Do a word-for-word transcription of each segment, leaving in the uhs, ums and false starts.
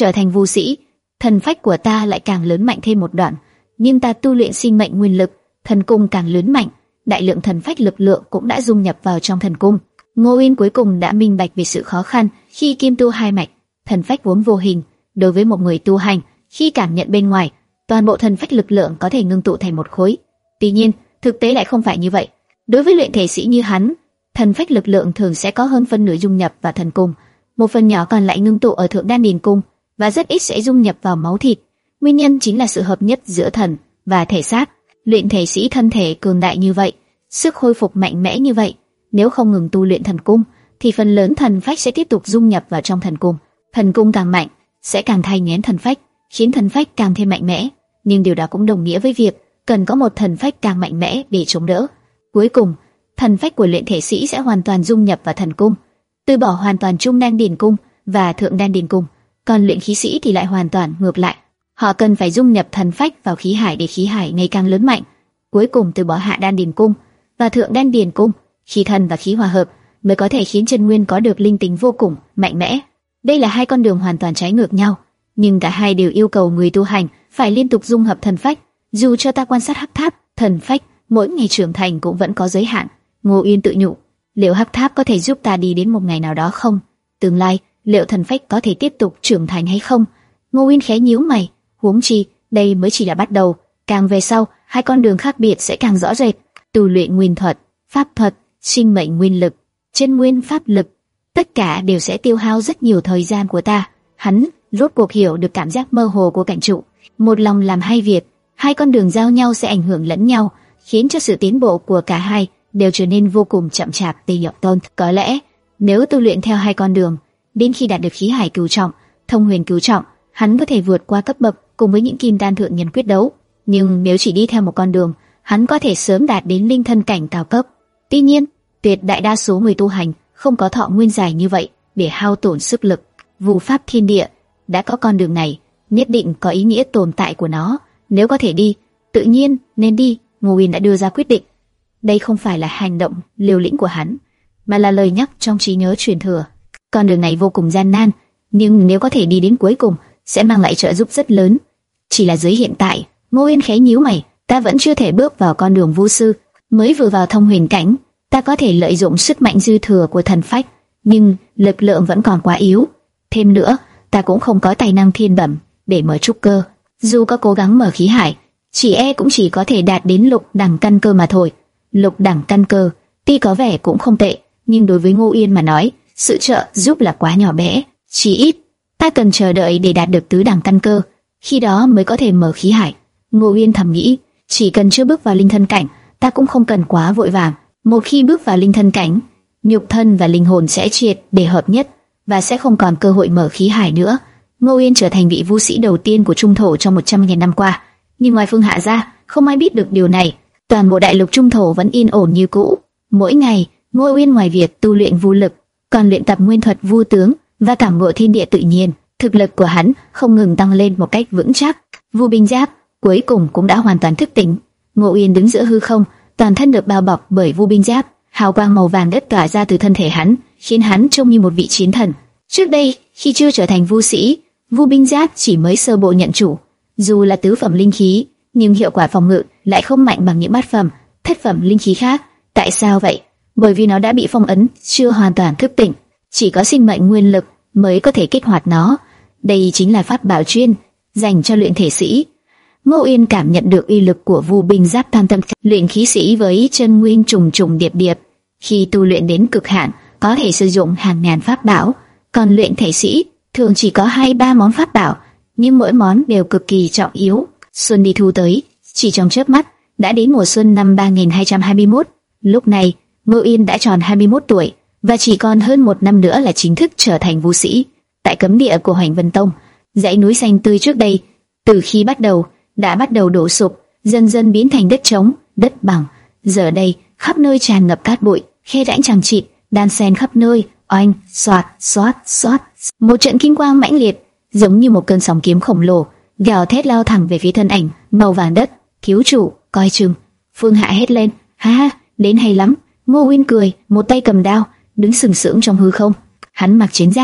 trở thành vu sĩ, thần phách của ta lại càng lớn mạnh thêm một đoạn, nhưng ta tu luyện sinh mệnh nguyên lực, thần cung càng lớn mạnh, đại lượng thần phách lực lượng cũng đã dung nhập vào trong thần cung. Ngô Uyên cuối cùng đã minh bạch về sự khó khăn khi kim tu hai mạch, thần phách vốn vô hình, đối với một người tu hành, khi cảm nhận bên ngoài, toàn bộ thần phách lực lượng có thể ngưng tụ thành một khối. Tuy nhiên, thực tế lại không phải như vậy. Đối với luyện thể sĩ như hắn, thần phách lực lượng thường sẽ có hơn phân nửa dung nhập vào thần cung, một phần nhỏ còn lại ngưng tụ ở thượng đan điền cung và rất ít sẽ dung nhập vào máu thịt. Nguyên nhân chính là sự hợp nhất giữa thần và thể xác. Luyện thể sĩ thân thể cường đại như vậy, sức hồi phục mạnh mẽ như vậy, nếu không ngừng tu luyện thần cung, thì phần lớn thần phách sẽ tiếp tục dung nhập vào trong thần cung. Thần cung càng mạnh, sẽ càng thay nhén thần phách, khiến thần phách càng thêm mạnh mẽ. Nhưng điều đó cũng đồng nghĩa với việc cần có một thần phách càng mạnh mẽ để chống đỡ. Cuối cùng, thần phách của luyện thể sĩ sẽ hoàn toàn dung nhập vào thần cung, từ bỏ hoàn toàn trung đan điền cung và thượng đan điền cung. Còn luyện khí sĩ thì lại hoàn toàn ngược lại, họ cần phải dung nhập thần phách vào khí hải để khí hải ngày càng lớn mạnh, cuối cùng từ bỏ hạ đan điền cung và thượng đan điền cung, khí thần và khí hòa hợp mới có thể khiến chân nguyên có được linh tính vô cùng mạnh mẽ. Đây là hai con đường hoàn toàn trái ngược nhau, nhưng cả hai đều yêu cầu người tu hành phải liên tục dung hợp thần phách. Dù cho ta quan sát hắc tháp, thần phách mỗi ngày trưởng thành cũng vẫn có giới hạn. Ngô Uyên tự nhủ, liệu hắc tháp có thể giúp ta đi đến một ngày nào đó không? Tương lai, liệu thần phách có thể tiếp tục trưởng thành hay không? Ngô Uyên khẽ nhíu mày, huống chi đây mới chỉ là bắt đầu, càng về sau, hai con đường khác biệt sẽ càng rõ rệt. Tu luyện nguyên thuật, pháp thuật, sinh mệnh nguyên lực, chân nguyên pháp lực, tất cả đều sẽ tiêu hao rất nhiều thời gian của ta. Hắn rốt cuộc hiểu được cảm giác mơ hồ của cảnh trụ, một lòng làm hai việc, hai con đường giao nhau sẽ ảnh hưởng lẫn nhau, khiến cho sự tiến bộ của cả hai đều trở nên vô cùng chậm chạp. Tây Nhậm Tôn, có lẽ nếu tu luyện theo hai con đường, đến khi đạt được khí hải cửu trọng, thông huyền cửu trọng, hắn có thể vượt qua cấp bậc cùng với những kim đan thượng nhân quyết đấu. Nhưng nếu chỉ đi theo một con đường, hắn có thể sớm đạt đến linh thân cảnh cao cấp. Tuy nhiên, tuyệt đại đa số người tu hành không có thọ nguyên dài như vậy để hao tổn sức lực. Vụ pháp thiên địa đã có con đường này, nhất định có ý nghĩa tồn tại của nó. Nếu có thể đi, tự nhiên nên đi. Ngô Uyên đã đưa ra quyết định. Đây không phải là hành động liều lĩnh của hắn, mà là lời nhắc trong trí nhớ truyền thừa. Con đường này vô cùng gian nan, nhưng nếu có thể đi đến cuối cùng, sẽ mang lại trợ giúp rất lớn. Chỉ là dưới hiện tại, Ngô Uyên khẽ nhíu mày, ta vẫn chưa thể bước vào con đường vu sư, mới vừa vào thông huyền cảnh, ta có thể lợi dụng sức mạnh dư thừa của thần phách, nhưng lực lượng vẫn còn quá yếu. Thêm nữa, ta cũng không có tài năng thiên bẩm để mở trúc cơ, dù có cố gắng mở khí hải, chỉ e cũng chỉ có thể đạt đến lục đẳng căn cơ mà thôi. Lục đẳng căn cơ, tuy có vẻ cũng không tệ, nhưng đối với Ngô Uyên mà nói, sự trợ giúp là quá nhỏ bé. Chỉ ít, ta cần chờ đợi để đạt được tứ đẳng căn cơ, khi đó mới có thể mở khí hải. Ngô Uyên thầm nghĩ, chỉ cần chưa bước vào linh thân cảnh, ta cũng không cần quá vội vàng. Một khi bước vào linh thân cảnh, nhục thân và linh hồn sẽ triệt để hợp nhất và sẽ không còn cơ hội mở khí hải nữa. Ngô Uyên trở thành vị vu sĩ đầu tiên của Trung Thổ trong một trăm nghìn năm qua, nhưng ngoài Phương Hạ ra, không ai biết được điều này. Toàn bộ đại lục Trung Thổ vẫn yên ổn như cũ. Mỗi ngày, Ngô Uyên ngoài việc tu luyện vu lực, còn luyện tập nguyên thuật vu tướng và cảm ngộ thiên địa tự nhiên. Thực lực của hắn không ngừng tăng lên một cách vững chắc. Vu binh giáp cuối cùng cũng đã hoàn toàn thức tỉnh. Ngô Uyên đứng giữa hư không, toàn thân được bao bọc bởi vu binh giáp, hào quang màu vàng đất tỏa ra từ thân thể hắn, khiến hắn trông như một vị chiến thần. Trước đây, khi chưa trở thành vu sĩ, vu binh giáp chỉ mới sơ bộ nhận chủ. Dù là tứ phẩm linh khí, nhưng hiệu quả phòng ngự lại không mạnh bằng những bát phẩm, thất phẩm linh khí khác. Tại sao vậy? Bởi vì nó đã bị phong ấn, chưa hoàn toàn thức tỉnh. Chỉ có sinh mệnh nguyên lực mới có thể kích hoạt nó. Đây chính là pháp bảo chuyên dành cho luyện thể sĩ. Ngô Uyên cảm nhận được uy lực của vu binh giáp tam tâm. Luyện khí sĩ với chân nguyên trùng trùng điệp điệp, khi tu luyện đến cực hạn, có thể sử dụng hàng ngàn pháp bảo. Còn luyện thể sĩ thường chỉ có hai ba món pháp bảo, nhưng mỗi món đều cực kỳ trọng yếu. Xuân đi thu tới, chỉ trong chớp mắt đã đến mùa xuân năm ba nghìn hai trăm hai mươi mốt. Lúc này, Ngô Uyên đã tròn hai mươi mốt tuổi và chỉ còn hơn một năm nữa là chính thức trở thành vu sĩ. Tại cấm địa của Hoành Vân Tông, dãy núi xanh tươi trước đây, từ khi bắt đầu đã bắt đầu đổ sụp, dần dần biến thành đất trống, đất bằng. Giờ đây, khắp nơi tràn ngập cát bụi, khe rãnh chằng chịt, đan xen khắp nơi, oanh, xoạt, xoát, xoát. Một trận kim quang mãnh liệt, giống như một cơn sóng kiếm khổng lồ, gào thét lao thẳng về phía thân ảnh màu vàng đất. Thiếu chủ, coi chừng! Phương Hạ hét lên. Ha ha, đến hay lắm. Ngô Uyên cười, một tay cầm đao, đứng sừng sững trong hư không. Hắn mặc chiến giáp,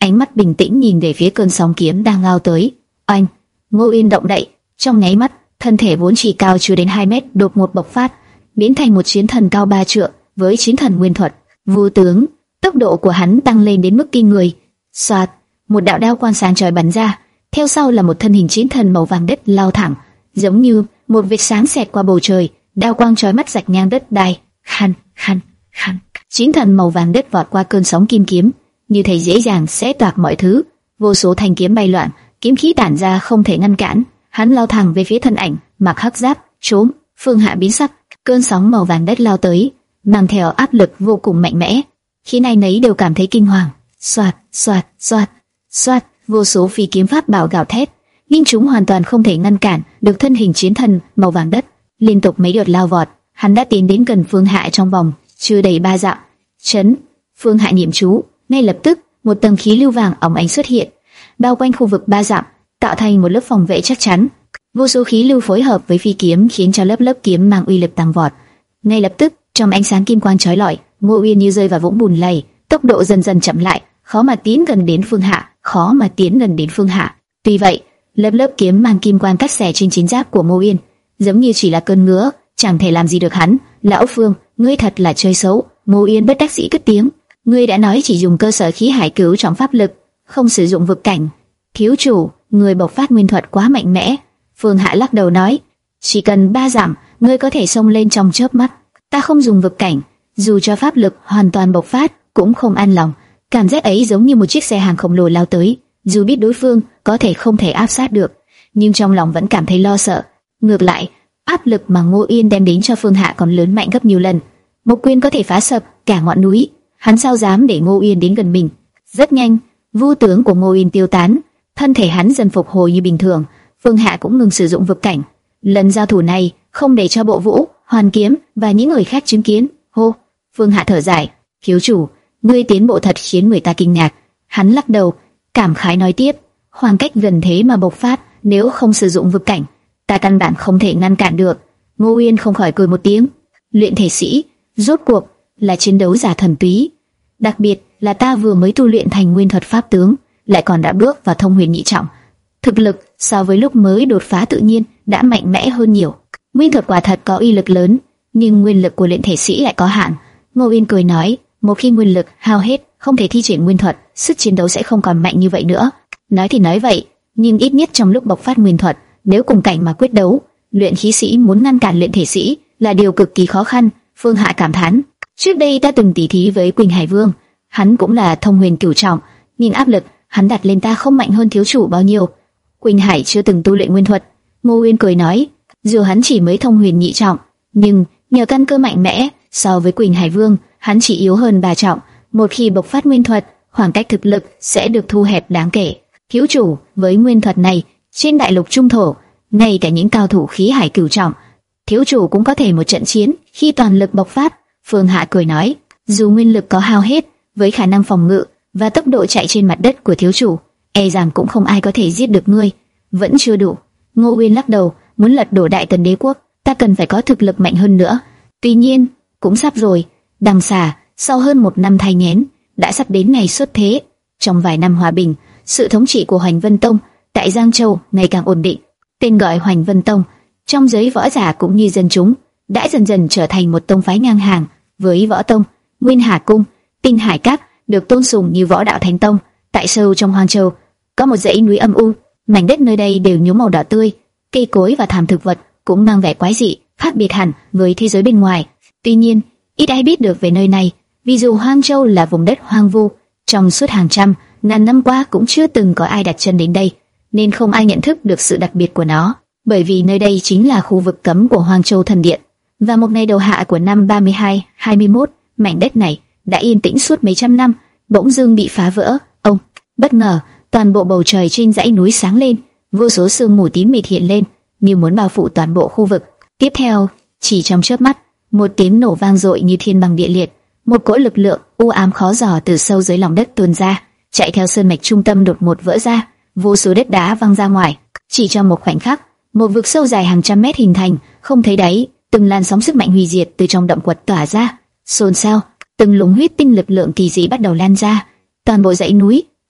ánh mắt bình tĩnh nhìn về phía cơn sóng kiếm đang lao tới. Oanh! Ngô Uyên động đậy, trong nháy mắt, thân thể vốn chỉ cao chưa đến hai mét đột ngột bộc phát, biến thành một chiến thần cao ba trượng với chiến thần nguyên thuật. Vô tướng, tốc độ của hắn tăng lên đến mức kinh người. Soạt, một đạo đao quang sáng chói bắn ra, theo sau là một thân hình chiến thần màu vàng đất lao thẳng, giống như một vệt sáng xẹt qua bầu trời, đao quang chói mắt rạch ngang đất đai. Khăn, khăn, khăn. Chiến thần màu vàng đất vọt qua cơn sóng kim kiếm, như thể dễ dàng xé toạc mọi thứ. Vô số thanh kiếm bay loạn, kiếm khí tản ra không thể ngăn cản. Hắn lao thẳng về phía thân ảnh mặc hắc giáp. Trốn! Phương Hạ biến sắc. Cơn sóng màu vàng đất lao tới, mang theo áp lực vô cùng mạnh mẽ, khiến ai nấy đều cảm thấy kinh hoàng. Soạt, soạt, soạt, soạt, vô số phi kiếm pháp bảo gào thét, nhưng chúng hoàn toàn không thể ngăn cản được thân hình chiến thần màu vàng đất. Liên tục mấy đợt lao vọt, hắn đã tiến đến gần Phương Hạ trong vòng chưa đầy ba dặm. Chấn! Phương Hạ niệm chú, ngay lập tức một tầng khí lưu vàng óng ánh xuất hiện, bao quanh khu vực ba dặm, tạo thành một lớp phòng vệ chắc chắn. Vô số khí lưu phối hợp với phi kiếm khiến cho lớp lớp kiếm mang uy lực tăng vọt. Ngay lập tức, trong ánh sáng kim quang chói lọi, Ngô Uyên như rơi vào vũng bùn lầy, tốc độ dần dần chậm lại, khó mà tiến gần đến Phương Hạ, khó mà tiến gần đến Phương Hạ. Tuy vậy, lớp lớp kiếm mang kim quang cắt xẻ trên chiến giáp của Ngô Uyên, giống như chỉ là cơn ngứa, chẳng thể làm gì được hắn. Lão Phương, ngươi thật là chơi xấu. Ngô Uyên bất đắc dĩ cất tiếng. Ngươi đã nói chỉ dùng cơ sở khí hải cứu trọng pháp lực, không sử dụng vực cảnh. Thiếu chủ, người bộc phát nguyên thuật quá mạnh mẽ. Phương Hạ lắc đầu nói, chỉ cần ba dặm, ngươi có thể xông lên trong chớp mắt. Ta không dùng vực cảnh, dù cho pháp lực hoàn toàn bộc phát, cũng không an lòng. Cảm giác ấy giống như một chiếc xe hàng khổng lồ lao tới, dù biết đối phương có thể không thể áp sát được, nhưng trong lòng vẫn cảm thấy lo sợ. Ngược lại, áp lực mà Ngô Uyên đem đến cho Phương Hạ còn lớn mạnh gấp nhiều lần. Một quyền có thể phá sập cả ngọn núi, hắn sao dám để Ngô Uyên đến gần mình. Rất nhanh, vu tướng của Ngô Uyên tiêu tán, thân thể hắn dần phục hồi như bình thường. Phương Hạ cũng ngừng sử dụng vực cảnh. Lần giao thủ này không để cho Bộ Vũ, Hoàn Kiếm và những người khác chứng kiến. Hô! Phương Hạ thở dài, thiếu chủ, ngươi tiến bộ thật khiến người ta kinh ngạc. Hắn lắc đầu, cảm khái nói tiếp, khoảng cách gần thế mà bộc phát, nếu không sử dụng vực cảnh, ta căn bản không thể ngăn cản được. Ngô Uyên không khỏi cười một tiếng. Luyện thể sĩ, rốt cuộc là chiến đấu giả thần túy. Đặc biệt là ta vừa mới tu luyện thành nguyên thuật pháp tướng, lại còn đã bước vào thông huyền nhị trọng. Thực lực so với lúc mới đột phá tự nhiên đã mạnh mẽ hơn nhiều. Nguyên thuật quả thật có uy lực lớn, nhưng nguyên lực của luyện thể sĩ lại có hạn. Ngô Uyên cười nói, một khi nguyên lực hao hết, không thể thi triển nguyên thuật, sức chiến đấu sẽ không còn mạnh như vậy nữa. Nói thì nói vậy, nhưng ít nhất trong lúc bộc phát nguyên thuật, nếu cùng cảnh mà quyết đấu, luyện khí sĩ muốn ngăn cản luyện thể sĩ là điều cực kỳ khó khăn. Phương Hạ cảm thán, trước đây ta từng tỉ thí với Quỳnh Hải Vương, hắn cũng là thông huyền cửu trọng, nhưng áp lực hắn đặt lên ta không mạnh hơn thiếu chủ bao nhiêu. Quỳnh Hải chưa từng tu luyện nguyên thuật. Ngô Uyên cười nói, dù hắn chỉ mới thông huyền nhị trọng, nhưng nhờ căn cơ mạnh mẽ, so với Quỳnh Hải Vương, hắn chỉ yếu hơn ba trọng. Một khi bộc phát nguyên thuật, khoảng cách thực lực sẽ được thu hẹp đáng kể. Thiếu chủ, với nguyên thuật này, trên đại lục trung thổ, ngay cả những cao thủ khí hải cửu trọng, thiếu chủ cũng có thể một trận chiến khi toàn lực bộc phát. Phương Hạ cười nói, dù nguyên lực có hao hết, với khả năng phòng ngự và tốc độ chạy trên mặt đất của thiếu chủ, e rằng cũng không ai có thể giết được ngươi. Vẫn chưa đủ. Ngô Uyên lắc đầu, muốn lật đổ Đại Tần Đế quốc, ta cần phải có thực lực mạnh hơn nữa. Tuy nhiên, cũng sắp rồi. Đằng Xà, sau hơn một năm thai nghén, đã sắp đến ngày xuất thế. Trong vài năm hòa bình, sự thống trị của Hoành Vân Tông tại Giang Châu ngày càng ổn định. Tên gọi Hoành Vân Tông trong giới võ giả cũng như dân chúng đã dần dần trở thành một tông phái ngang hàng với Võ Tông, Nguyên Hà Cung, Tinh Hải Các, được tôn sùng như Võ Đạo Thánh Tông. Tại sâu trong Hoang Châu, có một dãy núi âm u, mảnh đất nơi đây đều nhuốm màu đỏ tươi, cây cối và thảm thực vật cũng mang vẻ quái dị, khác biệt hẳn với thế giới bên ngoài. Tuy nhiên, ít ai biết được về nơi này, vì dù Hoang Châu là vùng đất hoang vu, trong suốt hàng trăm, ngàn năm qua cũng chưa từng có ai đặt chân đến đây, nên không ai nhận thức được sự đặc biệt của nó. Bởi vì nơi đây chính là khu vực cấm của Hoang Châu Thần Điện. Và một ngày đầu hạ của năm ba mươi hai hai mươi mốt, mảnh đất này đã yên tĩnh suốt mấy trăm năm, bỗng dưng bị phá vỡ. Ông, bất ngờ, toàn bộ bầu trời trên dãy núi sáng lên, vô số sương mù tím mịt hiện lên, như muốn bao phủ toàn bộ khu vực. Tiếp theo, chỉ trong chớp mắt, một tiếng nổ vang dội như thiên băng địa liệt, một cỗ lực lượng u ám khó dò từ sâu dưới lòng đất tuôn ra, chạy theo sơn mạch trung tâm đột ngột vỡ ra, vô số đất đá văng ra ngoài. Chỉ trong một khoảnh khắc, một vực sâu dài hàng trăm mét hình thành, không thấy đáy, từng làn sóng sức mạnh hủy diệt từ trong động quật tỏa ra. Xôn xao, từng luồng huyết tinh lực lượng kỳ dị bắt đầu lan ra, toàn bộ dãy núi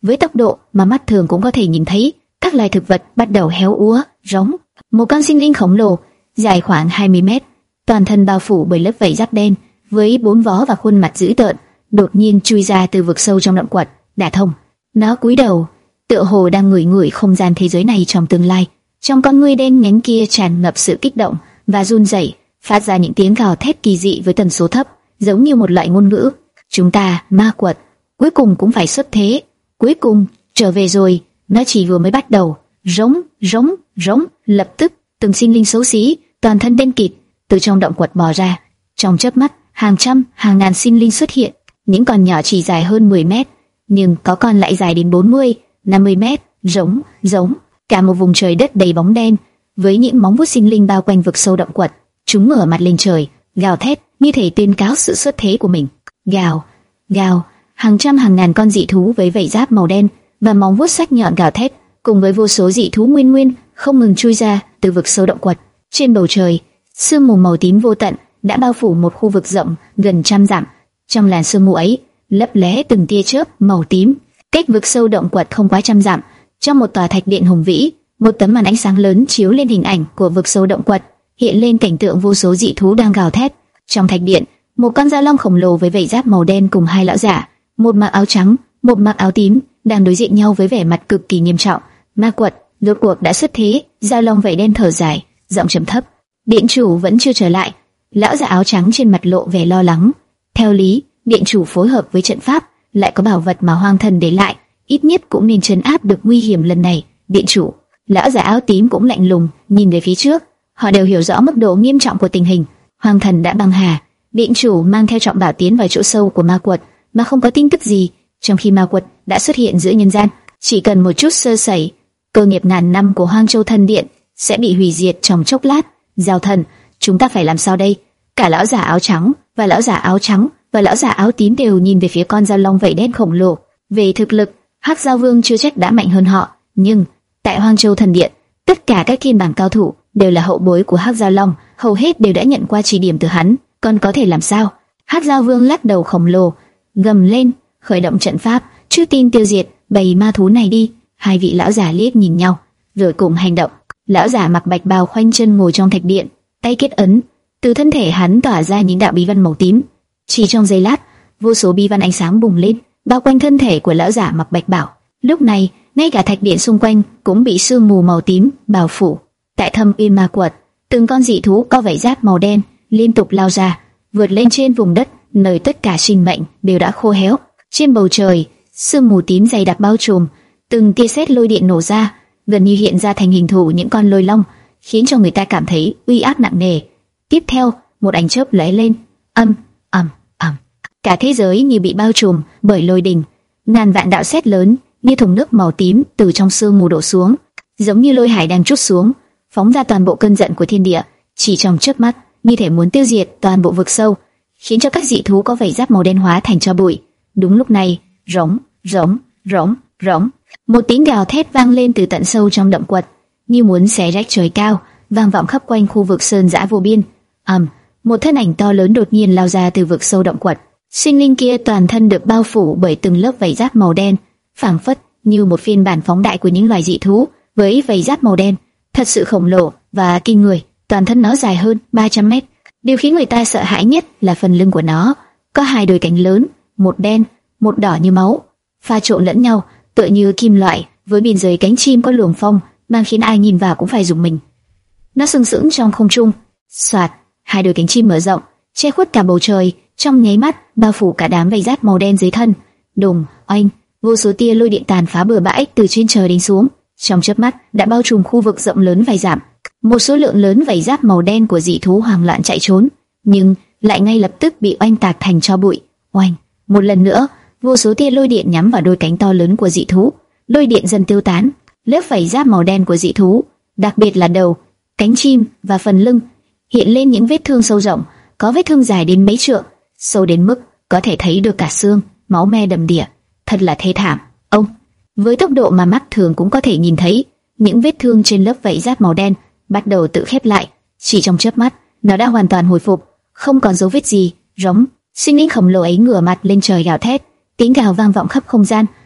với tốc độ mà mắt thường cũng có thể nhìn thấy, các loài thực vật bắt đầu héo úa, rống. Một con sinh linh khổng lồ, dài khoảng hai mươi mét, toàn thân bao phủ bởi lớp vảy giáp đen, với bốn vó và khuôn mặt dữ tợn, đột nhiên chui ra từ vực sâu trong động quật. Đả Thông, nó cúi đầu, tựa hồ đang ngửi ngửi không gian thế giới này trong tương lai. Trong con ngươi đen nhánh kia tràn ngập sự kích động và run rẩy, phát ra những tiếng gào thét kỳ dị với tần số thấp, giống như một loại ngôn ngữ. Chúng ta, ma quật, cuối cùng cũng phải xuất thế, cuối cùng trở về rồi. Nó chỉ vừa mới bắt đầu. Rống, rống, rống. Lập tức, từng sinh linh xấu xí, toàn thân đen kịt, từ trong động quật bò ra. Trong chớp mắt, hàng trăm, hàng ngàn sinh linh xuất hiện. Những con nhỏ chỉ dài hơn mười mét, nhưng có con lại dài đến bốn mươi, năm mươi mét. Rống, rống. Cả một vùng trời đất đầy bóng đen, với những móng vuốt sinh linh bao quanh vực sâu động quật. Chúng ngửa mặt lên trời, gào thét như thể tuyên cáo sự xuất thế của mình. Gào, gào. Hàng trăm hàng ngàn con dị thú với vảy giáp màu đen và móng vuốt sắc nhọn gào thét, cùng với vô số dị thú nguyên nguyên không ngừng chui ra từ vực sâu động quật. Trên bầu trời, sương mù màu tím vô tận đã bao phủ một khu vực rộng gần trăm dặm. Trong làn sương mù ấy, lấp lé từng tia chớp màu tím. Cách vực sâu động quật không quá trăm dặm, trong một tòa thạch điện hùng vĩ, một tấm màn ánh sáng lớn chiếu lên hình ảnh của vực sâu động quật, hiện lên cảnh tượng vô số dị thú đang gào thét. Trong thạch điện, một con dao long khổng lồ với vảy giáp màu đen cùng hai lão giả, một mặc áo trắng, một mặc áo tím, đang đối diện nhau với vẻ mặt cực kỳ nghiêm trọng. Ma quật rốt cuộc đã xuất thế. Dao long vảy đen thở dài, giọng trầm thấp: Điện chủ vẫn chưa trở lại. Lão giả áo trắng trên mặt lộ vẻ lo lắng. Theo lý, điện chủ phối hợp với trận pháp, lại có bảo vật mà hoang thần để lại, ít nhất cũng nên trấn áp được nguy hiểm lần này. Điện chủ. Lão giả áo tím cũng lạnh lùng nhìn về phía trước. Họ đều hiểu rõ mức độ nghiêm trọng của tình hình. Hoang thần đã băng hà, điện chủ mang theo trọng bảo tiến vào chỗ sâu của ma quật mà không có tin tức gì, trong khi ma quật đã xuất hiện giữa nhân gian. Chỉ cần một chút sơ sẩy, cơ nghiệp ngàn năm của Hoang Châu Thần Điện sẽ bị hủy diệt trong chốc lát. Giao thần, chúng ta phải làm sao đây? Cả lão giả áo trắng và lão giả áo trắng và lão giả áo tím đều nhìn về phía con dao long vảy đen khổng lồ. Về thực lực, Hắc Giao Vương chưa chắc đã mạnh hơn họ, nhưng tại Hoang Châu Thần Điện, tất cả các thiên bảng cao thủ đều là hậu bối của Hắc Giao Long, hầu hết đều đã nhận qua chỉ điểm từ hắn, còn có thể làm sao? Hắc Giao Vương lắc đầu khổng lồ, gầm lên, khởi động trận pháp, trước tiên tiêu diệt bầy ma thú này đi. Hai vị lão giả liếc nhìn nhau, rồi cùng hành động. Lão giả mặc bạch bào khoanh chân ngồi trong thạch điện, tay kết ấn, từ thân thể hắn tỏa ra những đạo bí văn màu tím. Chỉ trong giây lát, vô số bí văn ánh sáng bùng lên, bao quanh thân thể của lão giả mặc bạch bào. Lúc này, ngay cả thạch điện xung quanh cũng bị sương mù màu tím bao phủ. Tại Thâm Uyên Ma Quật, từng con dị thú có vảy giáp màu đen liên tục lao ra, vượt lên trên vùng đất nơi tất cả sinh mệnh đều đã khô héo. Trên bầu trời, sương mù tím dày đặc bao trùm, từng tia sét lôi điện nổ ra, gần như hiện ra thành hình thù những con lôi long, khiến cho người ta cảm thấy uy áp nặng nề. Tiếp theo, một ánh chớp lóe lên, âm, ầm, ầm, cả thế giới như bị bao trùm bởi lôi đình. Ngàn vạn đạo sét lớn như thùng nước màu tím từ trong sương mù đổ xuống, giống như lôi hải đang trút xuống, phóng ra toàn bộ cơn giận của thiên địa, chỉ trong chớp mắt, như thể muốn tiêu diệt toàn bộ vực sâu, khiến cho các dị thú có vảy giáp màu đen hóa thành tro bụi. Đúng lúc này, rống, rống, rống, rống, một tiếng gào thét vang lên từ tận sâu trong động quật, như muốn xé rách trời cao, vang vọng khắp quanh khu vực sơn dã vô biên. ầm, một thân ảnh to lớn đột nhiên lao ra từ vực sâu động quật. Sinh linh kia toàn thân được bao phủ bởi từng lớp vảy giáp màu đen, phảng phất như một phiên bản phóng đại của những loài dị thú với vảy giáp màu đen, thật sự khổng lồ và kinh người. Toàn thân nó dài hơn ba trăm mét. Điều khiến người ta sợ hãi nhất là phần lưng của nó, có hai đôi cánh lớn, một đen, một đỏ như máu, pha trộn lẫn nhau, tựa như kim loại, với bên dưới cánh chim có luồng phong, mang khiến ai nhìn vào cũng phải rùng mình. Nó sừng sững trong không trung, xoạt, hai đôi cánh chim mở rộng, che khuất cả bầu trời, trong nháy mắt bao phủ cả đám vảy giáp màu đen dưới thân. Đùng, oanh, vô số tia lôi điện tàn phá bừa bãi từ trên trời đánh xuống, trong chớp mắt đã bao trùm khu vực rộng lớn vài dặm. Một số lượng lớn vảy giáp màu đen của dị thú hoảng loạn chạy trốn, nhưng lại ngay lập tức bị oanh tạc thành tro bụi. Oanh, một lần nữa, vô số tia lôi điện nhắm vào đôi cánh to lớn của dị thú, lôi điện dần tiêu tán. Lớp vảy giáp màu đen của dị thú, đặc biệt là đầu, cánh chim và phần lưng, hiện lên những vết thương sâu rộng, có vết thương dài đến mấy trượng, sâu đến mức có thể thấy được cả xương, máu me đầm đìa, thật là thê thảm. Ông, với tốc độ mà mắt thường cũng có thể nhìn thấy, những vết thương trên lớp vảy giáp màu đen bắt đầu tự khép lại, chỉ trong chớp mắt, nó đã hoàn toàn hồi phục, không còn dấu vết gì. Rống, sinh linh khổng lồ ấy ngửa mặt lên trời gào thét, tiếng gào vang vọng khắp không gian,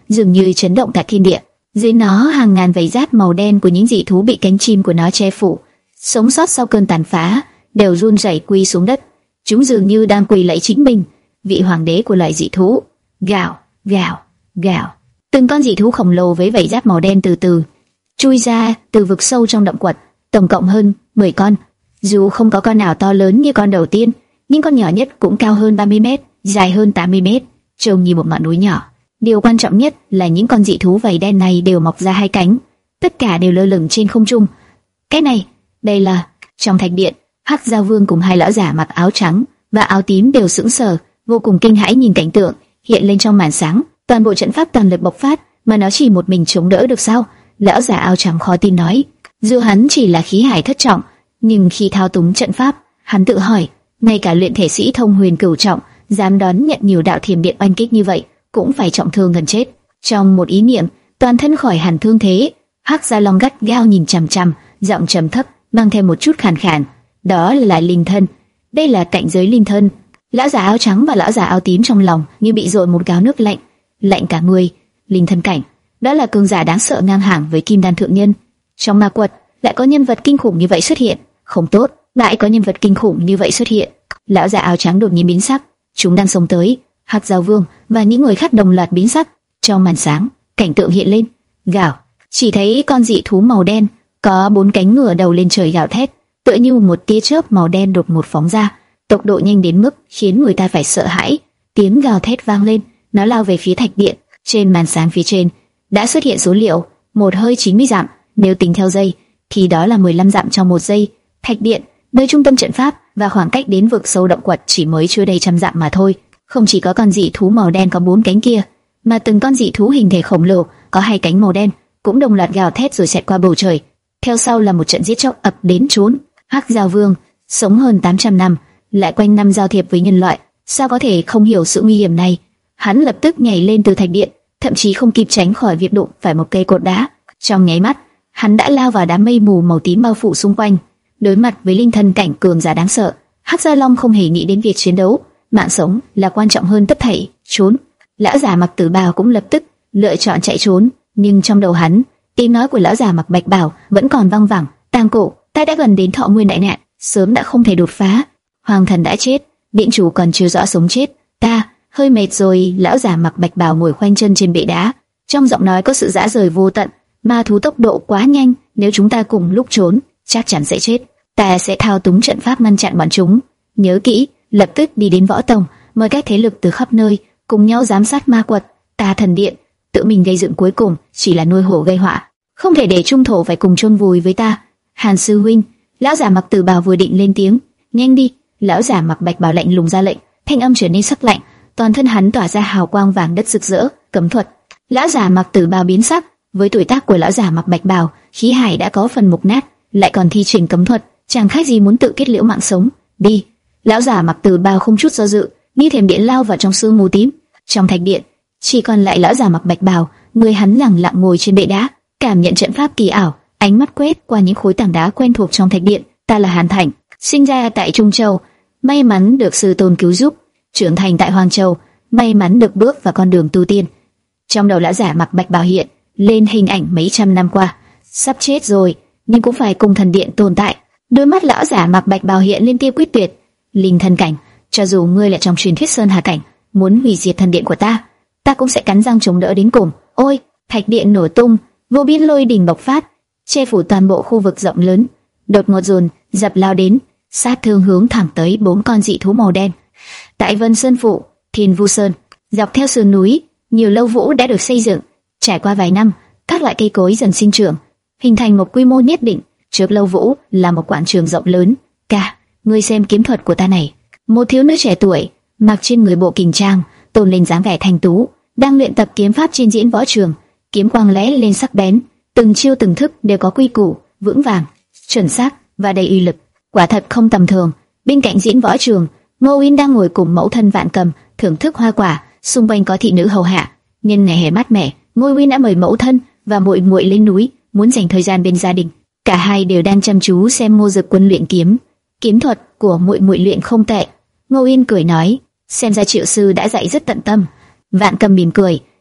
dường như chấn động cả thiên địa. Dưới nó hàng ngàn vảy giáp màu đen của những dị thú bị cánh chim của nó che phủ, sống sót sau cơn tàn phá, đều run rẩy quỳ xuống đất. Chúng dường như đang quỳ lạy chính mình, vị hoàng đế của loài dị thú. Gào, gào, gào. Từng con dị thú khổng lồ với vảy giáp màu đen từ từ chui ra từ vực sâu trong động quật, tổng cộng hơn mười con. Dù không có con nào to lớn như con đầu tiên, nhưng con nhỏ nhất cũng cao hơn ba mươi mét, dài hơn tám mươi mét, trông như một ngọn núi nhỏ. Điều quan trọng nhất là những con dị thú vảy đen này đều mọc ra hai cánh, tất cả đều lơ lửng trên không trung. Cái này, đây là... Trong thạch điện, Hắc Giao Vương cùng hai lão giả mặc áo trắng và áo tím đều sững sờ, vô cùng kinh hãi nhìn cảnh tượng hiện lên trong màn sáng. Toàn bộ trận pháp toàn lực bộc phát, mà nó chỉ một mình chống đỡ được sao? Lão giả áo trắng khó tin nói. Dù hắn chỉ là khí hải thất trọng, nhưng khi thao túng trận pháp, hắn tự hỏi, ngay cả luyện thể sĩ thông huyền cửu trọng, dám đón nhận nhiều đạo thiểm điện oanh kích như vậy, cũng phải trọng thương gần chết. Trong một ý niệm, toàn thân khỏi hẳn thương thế, Hắc Gia Long gắt gao nhìn chằm chằm, giọng trầm thấp, mang thêm một chút khàn khàn. Đó là linh thân. Đây là cảnh giới linh thân. Lão giả áo trắng và lão giả áo tím trong lòng như bị dội một gáo nước lạnh, lạnh cả người. Linh thân cảnh, đó là cường giả đáng sợ ngang hàng với Kim Đan thượng nhân. Trong ma quật lại có nhân vật kinh khủng như vậy xuất hiện, không tốt, lại có nhân vật kinh khủng như vậy xuất hiện. Lão giả áo trắng đột nhiên biến sắc, chúng đang xông tới. Hắc Giao Vương và những người khác đồng loạt biến sắc. Trong màn sáng, cảnh tượng hiện lên, gào, chỉ thấy con dị thú màu đen có bốn cánh ngửa đầu lên trời gào thét, tựa như một tia chớp màu đen đột ngột phóng ra, tốc độ nhanh đến mức khiến người ta phải sợ hãi. Tiếng gào thét vang lên, nó lao về phía thạch điện. Trên màn sáng phía trên đã xuất hiện số liệu một hơi chín mươi dặm, nếu tính theo giây thì đó là mười lăm dặm trong một giây. Thạch điện, nơi trung tâm trận pháp và khoảng cách đến vực sâu động quật chỉ mới chưa đầy trăm dặm mà thôi. Không chỉ có con dị thú màu đen có bốn cánh kia, mà từng con dị thú hình thể khổng lồ có hai cánh màu đen cũng đồng loạt gào thét rồi xẹt qua bầu trời. Theo sau là một trận giết chóc ập đến trốn. Hắc Giao Vương sống hơn tám trăm năm, lại quanh năm giao thiệp với nhân loại, sao có thể không hiểu sự nguy hiểm này? Hắn lập tức nhảy lên từ thạch điện, thậm chí không kịp tránh khỏi việc đụng phải một cây cột đá. Trong nháy mắt, hắn đã lao vào đám mây mù màu tím bao phủ xung quanh. Đối mặt với linh thân cảnh cường giả đáng sợ, Hắc Gia Long không hề nghĩ đến việc chiến đấu, mạng sống là quan trọng hơn tất thảy. Trốn. Lão giả mặc tử bào cũng lập tức lựa chọn chạy trốn, nhưng trong đầu hắn, tiếng nói của lão giả mặc bạch bào vẫn còn vang vẳng. Tang cổ, ta đã gần đến thọ nguyên đại nạn, sớm đã không thể đột phá. Hoàng thần đã chết, điện chủ còn chưa rõ sống chết. Ta hơi mệt rồi. Lão giả mặc bạch bào ngồi khoanh chân trên bệ đá, trong giọng nói có sự dã rời vô tận. Ma thú tốc độ quá nhanh, nếu chúng ta cùng lúc trốn, chắc chắn sẽ chết. Ta sẽ thao túng trận pháp ngăn chặn bọn chúng. Nhớ kỹ, lập tức đi đến võ tông, mời các thế lực từ khắp nơi cùng nhau giám sát ma quật. Ta thần điện tự mình gây dựng cuối cùng chỉ là nuôi hổ gây họa, không thể để trung thổ phải cùng chôn vùi với ta. Hàn sư huynh, lão giả mặc tử bào vừa định lên tiếng, nhanh đi. Lão giả mặc bạch bào lạnh lùng ra lệnh, thanh âm trở nên sắc lạnh, toàn thân hắn tỏa ra hào quang vàng đất rực rỡ. Cấm thuật. Lão giả mặc tử bào biến sắc, với tuổi tác của lão giả mặc bạch bào, khí hải đã có phần mục nát, lại còn thi triển cấm thuật, chẳng khác gì muốn tự kết liễu mạng sống. Đi. Lão giả mặc tử bào không chút do dự, như thiểm điện lao vào trong sương mù tím. Trong thạch điện, chỉ còn lại lão giả mặc bạch bào, người hắn lặng lặng ngồi trên bệ đá, cảm nhận trận pháp kỳ ảo, ánh mắt quét qua những khối tảng đá quen thuộc trong thạch điện. Ta là Hàn Thành, sinh ra tại Trung Châu, may mắn được sư tôn cứu giúp, trưởng thành tại Hoàng Châu, may mắn được bước vào con đường tu tiên. Trong đầu lão giả mặc bạch bào hiện lên hình ảnh mấy trăm năm qua, sắp chết rồi nhưng cũng phải cùng thần điện tồn tại. Đôi mắt lão giả mặc bạch bào hiện lên tia quyết tuyệt. Linh thân cảnh, cho dù ngươi là trong truyền thuyết sơn hà cảnh, muốn hủy diệt thần điện của ta, ta cũng sẽ cắn răng chống đỡ đến cùng. Ôi, thạch điện nổ tung, vô biên lôi đình bộc phát, che phủ toàn bộ khu vực rộng lớn. Đột ngột dồn dập lao đến, sát thương hướng thẳng tới bốn con dị thú màu đen. Tại Vân Sơn Phủ, Thiên Vu Sơn, dọc theo sườn núi, nhiều lâu vũ đã được xây dựng. Trải qua vài năm, các loại cây cối dần sinh trưởng, hình thành một quy mô nhất định. Trước lâu vũ là một quảng trường rộng lớn. Ca, ngươi xem kiếm thuật của ta này. Một thiếu nữ trẻ tuổi, mặc trên người bộ kình trang, tôn lên dáng vẻ thanh tú, đang luyện tập kiếm pháp trên diễn võ trường. Kiếm quang lóe lên sắc bén, từng chiêu từng thức đều có quy củ, vững vàng, chuẩn xác và đầy uy lực. Quả thật không tầm thường. Bên cạnh diễn võ trường, Ngô Uyên đang ngồi cùng mẫu thân Vạn Cầm thưởng thức hoa quả, xung quanh có thị nữ hầu hạ. Nhân ngày hè mát mẻ, Ngô Uyên đã mời mẫu thân và muội muội lên núi, muốn dành thời gian bên gia đình. Cả hai đều đang chăm chú xem Ngô Dực Quân luyện kiếm. Kiếm thuật của muội muội luyện không tệ. Ngô Uyên cười nói, xem ra Triệu sư đã dạy rất tận tâm. Vạn Cầm mỉm cười,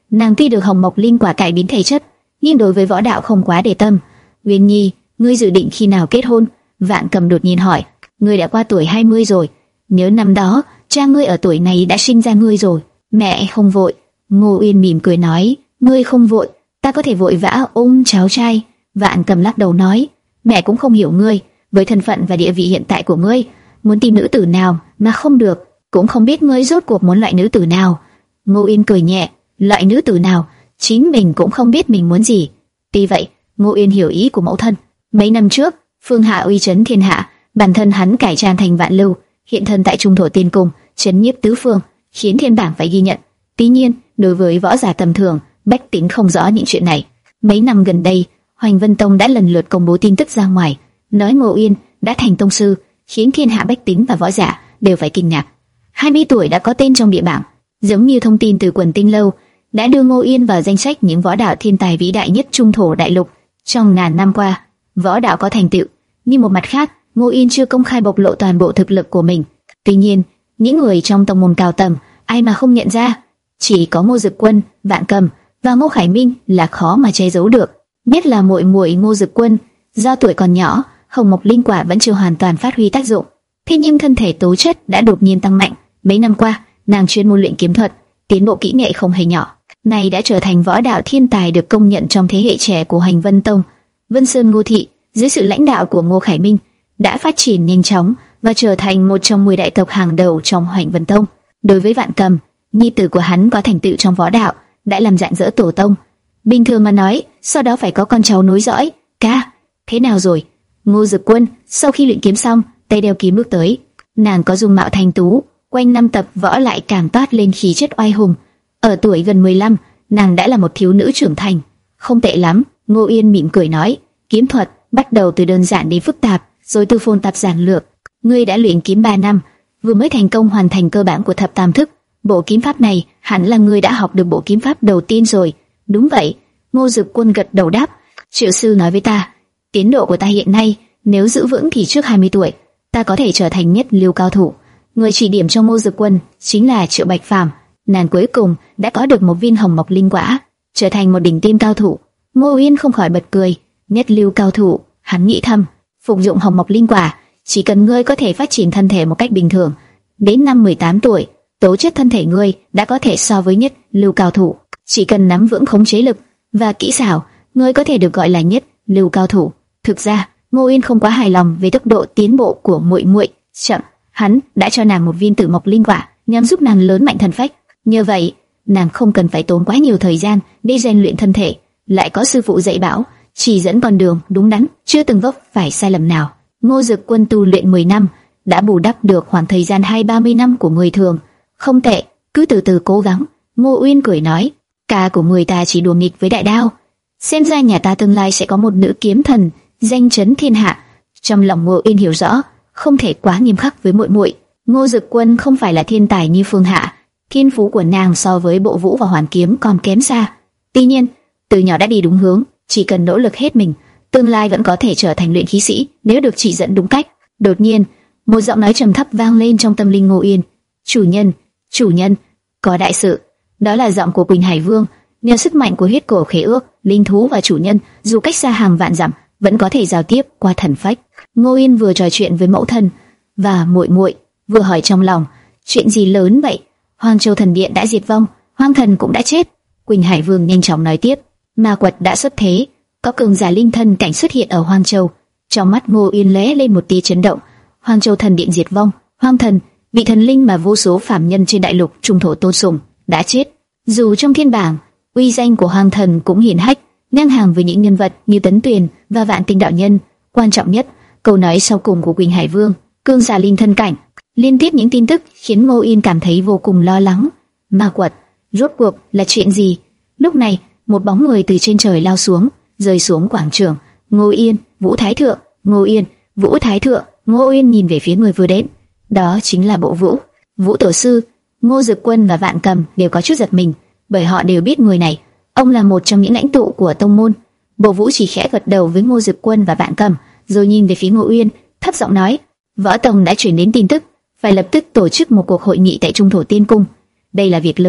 Nàng tuy được hồng mộc linh quả cải biến thể chất, nhưng đối với võ đạo không quá để tâm. Uyên Nhi, ngươi dự định khi nào kết hôn? Vạn Cầm đột nhiên hỏi. Ngươi đã qua tuổi hai mươi rồi. Nhớ năm đó, cha ngươi ở tuổi này đã sinh ra ngươi rồi. Mẹ không vội. Ngô Uyên mỉm cười nói. Ngươi không vội, ta có thể vội vã ôm cháu trai. Vạn Cầm lắc đầu nói. Mẹ cũng không hiểu ngươi, với thân phận và địa vị hiện tại của ngươi, muốn tìm nữ tử nào mà không được, cũng không biết ngươi rốt cuộc muốn loại nữ tử nào. Ngô Uyên cười nhẹ. Loại nữ tử nào? Chính mình cũng không biết mình muốn gì. Tuy vậy, Ngô Uyên hiểu ý của mẫu thân. Mấy năm trước, Phương Hạ uy chấn thiên hạ, bản thân hắn cải trang thành Vạn Lưu, hiện thân tại Trung Thổ Tiên Cung, chấn nhiếp tứ phương, khiến thiên bảng phải ghi nhận. Tuy nhiên, đối với võ giả tầm thường, bách tính không rõ những chuyện này. Mấy năm gần đây, Hoành Vân Tông đã lần lượt công bố tin tức ra ngoài, nói Ngô Uyên đã thành tông sư, khiến thiên hạ bách tính và võ giả đều phải kinh ngạc. hai mươi tuổi đã có tên trong địa bảng, giống như thông tin từ Quần Tinh Lâu đã đưa Ngô Uyên vào danh sách những võ đạo thiên tài vĩ đại nhất Trung Thổ đại lục. Trong ngàn năm qua, võ đạo có thành tựu, nhưng một mặt khác, Ngô Uyên chưa công khai bộc lộ toàn bộ thực lực của mình. Tuy nhiên, những người trong tông môn cao tầng, ai mà không nhận ra, chỉ có Ngô Dực Quân, Vạn Cầm và Ngô Khải Minh là khó mà che giấu được. Nhất là muội muội Ngô Dực Quân, do tuổi còn nhỏ, hồng mộc linh quả vẫn chưa hoàn toàn phát huy tác dụng. Thế nhưng thân thể tố chất đã đột nhiên tăng mạnh. Mấy năm qua, nàng chuyên môn luyện kiếm thuật, tiến bộ kỹ nghệ không hề nhỏ. Này đã trở thành võ đạo thiên tài được công nhận trong thế hệ trẻ của Hành Vân Tông. Vân Sơn Ngô Thị, dưới sự lãnh đạo của Ngô Khải Minh, đã phát triển nhanh chóng và trở thành một trong mười đại tộc hàng đầu trong Hành Vân Tông. Đối với Vạn Cầm, nhi tử của hắn có thành tựu trong võ đạo, đã làm rạng rỡ tổ tông. Bình thường mà nói, sau đó phải có con cháu nối dõi. Ca, thế nào rồi? Ngô Dực Quân sau khi luyện kiếm xong, tay đeo kiếm bước tới. Nàng có dung mạo thanh tú, quanh năm tập võ lại càng toát lên khí chất oai hùng. Ở tuổi gần mười lăm, nàng đã là một thiếu nữ trưởng thành. Không tệ lắm, Ngô Uyên mỉm cười nói. Kiếm thuật bắt đầu từ đơn giản đến phức tạp, rồi từ phồn tạp giản lược. Ngươi đã luyện kiếm ba năm, vừa mới thành công hoàn thành cơ bản của thập tam thức. Bộ kiếm pháp này hẳn là ngươi đã học được bộ kiếm pháp đầu tiên rồi. Đúng vậy, Ngô Dực Quân gật đầu đáp. Triệu sư nói với ta, tiến độ của ta hiện nay nếu giữ vững thì trước hai mươi tuổi, ta có thể trở thành nhất lưu cao thủ. Người chỉ điểm cho Ngô Dực Quân chính là Triệu Bạch Phàm. Nàng cuối cùng đã có được một viên hồng mộc linh quả, trở thành một đỉnh tiêm cao thủ. Ngô Uyên không khỏi bật cười. Nhất lưu cao thủ, hắn nghĩ thầm, phục dụng hồng mộc linh quả, chỉ cần ngươi có thể phát triển thân thể một cách bình thường, đến năm mười tám tuổi, tố chất thân thể ngươi đã có thể so với nhất lưu cao thủ. Chỉ cần nắm vững khống chế lực và kỹ xảo, ngươi có thể được gọi là nhất lưu cao thủ. Thực ra, Ngô Uyên không quá hài lòng về tốc độ tiến bộ của muội muội. Chậm, hắn đã cho nàng một viên tử mộc linh quả, nhằm giúp nàng lớn mạnh thần phách. Như vậy, nàng không cần phải tốn quá nhiều thời gian để rèn luyện thân thể, lại có sư phụ dạy bảo, chỉ dẫn con đường đúng đắn, chưa từng vấp phải sai lầm nào. Ngô Dực Quân tu luyện mười năm, đã bù đắp được khoảng thời gian hai ba mươi năm của người thường. Không tệ, cứ từ từ cố gắng. Ngô Uyên cười nói, ca của người ta chỉ đùa nghịch với đại đao, xem ra nhà ta tương lai sẽ có một nữ kiếm thần danh chấn thiên hạ. Trong lòng Ngô Uyên hiểu rõ, không thể quá nghiêm khắc với muội muội. Ngô Dực Quân không phải là thiên tài như Phương Hạ, thiên phú của nàng so với Bộ Vũ và Hoàn Kiếm còn kém xa. Tuy nhiên, từ nhỏ đã đi đúng hướng, chỉ cần nỗ lực hết mình, tương lai vẫn có thể trở thành luyện khí sĩ nếu được chỉ dẫn đúng cách. Đột nhiên, một giọng nói trầm thấp vang lên trong tâm linh Ngô Uyên. Chủ nhân, chủ nhân, có đại sự. Đó là giọng của Quỳnh Hải Vương. Nhờ sức mạnh của huyết cổ khế ước, linh thú và chủ nhân dù cách xa hàng vạn dặm vẫn có thể giao tiếp qua thần phách. Ngô Uyên vừa trò chuyện với mẫu thân và muội muội, vừa hỏi trong lòng, chuyện gì lớn vậy? Hoang Châu Thần Điện đã diệt vong, Hoang Thần cũng đã chết. Quỳnh Hải Vương nhanh chóng nói tiếp, ma quật đã xuất thế, có cường giả linh thân cảnh xuất hiện ở Hoang Châu. Trong mắt Ngô Uyên lóe lên một tia chấn động. Hoang Châu Thần Điện diệt vong, Hoang Thần, vị thần linh mà vô số phàm nhân trên đại lục Trung Thổ tôn sùng, đã chết. Dù trong thiên bảng, uy danh của Hoang Thần cũng hiển hách, ngang hàng với những nhân vật như Tấn Tuyền và Vạn Tinh đạo nhân. Quan trọng nhất, câu nói sau cùng của Quỳnh Hải Vương, cường giả linh thân cảnh. Liên tiếp những tin tức khiến Ngô Uyên cảm thấy vô cùng lo lắng. Ma quật, rốt cuộc là chuyện gì? Lúc này, một bóng người từ trên trời lao xuống, rơi xuống quảng trường. Ngô Uyên, Vũ Thái Thượng, Ngô Uyên, Vũ Thái Thượng. Ngô Uyên nhìn về phía người vừa đến, đó chính là Bộ Vũ. Vũ tổ sư. Ngô Dực Quân và Vạn Cầm đều có chút giật mình, bởi họ đều biết người này, ông là một trong những lãnh tụ của tông môn. Bộ Vũ chỉ khẽ gật đầu với Ngô Dực Quân và Vạn Cầm, rồi nhìn về phía Ngô Uyên, thấp giọng nói: Võ Tông đã truyền đến tin tức, phải lập tức tổ chức một cuộc hội nghị tại Trung Thổ Tiên Cung. Đây là việc lớn, có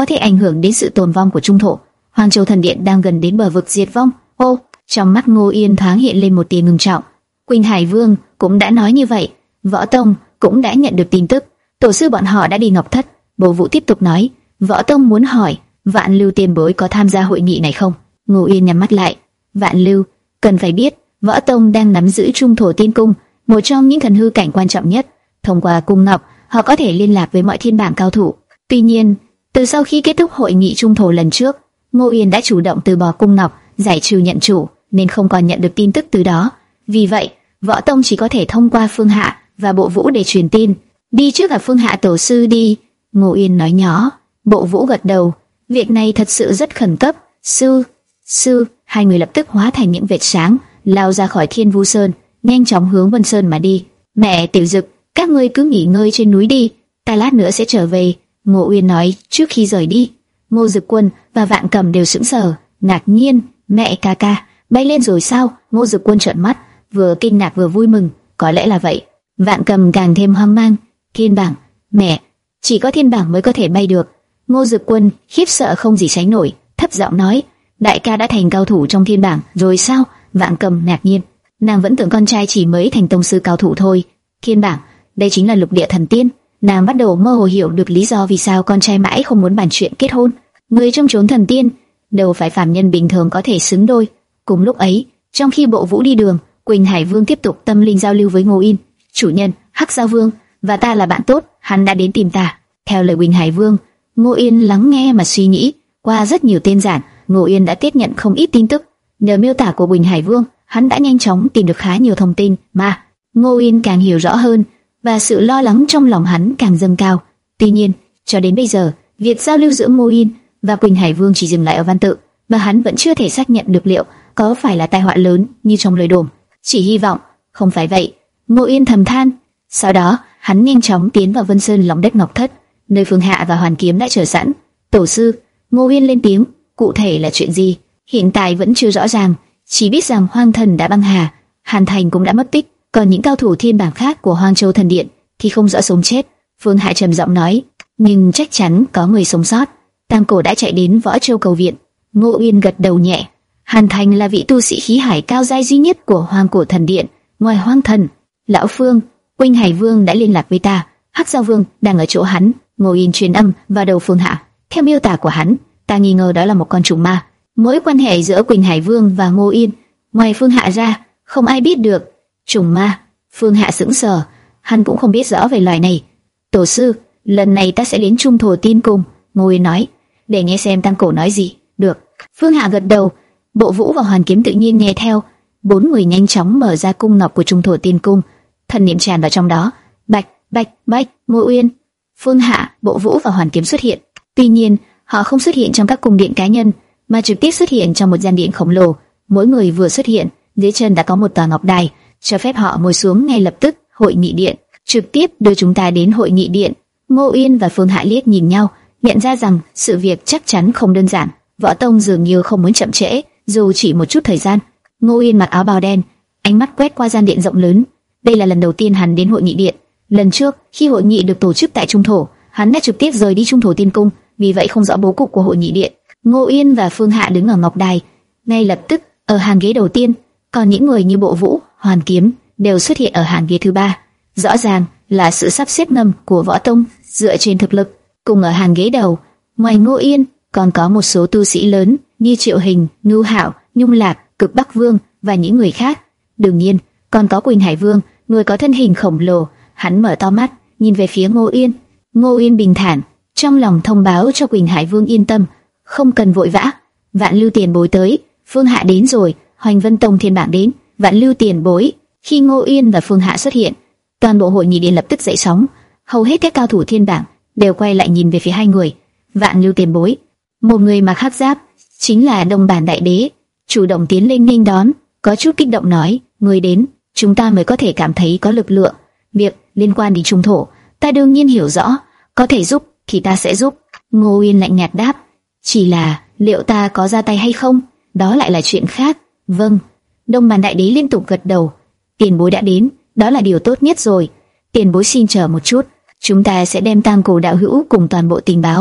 có thể ảnh hưởng đến sự tồn vong của trung thổ. Hoang Châu Thần Điện đang gần đến bờ vực diệt vong. Ô, trong mắt Ngô Yên thoáng hiện lên một tia ngưng trọng. Quỳnh Hải Vương cũng đã nói như vậy, Võ Tông cũng đã nhận được tin tức, tổ sư bọn họ đã đi Ngọc Thất. Bồ Vũ tiếp tục nói, Võ Tông muốn hỏi, Vạn Lưu tiền bối có tham gia hội nghị này không? Ngô Yên nhắm mắt lại. Vạn Lưu, cần phải biết, Võ Tông đang nắm giữ Trung Thổ Tiên Cung, một trong những thần hư cảnh quan trọng nhất. Thông qua cung ngọc, họ có thể liên lạc với mọi thiên bảng cao thủ. Tuy nhiên, từ sau khi kết thúc hội nghị Trung Thổ lần trước, Ngô Yên đã chủ động từ bỏ cung ngọc, giải trừ nhận chủ, nên không còn nhận được tin tức từ đó. Vì vậy, Võ Tông chỉ có thể thông qua Phương Hạ và Bộ Vũ để truyền tin. Đi trước gặp Phương Hạ tổ sư đi, Ngô Yên nói nhỏ. Bộ Vũ gật đầu. Việc này thật sự rất khẩn cấp. Sư, sư, hai người lập tức hóa thành những vệt sáng, lao ra khỏi Thiên Vu Sơn, nhanh chóng hướng Vân Sơn mà đi. Mẹ Tiểu Dực, các ngươi cứ nghỉ ngơi trên núi đi, ta lát nữa sẽ trở về, Ngô Uyên nói trước khi rời đi. Ngô Dực Quân và Vạn Cầm đều sững sờ, ngạc nhiên. Mẹ ca ca, bay lên rồi sao? Ngô Dực Quân trợn mắt, vừa kinh ngạc vừa vui mừng. Có lẽ là vậy. Vạn Cầm càng thêm hoang mang. Thiên bảng, mẹ, chỉ có thiên bảng mới có thể bay được. Ngô Dực Quân khiếp sợ không gì sánh nổi, thấp giọng nói, đại ca đã thành cao thủ trong thiên bảng rồi sao? Vạn Cầm ngạc nhiên, nàng vẫn tưởng con trai chỉ mới thành tông sư cao thủ thôi. Thiên bảng, đây chính là lục địa thần tiên. Nàng bắt đầu mơ hồ hiểu được lý do vì sao con trai mãi không muốn bàn chuyện kết hôn. Người trong chốn thần tiên, đâu phải phàm nhân bình thường có thể xứng đôi. Cùng lúc ấy, trong khi Bộ Vũ đi đường, Quỳnh Hải Vương tiếp tục tâm linh giao lưu với Ngô Yên. Chủ nhân, Hắc Giao Vương và ta là bạn tốt, hắn đã đến tìm ta. Theo lời Quỳnh Hải Vương, Ngô Yên lắng nghe mà suy nghĩ. Qua rất nhiều tên giản, Ngô Yên đã tiếp nhận không ít tin tức. Nhờ miêu tả của Quỳnh Hải Vương, hắn đã nhanh chóng tìm được khá nhiều thông tin mà Ngô Yên càng hiểu rõ hơn, và sự lo lắng trong lòng hắn càng dâng cao. Tuy nhiên, cho đến bây giờ, việc giao lưu giữa Ngô Yên và Quỳnh Hải Vương chỉ dừng lại ở văn tự, và hắn vẫn chưa thể xác nhận được liệu có phải là tai họa lớn như trong lời đồn. Chỉ hy vọng không phải vậy, Ngô Yên thầm than. Sau đó, hắn nhanh chóng tiến vào Vân Sơn lòng đất Ngọc Thất, nơi Phương Hạ và Hoàn Kiếm đã chờ sẵn. Tổ sư, Ngô Yên lên tiếng, cụ thể là chuyện gì? Hiện tại vẫn chưa rõ ràng, chỉ biết rằng Hoang Thần đã băng hà, Hàn Thành cũng đã mất tích, còn những cao thủ thiên bảng khác của Hoang Châu Thần Điện thì không rõ sống chết. Phương Hạ trầm giọng nói, nhưng chắc chắn có người sống sót. Tam Cổ đã chạy đến Võ Châu cầu viện. Ngô Yên gật đầu nhẹ. Hàn Thành là vị tu sĩ khí hải cao giai duy nhất của Hoang Cổ Thần Điện, ngoài Hoang Thần. Lão Phương, Quỳnh Hải Vương đã liên lạc với ta, Hắc Giao Vương đang ở chỗ hắn. Ngô Yên truyền âm vào đầu Phương Hạ. Theo miêu tả của hắn, ta nghi ngờ đó là một con trùng ma. Mối quan hệ giữa Quỳnh Hải Vương và Ngô Yên, ngoài Phương Hạ ra, không ai biết được. Trùng ma? Phương Hạ sững sờ, hắn cũng không biết rõ về loài này. Tổ sư, lần này ta sẽ đến Trung Thổ Tiên Cung, Ngô Yên nói, để nghe xem Tam Cổ nói gì. Được. Phương Hạ gật đầu. Bộ Vũ và Hoàn Kiếm tự nhiên nghe theo. Bốn người nhanh chóng mở ra cung ngọc của Trung Thổ Tiên Cung, thần niệm tràn vào trong đó. Bạch, bạch, bạch. Ngô Yên, Phương Hạ, Bộ Vũ và Hoàn Kiếm xuất hiện. Tuy nhiên, họ không xuất hiện trong các cung điện cá nhân, mà trực tiếp xuất hiện trong một gian điện khổng lồ. Mỗi người vừa xuất hiện, dưới chân đã có một tòa ngọc đài, cho phép họ ngồi xuống ngay lập tức. Hội nghị điện, trực tiếp đưa chúng ta đến hội nghị điện. Ngô Yên và Phương Hạ liếc nhìn nhau, nhận ra rằng sự việc chắc chắn không đơn giản. Võ Tông dường như không muốn chậm trễ, dù chỉ một chút thời gian. Ngô Yên mặc áo bào đen, ánh mắt quét qua gian điện rộng lớn. Đây là lần đầu tiên hắn đến hội nghị điện. Lần trước, khi hội nghị được tổ chức tại Trung Thổ, hắn đã trực tiếp rời đi Trung Thổ Tiên Cung, vì vậy không rõ bố cục của hội nghị điện. Ngô Yên và Phương Hạ đứng ở ngọc đài, ngay lập tức ở hàng ghế đầu tiên, còn những người như Bộ Vũ, Hoàn Kiếm đều xuất hiện ở hàng ghế thứ ba. Rõ ràng là sự sắp xếp ngầm của Võ Tông dựa trên thực lực. Cùng ở hàng ghế đầu, ngoài Ngô Yên, còn có một số tu sĩ lớn như Triệu Hình, Ngưu Hạo, Nhung Lạc, Cực Bắc Vương và những người khác. Đương nhiên, còn có Quỳnh Hải Vương, người có thân hình khổng lồ. Hắn mở to mắt, nhìn về phía Ngô Yên. Ngô Yên bình thản, trong lòng thông báo cho Quỳnh Hải Vương yên tâm, không cần vội vã. Vạn Lưu tiền bối tới, Phương Hạ đến rồi, Hoành Vân Tông thiên bảng đến, Vạn Lưu tiền bối. Khi Ngô Yên và Phương Hạ xuất hiện, toàn bộ hội nghị điện lập tức dậy sóng. Hầu hết các cao thủ thiên bảng đều quay lại nhìn về phía hai người. Vạn Lưu tiền bối, một người mặc hắc giáp, chính là Đông Bản Đại Đế, chủ động tiến lên nghênh đón, có chút kích động nói, người đến, chúng ta mới có thể cảm thấy có lực lượng. Việc liên quan đến Trung Thổ, ta đương nhiên hiểu rõ, có thể giúp thì ta sẽ giúp. Ngô Yên lạnh nhạt đáp, chỉ là liệu ta có ra tay hay không, đó lại là chuyện khác. Vâng. Đông Bản Đại Đế liên tục gật đầu. Tiền bối đã đến, đó là điều tốt nhất rồi. Tiền bối xin chờ một chút, chúng ta sẽ đem Tam Cổ đạo hữu cùng toàn bộ tình báo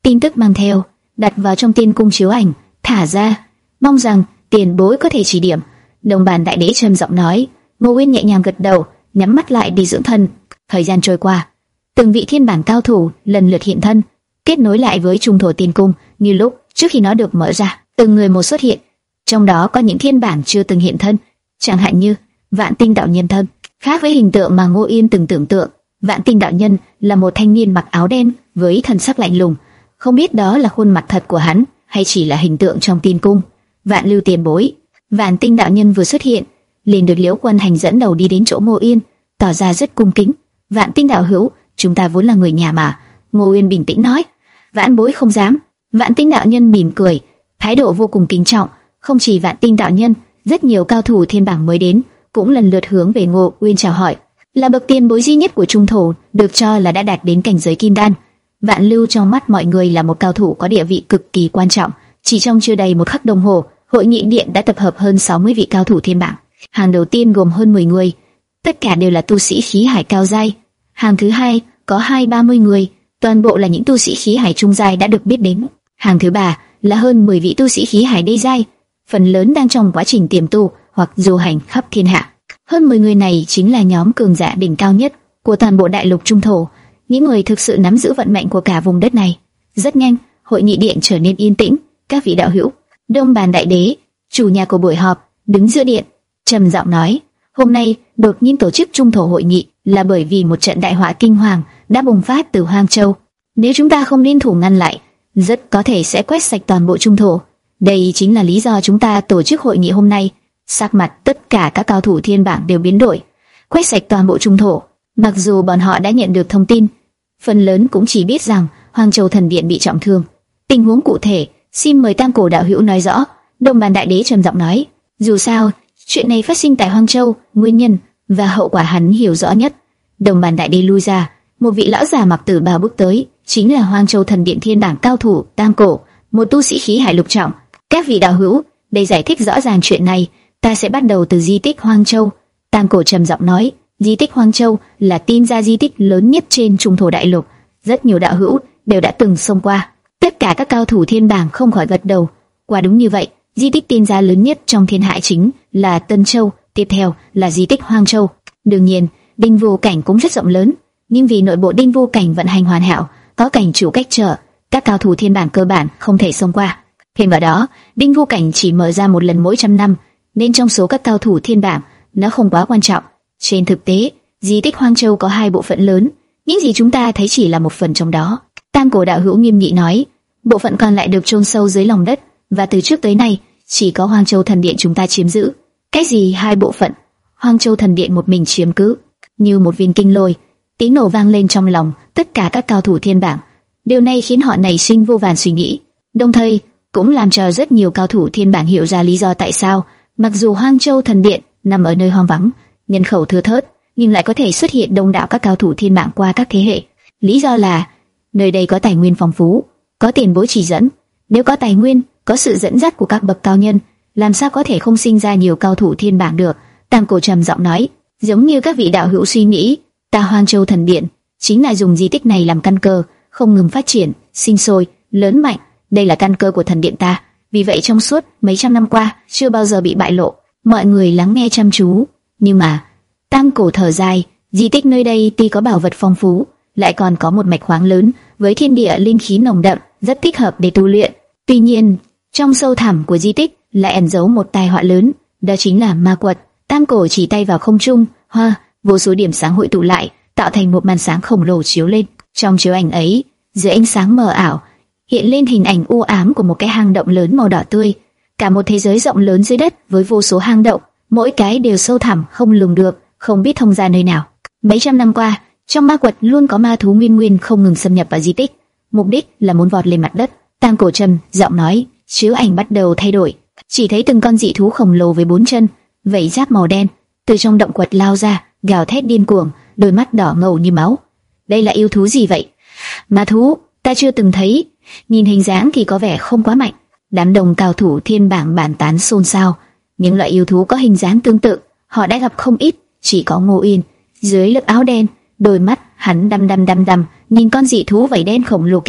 tin tức mang theo, đặt vào trong tiên cung chiếu ảnh, thả ra, mong rằng tiền bối có thể chỉ điểm. Đồng bàn đại đế trầm giọng nói. Ngô Uyên nhẹ nhàng gật đầu, nhắm mắt lại đi dưỡng thân. Thời gian trôi qua, từng vị thiên bản cao thủ lần lượt hiện thân, kết nối lại với trung thổ tiên cung. Như lúc trước khi nó được mở ra, từng người một xuất hiện, trong đó có những thiên bản chưa từng hiện thân, chẳng hạn như Vạn Tinh đạo nhân thân. Khác với hình tượng mà Ngô Uyên từng tưởng tượng, Vạn Tinh đạo nhân là một thanh niên mặc áo đen với thần sắc lạnh lùng, không biết đó là khuôn mặt thật của hắn hay chỉ là hình tượng trong tiên cung. Vạn Lưu tiền bối. Vạn Tinh đạo nhân vừa xuất hiện, liền được Liễu Quân Hành dẫn đầu đi đến chỗ Ngô Uyên, tỏ ra rất cung kính. Vạn Tinh đạo hữu, chúng ta vốn là người nhà mà. Ngô Uyên bình tĩnh nói. Vạn bối không dám. Vạn Tinh đạo nhân mỉm cười, thái độ vô cùng kính trọng. Không chỉ Vạn Tinh đạo nhân, rất nhiều cao thủ thiên bảng mới đến cũng lần lượt hướng về Ngô Uyên chào hỏi. Là bậc tiền bối duy nhất của trung thổ, được cho là đã đạt đến cảnh giới kim đan. Vạn Lưu trong mắt mọi người là một cao thủ có địa vị cực kỳ quan trọng. Chỉ trong chưa đầy một khắc đồng hồ, hội nghị điện đã tập hợp hơn sáu mươi vị cao thủ thiên bảng. Hàng đầu tiên gồm hơn mười người, tất cả đều là tu sĩ khí hải cao giai. Hàng thứ hai có hai ba mươi người, toàn bộ là những tu sĩ khí hải trung giai đã được biết đến. Hàng thứ ba là hơn mười vị tu sĩ khí hải đê giai, phần lớn đang trong quá trình tiềm tu hoặc du hành khắp thiên hạ. Hơn mười người này chính là nhóm cường giả đỉnh cao nhất của toàn bộ đại lục trung thổ, những người thực sự nắm giữ vận mệnh của cả vùng đất này. Rất nhanh, hội nghị điện trở nên yên tĩnh. Các vị đạo hữu, Đông Bàn đại đế, chủ nhà của buổi họp, đứng giữa điện, trầm giọng nói: hôm nay đột nhiên tổ chức trung thổ hội nghị là bởi vì một trận đại họa kinh hoàng đã bùng phát từ Hoang Châu. Nếu chúng ta không liên thủ ngăn lại, rất có thể sẽ quét sạch toàn bộ trung thổ. Đây chính là lý do chúng ta tổ chức hội nghị hôm nay. Sắc mặt tất cả các cao thủ thiên bảng đều biến đổi. Quét sạch toàn bộ trung thổ. Mặc dù bọn họ đã nhận được thông tin, phần lớn cũng chỉ biết rằng Hoang Châu thần điện bị trọng thương. Tình huống cụ thể, xin mời Tam Cổ đạo hữu nói rõ. Đông Bàn đại đế trầm giọng nói. Dù sao, chuyện này phát sinh tại Hoang Châu, nguyên nhân và hậu quả hắn hiểu rõ nhất. Đông Bàn đại đế lui ra, một vị lão già mặc tử bào bước tới, chính là Hoang Châu thần điện thiên bảng cao thủ Tam Cổ, một tu sĩ khí hải lục trọng. Các vị đạo hữu, để giải thích rõ ràng chuyện này, ta sẽ bắt đầu từ di tích Hoang Châu. Tam Cổ trầm giọng nói. Di tích Hoang Châu là tin ra di tích lớn nhất trên trung thổ đại lục, rất nhiều đạo hữu đều đã từng xông qua. Tất cả các cao thủ thiên bảng không khỏi gật đầu. Quả đúng như vậy, di tích tin ra lớn nhất trong thiên hạ chính là Tân Châu, tiếp theo là di tích Hoang Châu. Đương nhiên, Đinh Vu cảnh cũng rất rộng lớn, nhưng vì nội bộ Đinh Vu cảnh vận hành hoàn hảo, có cảnh chủ cách trở, các cao thủ thiên bảng cơ bản không thể xông qua. Thêm vào đó, Đinh Vu cảnh chỉ mở ra một lần mỗi trăm năm, nên trong số các cao thủ thiên bảng, nó không quá quan trọng. Trên thực tế, di tích Hoang Châu có hai bộ phận lớn, những gì chúng ta thấy chỉ là một phần trong đó. Tam Cổ đạo hữu nghiêm nghị nói, bộ phận còn lại được chôn sâu dưới lòng đất, và từ trước tới nay chỉ có Hoang Châu thần điện chúng ta chiếm giữ. Cái gì hai bộ phận? Hoang Châu thần điện một mình chiếm cứ? Như một viên kinh lôi, tiếng nổ vang lên trong lòng tất cả các cao thủ thiên bảng. Điều này khiến họ nảy sinh vô vàn suy nghĩ, đồng thời cũng làm cho rất nhiều cao thủ thiên bảng hiểu ra lý do tại sao, mặc dù Hoang Châu thần điện nằm ở nơi hoang vắng, nhân khẩu thưa thớt, nhưng lại có thể xuất hiện đông đảo các cao thủ thiên bảng qua các thế hệ. Lý do là nơi đây có tài nguyên phong phú, có tiền bối chỉ dẫn. Nếu có tài nguyên, có sự dẫn dắt của các bậc cao nhân, làm sao có thể không sinh ra nhiều cao thủ thiên bảng được? Tam Cổ trầm giọng nói, giống như các vị đạo hữu suy nghĩ, ta Hoang Châu thần điện chính là dùng di tích này làm căn cơ, không ngừng phát triển, sinh sôi, lớn mạnh. Đây là căn cơ của thần điện ta, vì vậy trong suốt mấy trăm năm qua chưa bao giờ bị bại lộ. Mọi người lắng nghe chăm chú, nhưng mà Tam Cổ thở dài, di tích nơi đây tuy có bảo vật phong phú, lại còn có một mạch khoáng lớn với thiên địa linh khí nồng đậm, rất thích hợp để tu luyện. Tuy nhiên, trong sâu thẳm của di tích lại ẩn giấu một tai họa lớn, đó chính là ma quật. Tam Cổ chỉ tay vào không trung, hoa, vô số điểm sáng hội tụ lại, tạo thành một màn sáng khổng lồ chiếu lên. Trong chiếu ảnh ấy, dưới ánh sáng mờ ảo, hiện lên hình ảnh u ám của một cái hang động lớn màu đỏ tươi. Cả một thế giới rộng lớn dưới đất với vô số hang động, mỗi cái đều sâu thẳm không lường được, không biết thông ra nơi nào. Mấy trăm năm qua, trong ma quật luôn có ma thú nguyên nguyên không ngừng xâm nhập vào di tích, mục đích là muốn vọt lên mặt đất. Tam Cổ trầm giọng nói, chiếu ảnh bắt đầu thay đổi, chỉ thấy từng con dị thú khổng lồ với bốn chân, vảy giáp màu đen, từ trong động quật lao ra, gào thét điên cuồng, đôi mắt đỏ ngầu như máu. Đây là yêu thú gì vậy? Ma thú, ta chưa từng thấy, nhìn hình dáng thì có vẻ không quá mạnh. Đám đồng cao thủ thiên bảng bàn tán xôn xao. Những loại yêu thú có hình dáng tương tự, họ đã gặp không ít. Chỉ có Ngô Uyên, dưới lớp áo đen, đôi mắt hắn đăm đăm đăm đăm nhìn con dị thú vảy đen khổng lồ kia,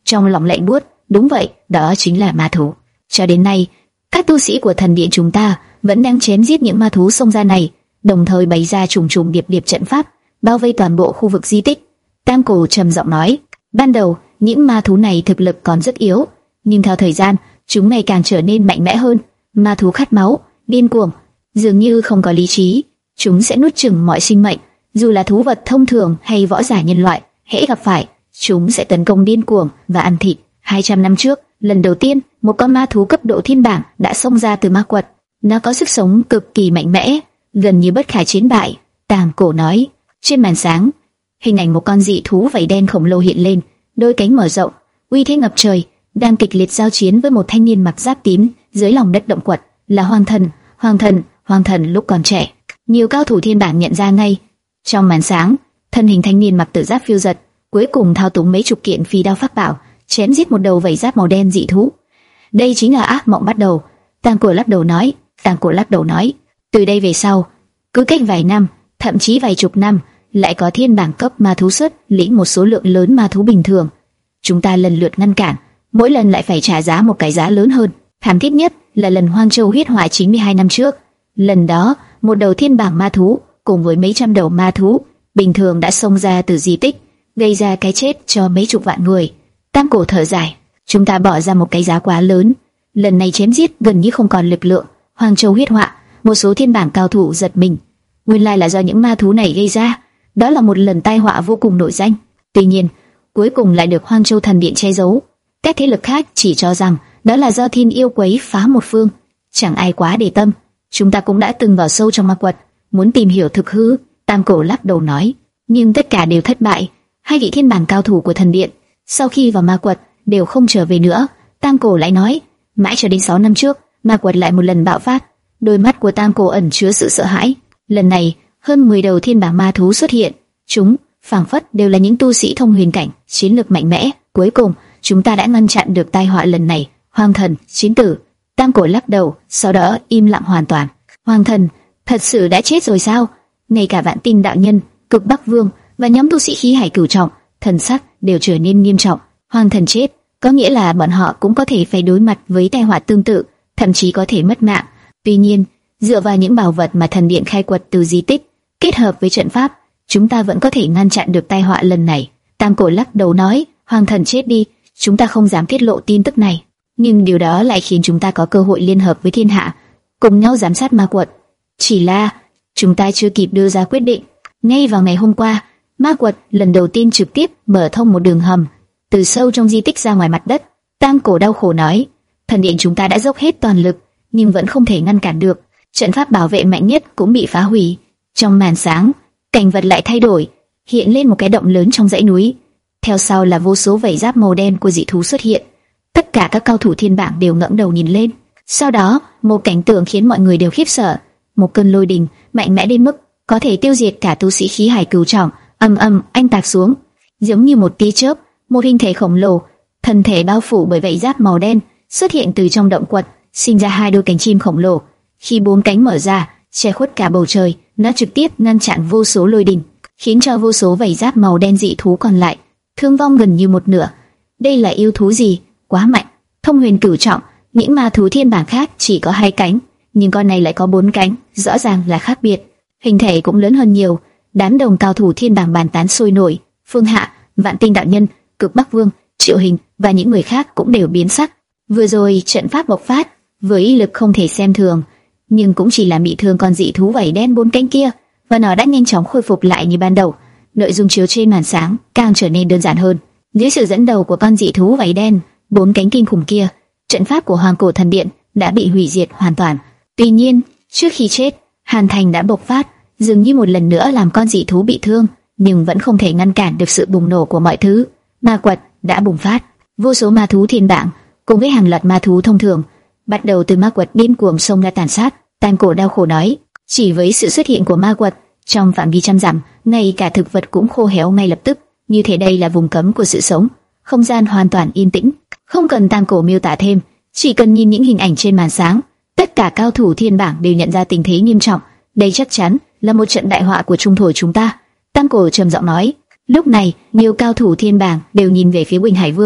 trong lòng lạnh buốt. Đúng vậy, đó chính là ma thú. Cho đến nay, các tu sĩ của thần điện chúng ta vẫn đang chém giết những ma thú xông ra này, đồng thời bày ra trùng trùng điệp điệp trận pháp, bao vây toàn bộ khu vực di tích. Tam Cổ trầm giọng nói, ban đầu những ma thú này thực lực còn rất yếu, nhưng theo thời gian, chúng ngày càng trở nên mạnh mẽ hơn. Ma thú khát máu, điên cuồng, dường như không có lý trí, chúng sẽ nuốt chửng mọi sinh mệnh, dù là thú vật thông thường hay võ giả nhân loại, hễ gặp phải, chúng sẽ tấn công điên cuồng và ăn thịt. hai trăm năm trước, lần đầu tiên, một con ma thú cấp độ thiên bảng đã xông ra từ ma quật. Nó có sức sống cực kỳ mạnh mẽ, gần như bất khả chiến bại. Tam Cổ nói. Trên màn sáng, hình ảnh một con dị thú vảy đen khổng lồ hiện lên, đôi cánh mở rộng, uy thế ngập trời, đang kịch liệt giao chiến với một thanh niên mặc giáp tím dưới lòng đất động quật. Là Hoàng Thần. Hoàng Thần, Hoàng Thần lúc còn trẻ, nhiều cao thủ thiên bảng nhận ra ngay. Trong màn sáng, thân hình thanh niên mặc tử giáp phiêu giật, cuối cùng thao túng mấy chục kiện phi đao pháp bảo, chém giết một đầu vảy giáp màu đen dị thú. Đây chính là ác mộng bắt đầu. Tam Cổ lắc đầu nói. Tam Cổ lắc đầu nói. Từ đây về sau, cứ cách vài năm, thậm chí vài chục năm, lại có thiên bảng cấp ma thú xuất lĩnh một số lượng lớn ma thú bình thường. Chúng ta lần lượt ngăn cản, mỗi lần lại phải trả giá một cái giá lớn hơn. Thảm thiết nhất là lần Hoang Châu huyết hỏa chín mươi hai năm trước. Lần đó, một đầu thiên bảng ma thú cùng với mấy trăm đầu ma thú bình thường đã xông ra từ di tích, gây ra cái chết cho mấy chục vạn người. Tam Cổ thở dài. Chúng ta bỏ ra một cái giá quá lớn, lần này chém giết gần như không còn lực lượng. Hoang Châu huyết họa, một số thiên bảng cao thủ giật mình. Nguyên lai là do những ma thú này gây ra. Đó là một lần tai họa vô cùng nổi danh. Tuy nhiên, cuối cùng lại được Hoang Châu thần điện che giấu. Các thế lực khác chỉ cho rằng đó là do thiên yêu quấy phá một phương. Chẳng ai quá để tâm. Chúng ta cũng đã từng vào sâu trong ma quật, muốn tìm hiểu thực hư. Tam Cổ lắc đầu nói. Nhưng tất cả đều thất bại. Hai vị thiên bảng cao thủ của thần điện sau khi vào ma quật đều không trở về nữa. Tam Cổ lại nói. Mãi cho đến sáu năm trước, ma quật lại một lần bạo phát. Đôi mắt của Tam Cổ ẩn chứa sự sợ hãi. Lần này, hơn mười đầu thiên bảng ma thú xuất hiện. Chúng, phảng phất đều là những tu sĩ thông huyền cảnh, chiến lực mạnh mẽ. Cuối cùng, chúng ta đã ngăn chặn được tai họa lần này. Hoàng Thần, Chiến Tử. Tam Cổ lắc đầu, sau đó im lặng hoàn toàn. Hoàng Thần, thật sự đã chết rồi sao? Ngay cả Vạn Tinh đạo nhân, Cực Bắc Vương và nhóm tu sĩ khí hải cửu trọng, thần sắc đều trở nên nghiêm trọng. Hoàng Thần chết, có nghĩa là bọn họ cũng có thể phải đối mặt với tai họa tương tự, thậm chí có thể mất mạng. Tuy nhiên, dựa vào những bảo vật mà thần điện khai quật từ di tích, kết hợp với trận pháp, chúng ta vẫn có thể ngăn chặn được tai họa lần này. Tam Cổ lắc đầu nói, Hoàng Thần chết đi, chúng ta không dám tiết lộ tin tức này, nhưng điều đó lại khiến chúng ta có cơ hội liên hợp với thiên hạ, cùng nhau giám sát ma quật. Chỉ là chúng ta chưa kịp đưa ra quyết định. Ngay vào ngày hôm qua, ma quật lần đầu tiên trực tiếp mở thông một đường hầm từ sâu trong di tích ra ngoài mặt đất. Tam Cổ đau khổ nói, thần điện chúng ta đã dốc hết toàn lực, nhưng vẫn không thể ngăn cản được. Trận pháp bảo vệ mạnh nhất cũng bị phá hủy. Trong màn sáng, cảnh vật lại thay đổi, hiện lên một cái động lớn trong dãy núi. Theo sau là vô số vảy giáp màu đen của dị thú xuất hiện. Tất cả các cao thủ thiên bảng đều ngẩng đầu nhìn lên. Sau đó, một cảnh tượng khiến mọi người đều khiếp sợ. Một cơn lôi đình mạnh mẽ đến mức có thể tiêu diệt cả tu sĩ khí hải cửu trọng, ầm ầm anh tạc xuống, giống như một tia chớp. Một hình thể khổng lồ, thân thể bao phủ bởi vảy giáp màu đen, xuất hiện từ trong động quật, sinh ra hai đôi cánh chim khổng lồ. Khi bốn cánh mở ra, che khuất cả bầu trời, nó trực tiếp ngăn chặn vô số lôi đình, khiến cho vô số vảy giáp màu đen dị thú còn lại thương vong gần như một nửa. Đây là yêu thú gì? Quá mạnh! Thông huyền cửu trọng, những ma thú thiên bảng khác chỉ có hai cánh, nhưng con này lại có bốn cánh, rõ ràng là khác biệt. Hình thể cũng lớn hơn nhiều. Đám đồng cao thủ thiên bảng bàn tán sôi nổi. Phương Hạ, Vạn Tinh đạo nhân, Cực Bắc Vương, Triệu Hình và những người khác cũng đều biến sắc. Vừa rồi trận pháp bộc phát với ý lực không thể xem thường, nhưng cũng chỉ là bị thương con dị thú vảy đen bốn cánh kia, và nó đã nhanh chóng khôi phục lại như ban đầu. Nội dung chiếu trên màn sáng càng trở nên đơn giản hơn. Dưới sự dẫn đầu của con dị thú vảy đen bốn cánh kinh khủng kia, trận pháp của Hoàng Cổ Thần Điện đã bị hủy diệt hoàn toàn. Tuy nhiên, trước khi chết, Hàn Thành đã bộc phát, dường như một lần nữa làm con dị thú bị thương, nhưng vẫn không thể ngăn cản được sự bùng nổ của mọi thứ. Ma quật đã bùng phát, vô số ma thú thiên bảng cùng với hàng loạt ma thú thông thường bắt đầu từ ma quật điên cuồng xông ra tàn sát. Tam Cổ đau khổ nói, chỉ với sự xuất hiện của ma quật trong phạm vi trăm dặm, ngay cả thực vật cũng khô héo ngay lập tức, như thể đây là vùng cấm của sự sống. Không gian hoàn toàn yên tĩnh, không cần Tam Cổ miêu tả thêm, chỉ cần nhìn những hình ảnh trên màn sáng, tất cả cao thủ thiên bảng đều nhận ra tình thế nghiêm trọng. Đây chắc chắn là một trận đại họa của trung thổ chúng ta. Tam Cổ trầm giọng nói. Lúc này, nhiều cao thủ thiên bảng đều nhìn về phía Quỳnh Hải Vương.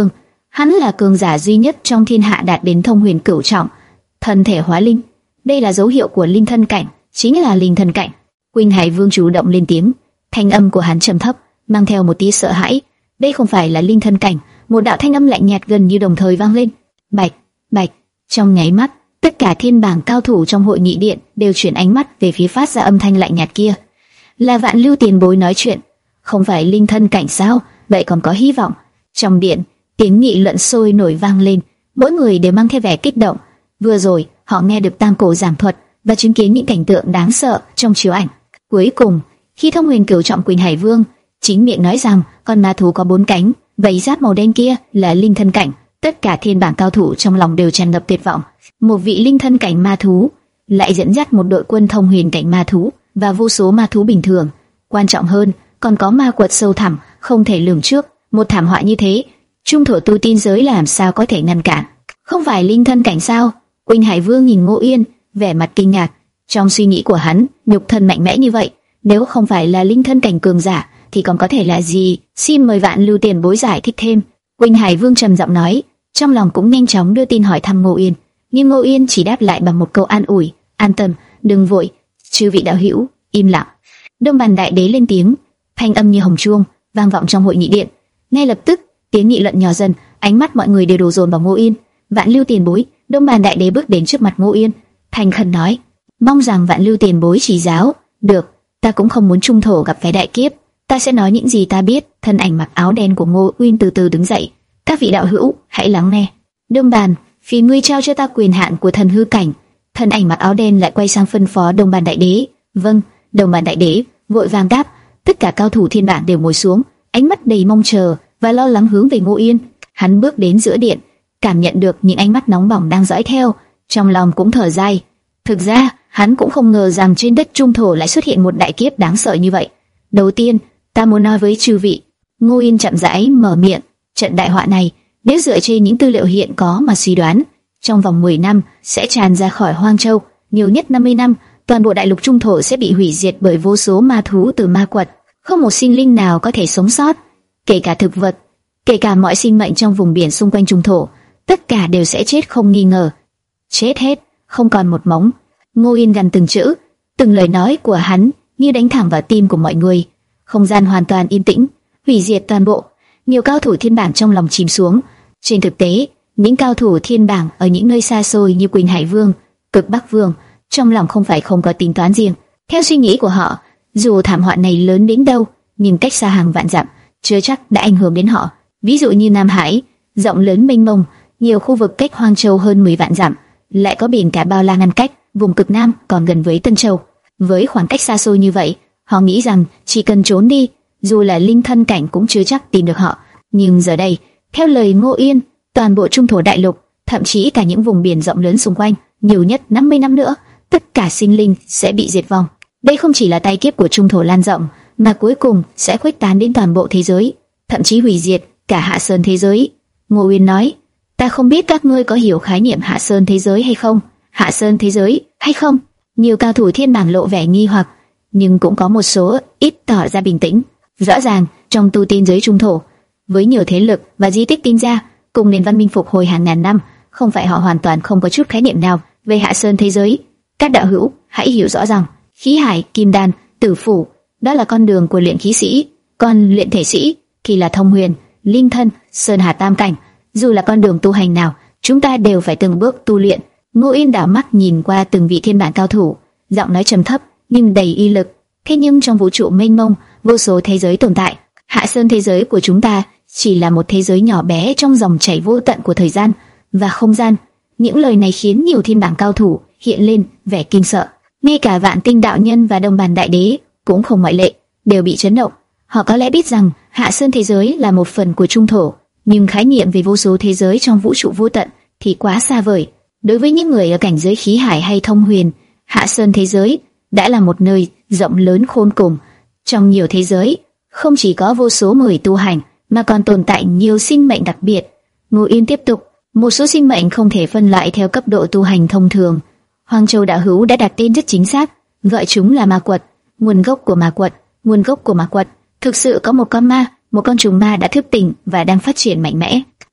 Hắn là cường giả duy nhất trong thiên hạ đạt đến thông huyền cửu trọng, thân thể hóa linh. Đây là dấu hiệu của linh thân cảnh, chính là linh thân cảnh. Quỳnh Hải Vương chủ động lên tiếng, thanh âm của hắn trầm thấp, mang theo một tia sợ hãi. Đây không phải là linh thân cảnh. Một đạo thanh âm lạnh nhạt gần như đồng thời vang lên. Bạch, bạch. Trong nháy mắt, tất cả thiên bảng cao thủ trong hội nghị điện đều chuyển ánh mắt về phía phát ra âm thanh lạnh nhạt kia. Là Vạn Lưu tiền bối nói chuyện. Không phải linh thân cảnh sao? Vậy còn có hy vọng. Trong điện, tiếng nghị luận sôi nổi vang lên, mỗi người đều mang theo vẻ kích động. Vừa rồi, họ nghe được tam cổ giảng thuật và chứng kiến những cảnh tượng đáng sợ trong chiếu ảnh. Cuối cùng, khi thông huyền cửu trọng Quỳnh Hải Vương chính miệng nói rằng con ma thú có bốn cánh, vảy giáp màu đen kia là linh thân cảnh, tất cả thiên bảng cao thủ trong lòng đều tràn ngập tuyệt vọng. Một vị linh thân cảnh ma thú lại dẫn dắt một đội quân thông huyền cảnh ma thú và vô số ma thú bình thường. Quan trọng hơn, còn có ma quật sâu thẳm không thể lường trước. Một thảm họa như thế, trung thổ tu tiên giới làm sao có thể ngăn cản? Không phải linh thân cảnh sao? Quỳnh Hải Vương nhìn Ngô Yên, vẻ mặt kinh ngạc. Trong suy nghĩ của hắn, nhục thân mạnh mẽ như vậy, nếu không phải là linh thân cảnh cường giả, thì còn có thể là gì? Xin mời Vạn Lưu tiền bối giải thích thêm. Quỳnh Hải Vương trầm giọng nói, trong lòng cũng nhanh chóng đưa tin hỏi thăm Ngô Yên, nhưng Ngô Yên chỉ đáp lại bằng một câu an ủi, an tâm, đừng vội. Chư vị đạo hữu, im lặng. Đông Bàn Đại Đế lên tiếng, thanh âm như hồng chuông vang vọng trong hội nghị điện. Ngay lập tức, tiếng nghị luận nhỏ dần, ánh mắt mọi người đều đổ dồn vào Ngô Yên. Vạn Lưu tiền bối. Đông Bàn Đại Đế bước đến trước mặt Ngô Yên, thành khẩn nói, mong rằng Vạn Lưu tiền bối chỉ giáo. Được, ta cũng không muốn trung thổ gặp phải đại kiếp, ta sẽ nói những gì ta biết. Thân ảnh mặc áo đen của Ngô Uyên từ từ đứng dậy. Các vị đạo hữu, hãy lắng nghe. Đông Bàn, vì ngươi trao cho ta quyền hạn của thần hư cảnh. Thân ảnh mặc áo đen lại quay sang phân phó Đông Bàn Đại Đế. Vâng. Đông Bàn Đại Đế vội vàng đáp. Tất cả cao thủ thiên bảng đều ngồi xuống, ánh mắt đầy mong chờ và lo lắng hướng về Ngô Yên. Hắn bước đến giữa điện, cảm nhận được những ánh mắt nóng bỏng đang dõi theo, trong lòng cũng thở dài. Thực ra, hắn cũng không ngờ rằng trên đất trung thổ lại xuất hiện một đại kiếp đáng sợ như vậy. Đầu tiên, ta muốn nói với chư vị. Ngô Yên chậm rãi mở miệng. Trận đại họa này, nếu dựa trên những tư liệu hiện có mà suy đoán, trong vòng mười năm sẽ tràn ra khỏi Hoang Châu, nhiều nhất năm mươi năm, toàn bộ đại lục trung thổ sẽ bị hủy diệt bởi vô số ma thú từ ma quật, không một sinh linh nào có thể sống sót, kể cả thực vật, kể cả mọi sinh mệnh trong vùng biển xung quanh trung thổ, tất cả đều sẽ chết không nghi ngờ. Chết hết, không còn một mống. Ngô Yên gần từng chữ, từng lời nói của hắn như đánh thẳng vào tim của mọi người. Không gian hoàn toàn yên tĩnh, hủy diệt toàn bộ. Nhiều cao thủ thiên bảng trong lòng chìm xuống. Trên thực tế, những cao thủ thiên bảng ở những nơi xa xôi như Quỳnh Hải Vương, Cực Bắc Vương, trong lòng không phải không có tính toán riêng. Theo suy nghĩ của họ, dù thảm họa này lớn đến đâu, nhưng cách xa hàng vạn dặm, chưa chắc đã ảnh hưởng đến họ. Ví dụ như Nam Hải, rộng lớn mênh mông, nhiều khu vực cách Hoang Châu hơn mười vạn dặm, lại có biển cả bao la ngăn cách, vùng cực Nam còn gần với Tân Châu. Với khoảng cách xa xôi như vậy, họ nghĩ rằng chỉ cần trốn đi, dù là linh thân cảnh cũng chưa chắc tìm được họ. Nhưng giờ đây, theo lời Ngô Yên, toàn bộ trung thổ đại lục, thậm chí cả những vùng biển rộng lớn xung quanh, nhiều nhất năm mươi năm nữa, tất cả sinh linh sẽ bị diệt vong. Đây không chỉ là tai kiếp của trung thổ lan rộng, mà cuối cùng sẽ khuếch tán đến toàn bộ thế giới, thậm chí hủy diệt cả Hạ Sơn thế giới. Ngô Uyên nói, ta không biết các ngươi có hiểu khái niệm Hạ Sơn thế giới hay không? Hạ Sơn thế giới hay không? Nhiều cao thủ thiên bảng lộ vẻ nghi hoặc, nhưng cũng có một số ít tỏ ra bình tĩnh. Rõ ràng trong tu tiên giới trung thổ, với nhiều thế lực và di tích tin ra, cùng nền văn minh phục hồi hàng ngàn năm, không phải họ hoàn toàn không có chút khái niệm nào về Hạ Sơn thế giới. Các đạo hữu hãy hiểu rõ rằng khí hải, kim đan, tử phủ, đó là con đường của luyện khí sĩ, còn luyện thể sĩ thì là thông huyền, linh thân, sơn hà tam cảnh. Dù là con đường tu hành nào, chúng ta đều phải từng bước tu luyện. Ngô Yên đảo mắt nhìn qua từng vị thiên bảng cao thủ, giọng nói trầm thấp nhưng đầy uy lực. Thế nhưng trong vũ trụ mênh mông, vô số thế giới tồn tại, Hạ Sơn thế giới của chúng ta chỉ là một thế giới nhỏ bé trong dòng chảy vô tận của thời gian và không gian. Những lời này khiến nhiều thiên bảng cao thủ hiện lên vẻ kinh sợ. Ngay cả Vạn Tinh đạo nhân và Đông Bàn Đại Đế cũng không ngoại lệ, đều bị chấn động. Họ có lẽ biết rằng Hạ Sơn thế giới là một phần của trung thổ, nhưng khái niệm về vô số thế giới trong vũ trụ vô tận thì quá xa vời. Đối với những người ở cảnh giới khí hải hay thông huyền, Hạ Sơn thế giới đã là một nơi rộng lớn khôn cùng. Trong nhiều thế giới, không chỉ có vô số người tu hành, mà còn tồn tại nhiều sinh mệnh đặc biệt. Ngô Yên tiếp tục, một số sinh mệnh không thể phân loại theo cấp độ tu hành thông thường. Hoang Châu đạo hữu đã đặt tên rất chính xác, gọi chúng là ma quật. Nguồn gốc của ma quật, nguồn gốc của ma quật, thực sự có một con ma, một con trùng ma đã thức tỉnh và đang phát triển mạnh mẽ.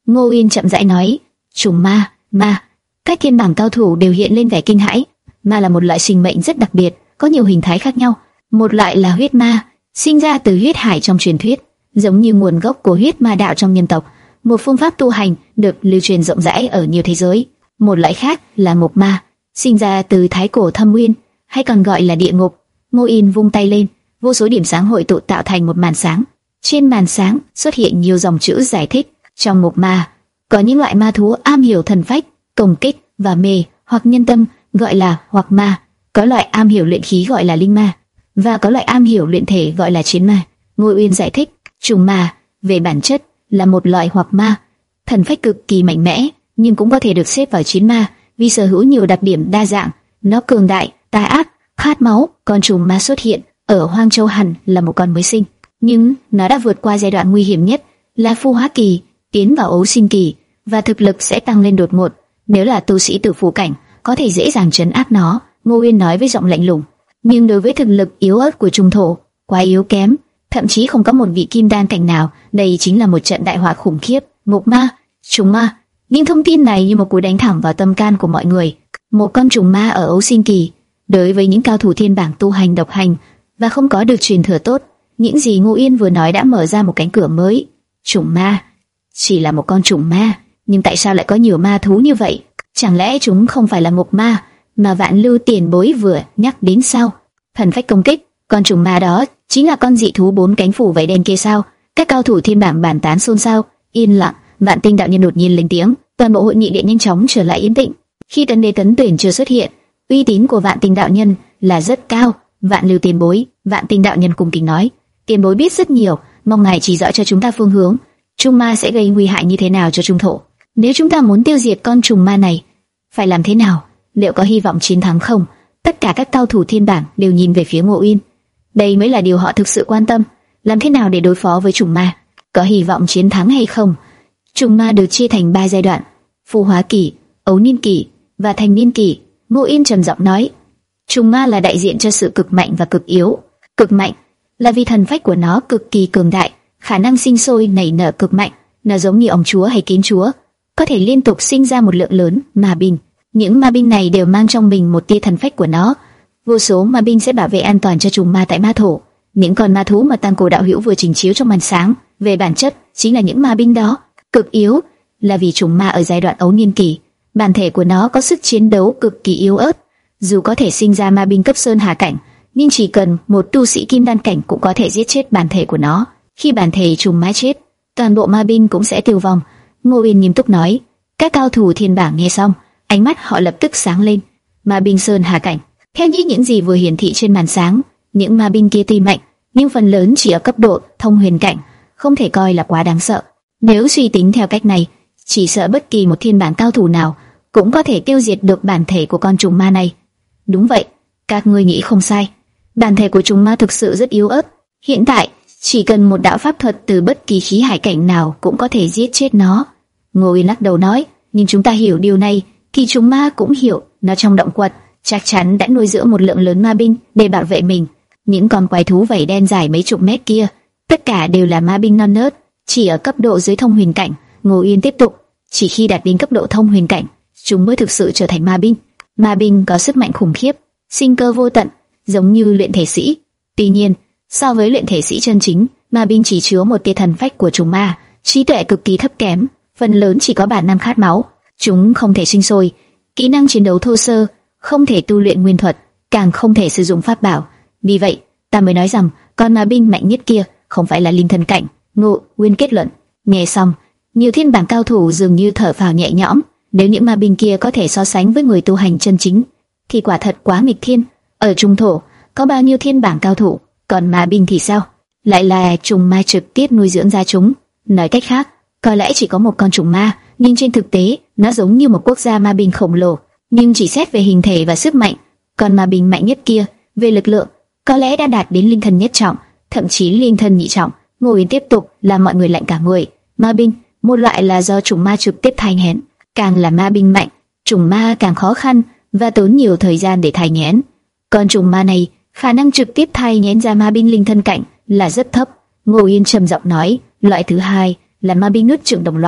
Ngô Uyên chậm rãi nói, trùng ma, ma. Các thiên bảng cao thủ đều hiện lên vẻ kinh hãi. Ma là một loại sinh mệnh rất đặc biệt, có nhiều hình thái khác nhau. Một loại là huyết ma, sinh ra từ huyết hải trong truyền thuyết, giống như nguồn gốc của huyết ma đạo trong nhân tộc, một phương pháp tu hành được lưu truyền rộng rãi ở nhiều thế giới. Một loại khác là mộc ma, sinh ra từ thái cổ thâm nguyên, hay còn gọi là địa ngục. Ngô Yên vung tay lên, vô số điểm sáng hội tụ tạo thành một màn sáng. Trên màn sáng xuất hiện nhiều dòng chữ giải thích. Trong mộc ma có những loại ma thú am hiểu thần phách, công kích và mê hoặc nhân tâm, gọi là hoặc ma. Có loại am hiểu luyện khí gọi là linh ma, và có loại am hiểu luyện thể gọi là chiến ma. Ngô Uyên giải thích, trùng ma về bản chất là một loại hoặc ma, thần phách cực kỳ mạnh mẽ, nhưng cũng có thể được xếp vào chiến ma vì sở hữu nhiều đặc điểm đa dạng. Nó cường đại, tà ác, khát máu. Con trùng ma xuất hiện ở Hoang Châu hẳn là một con mới sinh, nhưng nó đã vượt qua giai đoạn nguy hiểm nhất là phu hóa kỳ, tiến vào ấu sinh kỳ, và thực lực sẽ tăng lên đột ngột. Nếu là tu sĩ tử phù cảnh, có thể dễ dàng trấn áp nó. Ngô Uyên nói với giọng lạnh lùng. Nhưng đối với thực lực yếu ớt của trùng thổ, quá yếu kém, thậm chí không có một vị kim đan cảnh nào, đây chính là một trận đại họa khủng khiếp. Mộc ma, trùng ma, những thông tin này như một cú đánh thẳng vào tâm can của mọi người. Một con trùng ma ở ấu sinh kỳ, đối với những cao thủ thiên bảng tu hành độc hành và không có được truyền thừa tốt, những gì Ngô Yên vừa nói đã mở ra một cánh cửa mới. Trùng ma, chỉ là một con trùng ma, nhưng tại sao lại có nhiều ma thú như vậy? Chẳng lẽ chúng không phải là mộc ma mà Vạn Lưu tiền bối vừa nhắc đến sao? Thần phách công kích, con trùng ma đó chính là con dị thú bốn cánh phủ vảy đen kia sao? Các cao thủ thiên bảng bàn tán xôn xao. Yên lặng. Vạn Tinh đạo nhân đột nhiên lên tiếng, toàn bộ hội nghị điện nhanh chóng trở lại yên tĩnh. Khi Tấn Đế Tấn Tuyển chưa xuất hiện, uy tín của Vạn Tinh đạo nhân là rất cao. Vạn Lưu tiền bối, Vạn Tinh đạo nhân cung kính nói, tiền bối biết rất nhiều, mong ngài chỉ rõ cho chúng ta phương hướng. Trùng ma sẽ gây nguy hại như thế nào cho trung thổ? Nếu chúng ta muốn tiêu diệt con trùng ma này, phải làm thế nào? Liệu có hy vọng chiến thắng không? Tất cả các cao thủ thiên bảng đều nhìn về phía Ngô Uyên. Đây mới là điều họ thực sự quan tâm. Làm thế nào để đối phó với trùng ma? Có hy vọng chiến thắng hay không? Trùng ma được chia thành ba giai đoạn: phu hóa kỳ, ấu niên kỳ và thành niên kỳ. Ngô Uyên trầm giọng nói, trùng ma là đại diện cho sự cực mạnh và cực yếu. Cực mạnh là vì thần phách của nó cực kỳ cường đại, khả năng sinh sôi nảy nở cực mạnh. Nó giống như ong chúa hay kiến chúa, có thể liên tục sinh ra một lượng lớn ma binh. Những ma binh này đều mang trong mình một tia thần phách của nó. Vô số ma binh sẽ bảo vệ an toàn cho trùng ma tại ma thổ. Những con ma thú mà Tam Cổ đạo hữu vừa trình chiếu trong màn sáng, về bản chất chính là những ma binh đó. Cực yếu là vì trùng ma ở giai đoạn ấu niên kỳ, bản thể của nó có sức chiến đấu cực kỳ yếu ớt. Dù có thể sinh ra ma binh cấp sơn hà cảnh, nhưng chỉ cần một tu sĩ kim đan cảnh cũng có thể giết chết bản thể của nó. Khi bản thể trùng ma chết, toàn bộ ma binh cũng sẽ tiêu vong. Ngô Uyên nghiêm túc nói. Các cao thủ thiên bảng nghe xong, ánh mắt họ lập tức sáng lên. Ma binh sơn hà cảnh, theo như những gì vừa hiển thị trên màn sáng, những ma binh kia tuy mạnh, nhưng phần lớn chỉ ở cấp độ thông huyền cảnh, không thể coi là quá đáng sợ. Nếu suy tính theo cách này, chỉ sợ bất kỳ một thiên bảng cao thủ nào cũng có thể tiêu diệt được bản thể của con trùng ma này. Đúng vậy, các ngươi nghĩ không sai. Bản thể của trùng ma thực sự rất yếu ớt. Hiện tại, chỉ cần một đạo pháp thuật từ bất kỳ khí hải cảnh nào cũng có thể giết chết nó. Ngô Uyên lắc đầu nói, nhưng chúng ta hiểu điều này, thì trùng ma cũng hiểu. Nó trong động quật chắc chắn đã nuôi dưỡng một lượng lớn ma binh để bảo vệ mình. Những con quái thú vảy đen dài mấy chục mét kia, tất cả đều là ma binh non nớt, chỉ ở cấp độ dưới thông huyền cảnh. Ngô Uyên tiếp tục, chỉ khi đạt đến cấp độ thông huyền cảnh, chúng mới thực sự trở thành ma binh. Ma binh có sức mạnh khủng khiếp, sinh cơ vô tận, giống như luyện thể sĩ. Tuy nhiên, so với luyện thể sĩ chân chính, ma binh chỉ chứa một tia thần phách của trùng ma, trí tuệ cực kỳ thấp kém, phần lớn chỉ có bản năng khát máu. Chúng không thể sinh sôi, kỹ năng chiến đấu thô sơ, không thể tu luyện nguyên thuật, càng không thể sử dụng pháp bảo. Vì vậy, ta mới nói rằng con ma binh mạnh nhất kia không phải là linh thần cảnh. Ngô Uyên kết luận. Nghe xong, nhiều thiên bảng cao thủ dường như thở phào nhẹ nhõm. Nếu những ma binh kia có thể so sánh với người tu hành chân chính, thì quả thật quá nghịch thiên. Ở trung thổ có bao nhiêu thiên bảng cao thủ, còn ma binh thì sao? Lại là trùng ma trực tiếp nuôi dưỡng ra chúng. Nói cách khác, có lẽ chỉ có một con trùng ma, nhưng trên thực tế nó giống như một quốc gia ma binh khổng lồ. Nhưng chỉ xét về hình thể và sức mạnh, con ma binh mạnh nhất kia về lực lượng có lẽ đã đạt đến linh thần nhất trọng, thậm chí linh thần nhị trọng. Ngô Uyên tiếp tục làm mọi người lạnh cả người. Ma binh, một loại là do trùng ma trực tiếp thai nghén, càng là ma binh mạnh, trùng ma càng khó khăn và tốn nhiều thời gian để thai nghén. Con trùng ma này, khả năng trực tiếp thai nghén ra ma binh linh thân cảnh là rất thấp. Ngô Uyên trầm giọng nói, loại thứ hai là ma binh nuốt chửng đồng loại.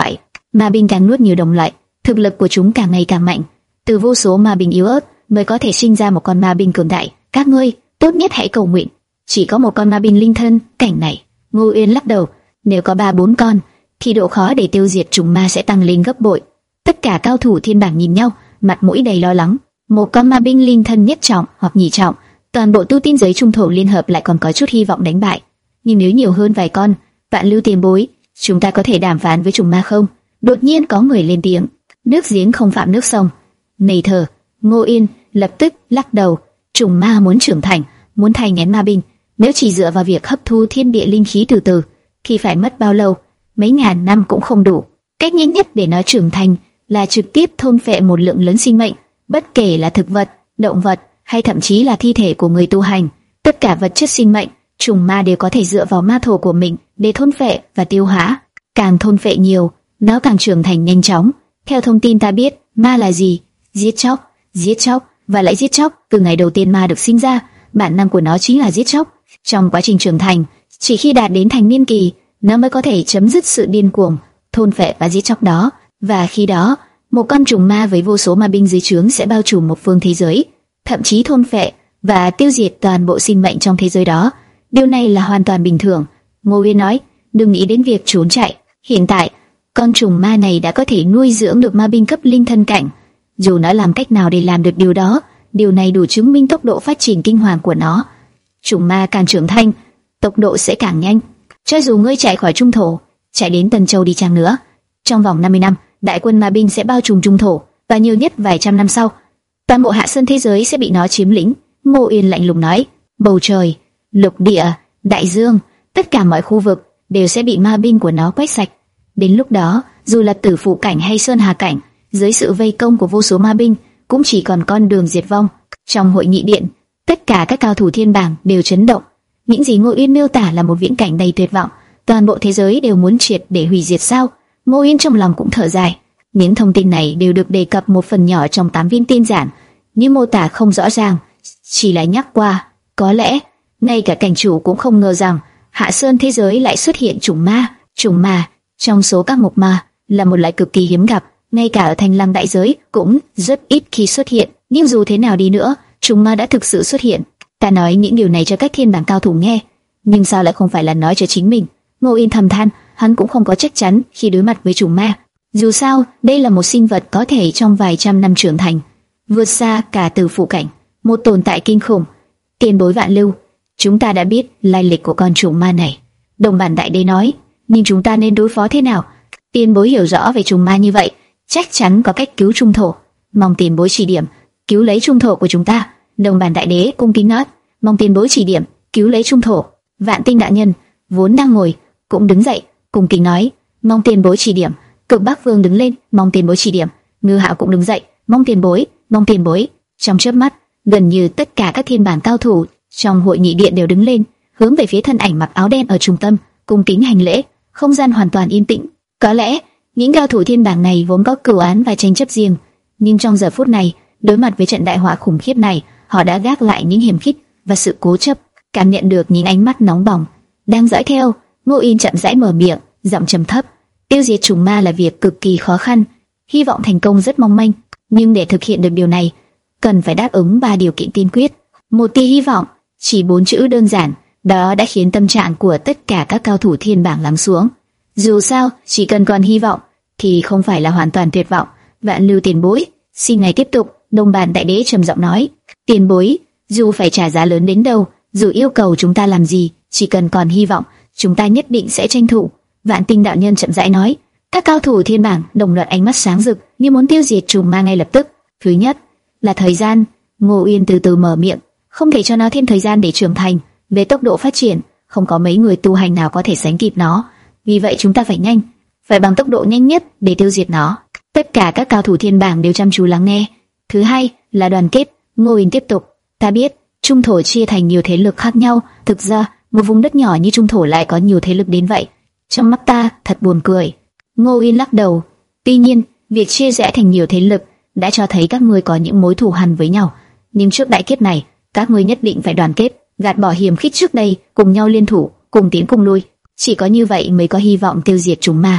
Ma binh càng nuốt nhiều đồng loại, thực lực của chúng càng ngày càng mạnh. Từ vô số ma binh yếu ớt mới có thể sinh ra một con ma binh cường đại. Các ngươi tốt nhất hãy cầu nguyện, chỉ có một con ma binh linh thân cảnh này. Ngô Uyên lắc đầu, nếu có ba bốn con thì độ khó để tiêu diệt trùng ma sẽ tăng lên gấp bội. Tất cả cao thủ thiên bảng nhìn nhau, mặt mũi đầy lo lắng. Một con ma binh linh thân nhất trọng hoặc nhị trọng, toàn bộ tu tiên giới trung thổ liên hợp lại còn có chút hy vọng đánh bại. Nhưng nếu nhiều hơn vài con, Vạn Lưu tiền bối, chúng ta có thể đàm phán với trùng ma không? Đột nhiên có người lên tiếng. Nước giếng không phạm nước sông. Nầy thờ. Ngô Yên lập tức lắc đầu. Trùng ma muốn trưởng thành, muốn thay nén ma binh, nếu chỉ dựa vào việc hấp thu thiên địa linh khí từ từ, thì phải mất bao lâu? Mấy ngàn năm cũng không đủ. Cách nhanh nhất để nó trưởng thành là trực tiếp thôn phệ một lượng lớn sinh mệnh, bất kể là thực vật, động vật hay thậm chí là thi thể của người tu hành. Tất cả vật chất sinh mệnh, trùng ma đều có thể dựa vào ma thổ của mình để thôn phệ và tiêu hóa. Càng thôn phệ nhiều, nó càng trưởng thành nhanh chóng. Theo thông tin ta biết, ma là gì? Giết chóc, giết chóc và lại giết chóc. Từ ngày đầu tiên ma được sinh ra, bản năng của nó chính là giết chóc. Trong quá trình trưởng thành, chỉ khi đạt đến thành niên kỳ, nó mới có thể chấm dứt sự điên cuồng thôn phệ và giết chóc đó. Và khi đó, một con trùng ma với vô số ma binh dưới trướng sẽ bao trùm một phương thế giới, thậm chí thôn phệ và tiêu diệt toàn bộ sinh mệnh trong thế giới đó. Điều này là hoàn toàn bình thường. Ngô Uyên nói, đừng nghĩ đến việc trốn chạy. Hiện tại, con trùng ma này đã có thể nuôi dưỡng được ma binh cấp linh thân cảnh. Dù nó làm cách nào để làm được điều đó, điều này đủ chứng minh tốc độ phát triển kinh hoàng của nó. Trùng ma càng trưởng thành, tốc độ sẽ càng nhanh. Cho dù ngươi chạy khỏi trung thổ, chạy đến Tần Châu đi chăng nữa, trong vòng năm mươi năm, đại quân ma binh sẽ bao trùm trung thổ, và nhiều nhất vài trăm năm sau, toàn bộ hạ sơn thế giới sẽ bị nó chiếm lĩnh. Ngô Uyên lạnh lùng nói, bầu trời, lục địa, đại dương, tất cả mọi khu vực đều sẽ bị ma binh của nó quét sạch. Đến lúc đó, dù là tử phụ cảnh hay sơn hà cảnh, dưới sự vây công của vô số ma binh, cũng chỉ còn con đường diệt vong. Trong hội nghị điện, tất cả các cao thủ thiên bảng đều chấn động. Những gì Ngô Uyên miêu tả là một viễn cảnh đầy tuyệt vọng. Toàn bộ thế giới đều muốn triệt để hủy diệt sao? Ngô Uyên trong lòng cũng thở dài. Những thông tin này đều được đề cập một phần nhỏ trong tám viên tiên giản, nhưng mô tả không rõ ràng, chỉ là nhắc qua. Có lẽ ngay cả cảnh chủ cũng không ngờ rằng hạ sơn thế giới lại xuất hiện trùng ma. Trùng ma trong số các mộc ma là một loại cực kỳ hiếm gặp, ngay cả ở Thanh Lăng đại giới cũng rất ít khi xuất hiện. Nhưng dù thế nào đi nữa, trùng ma đã thực sự xuất hiện. Ta nói những điều này cho các thiên bảng cao thủ nghe, nhưng sao lại không phải là nói cho chính mình? Ngô Yên thầm than, hắn cũng không có chắc chắn khi đối mặt với trùng ma. Dù sao, đây là một sinh vật có thể trong vài trăm năm trưởng thành, vượt xa cả tử phụ cảnh, một tồn tại kinh khủng. Tiền bối Vạn Lưu, chúng ta đã biết lai lịch của con trùng ma này. Đồng bản đại đế nói, nhưng chúng ta nên đối phó thế nào? Tiền bối hiểu rõ về trùng ma như vậy, chắc chắn có cách cứu trung thổ. Mong tiền bối chỉ điểm, cứu lấy trung thổ của chúng ta. Đồng bản đại đế cung kính nói, mong tiền bối chỉ điểm, cứu lấy trung thổ. Vạn Tinh đại nhân vốn đang ngồi cũng đứng dậy, cung kính nói, mong tiền bối chỉ điểm. Cực Bắc Vương đứng lên, mong tiền bối chỉ điểm. Ngư Hạo cũng đứng dậy, mong tiền bối, mong tiền bối. Trong chớp mắt, gần như tất cả các thiên bản cao thủ trong hội nghị điện đều đứng lên, hướng về phía thân ảnh mặc áo đen ở trung tâm, cung kính hành lễ. Không gian hoàn toàn yên tĩnh. Có lẽ những cao thủ thiên bảng này vốn có cửu án và tranh chấp riêng, nhưng trong giờ phút này, đối mặt với trận đại họa khủng khiếp này, họ đã gác lại những hiềm khích và sự cố chấp, cảm nhận được những ánh mắt nóng bỏng đang dõi theo. Ngô Yên chậm rãi mở miệng, giọng trầm thấp, tiêu diệt trùng ma là việc cực kỳ khó khăn, hy vọng thành công rất mong manh, nhưng để thực hiện được điều này, cần phải đáp ứng ba điều kiện tiên quyết. Một tia hy vọng, chỉ bốn chữ đơn giản, đó đã khiến tâm trạng của tất cả các cao thủ thiên bảng lắng xuống. Dù sao, chỉ cần còn hy vọng, thì không phải là hoàn toàn tuyệt vọng. Vạn Lưu tiền bối, xin ngài tiếp tục. Đông Bản đại đế trầm giọng nói, tiền bối, dù phải trả giá lớn đến đâu, dù yêu cầu chúng ta làm gì, chỉ cần còn hy vọng, chúng ta nhất định sẽ tranh thủ. Vạn Tinh đạo nhân chậm rãi nói. Các cao thủ thiên bảng đồng loạt ánh mắt sáng rực, như muốn tiêu diệt trùng ma ngay lập tức. Thứ nhất là thời gian. Ngô Uyên từ từ mở miệng, không thể cho nó thêm thời gian để trưởng thành. Về tốc độ phát triển, không có mấy người tu hành nào có thể sánh kịp nó. Vì vậy chúng ta phải nhanh, phải bằng tốc độ nhanh nhất để tiêu diệt nó. Tất cả các cao thủ thiên bảng đều chăm chú lắng nghe. Thứ hai là đoàn kết. Ngô Uyên tiếp tục, ta biết trung thổ chia thành nhiều thế lực khác nhau, thực ra một vùng đất nhỏ như trung thổ lại có nhiều thế lực đến vậy. Trong mắt ta thật buồn cười. Ngô Uyên lắc đầu. Tuy nhiên, việc chia rẽ thành nhiều thế lực đã cho thấy các ngươi có những mối thù hằn với nhau, nhưng trước đại kiếp này, các ngươi nhất định phải đoàn kết, gạt bỏ hiềm khích trước đây, cùng nhau liên thủ, cùng tiến cùng lui. Chỉ có như vậy mới có hy vọng tiêu diệt chúng ma.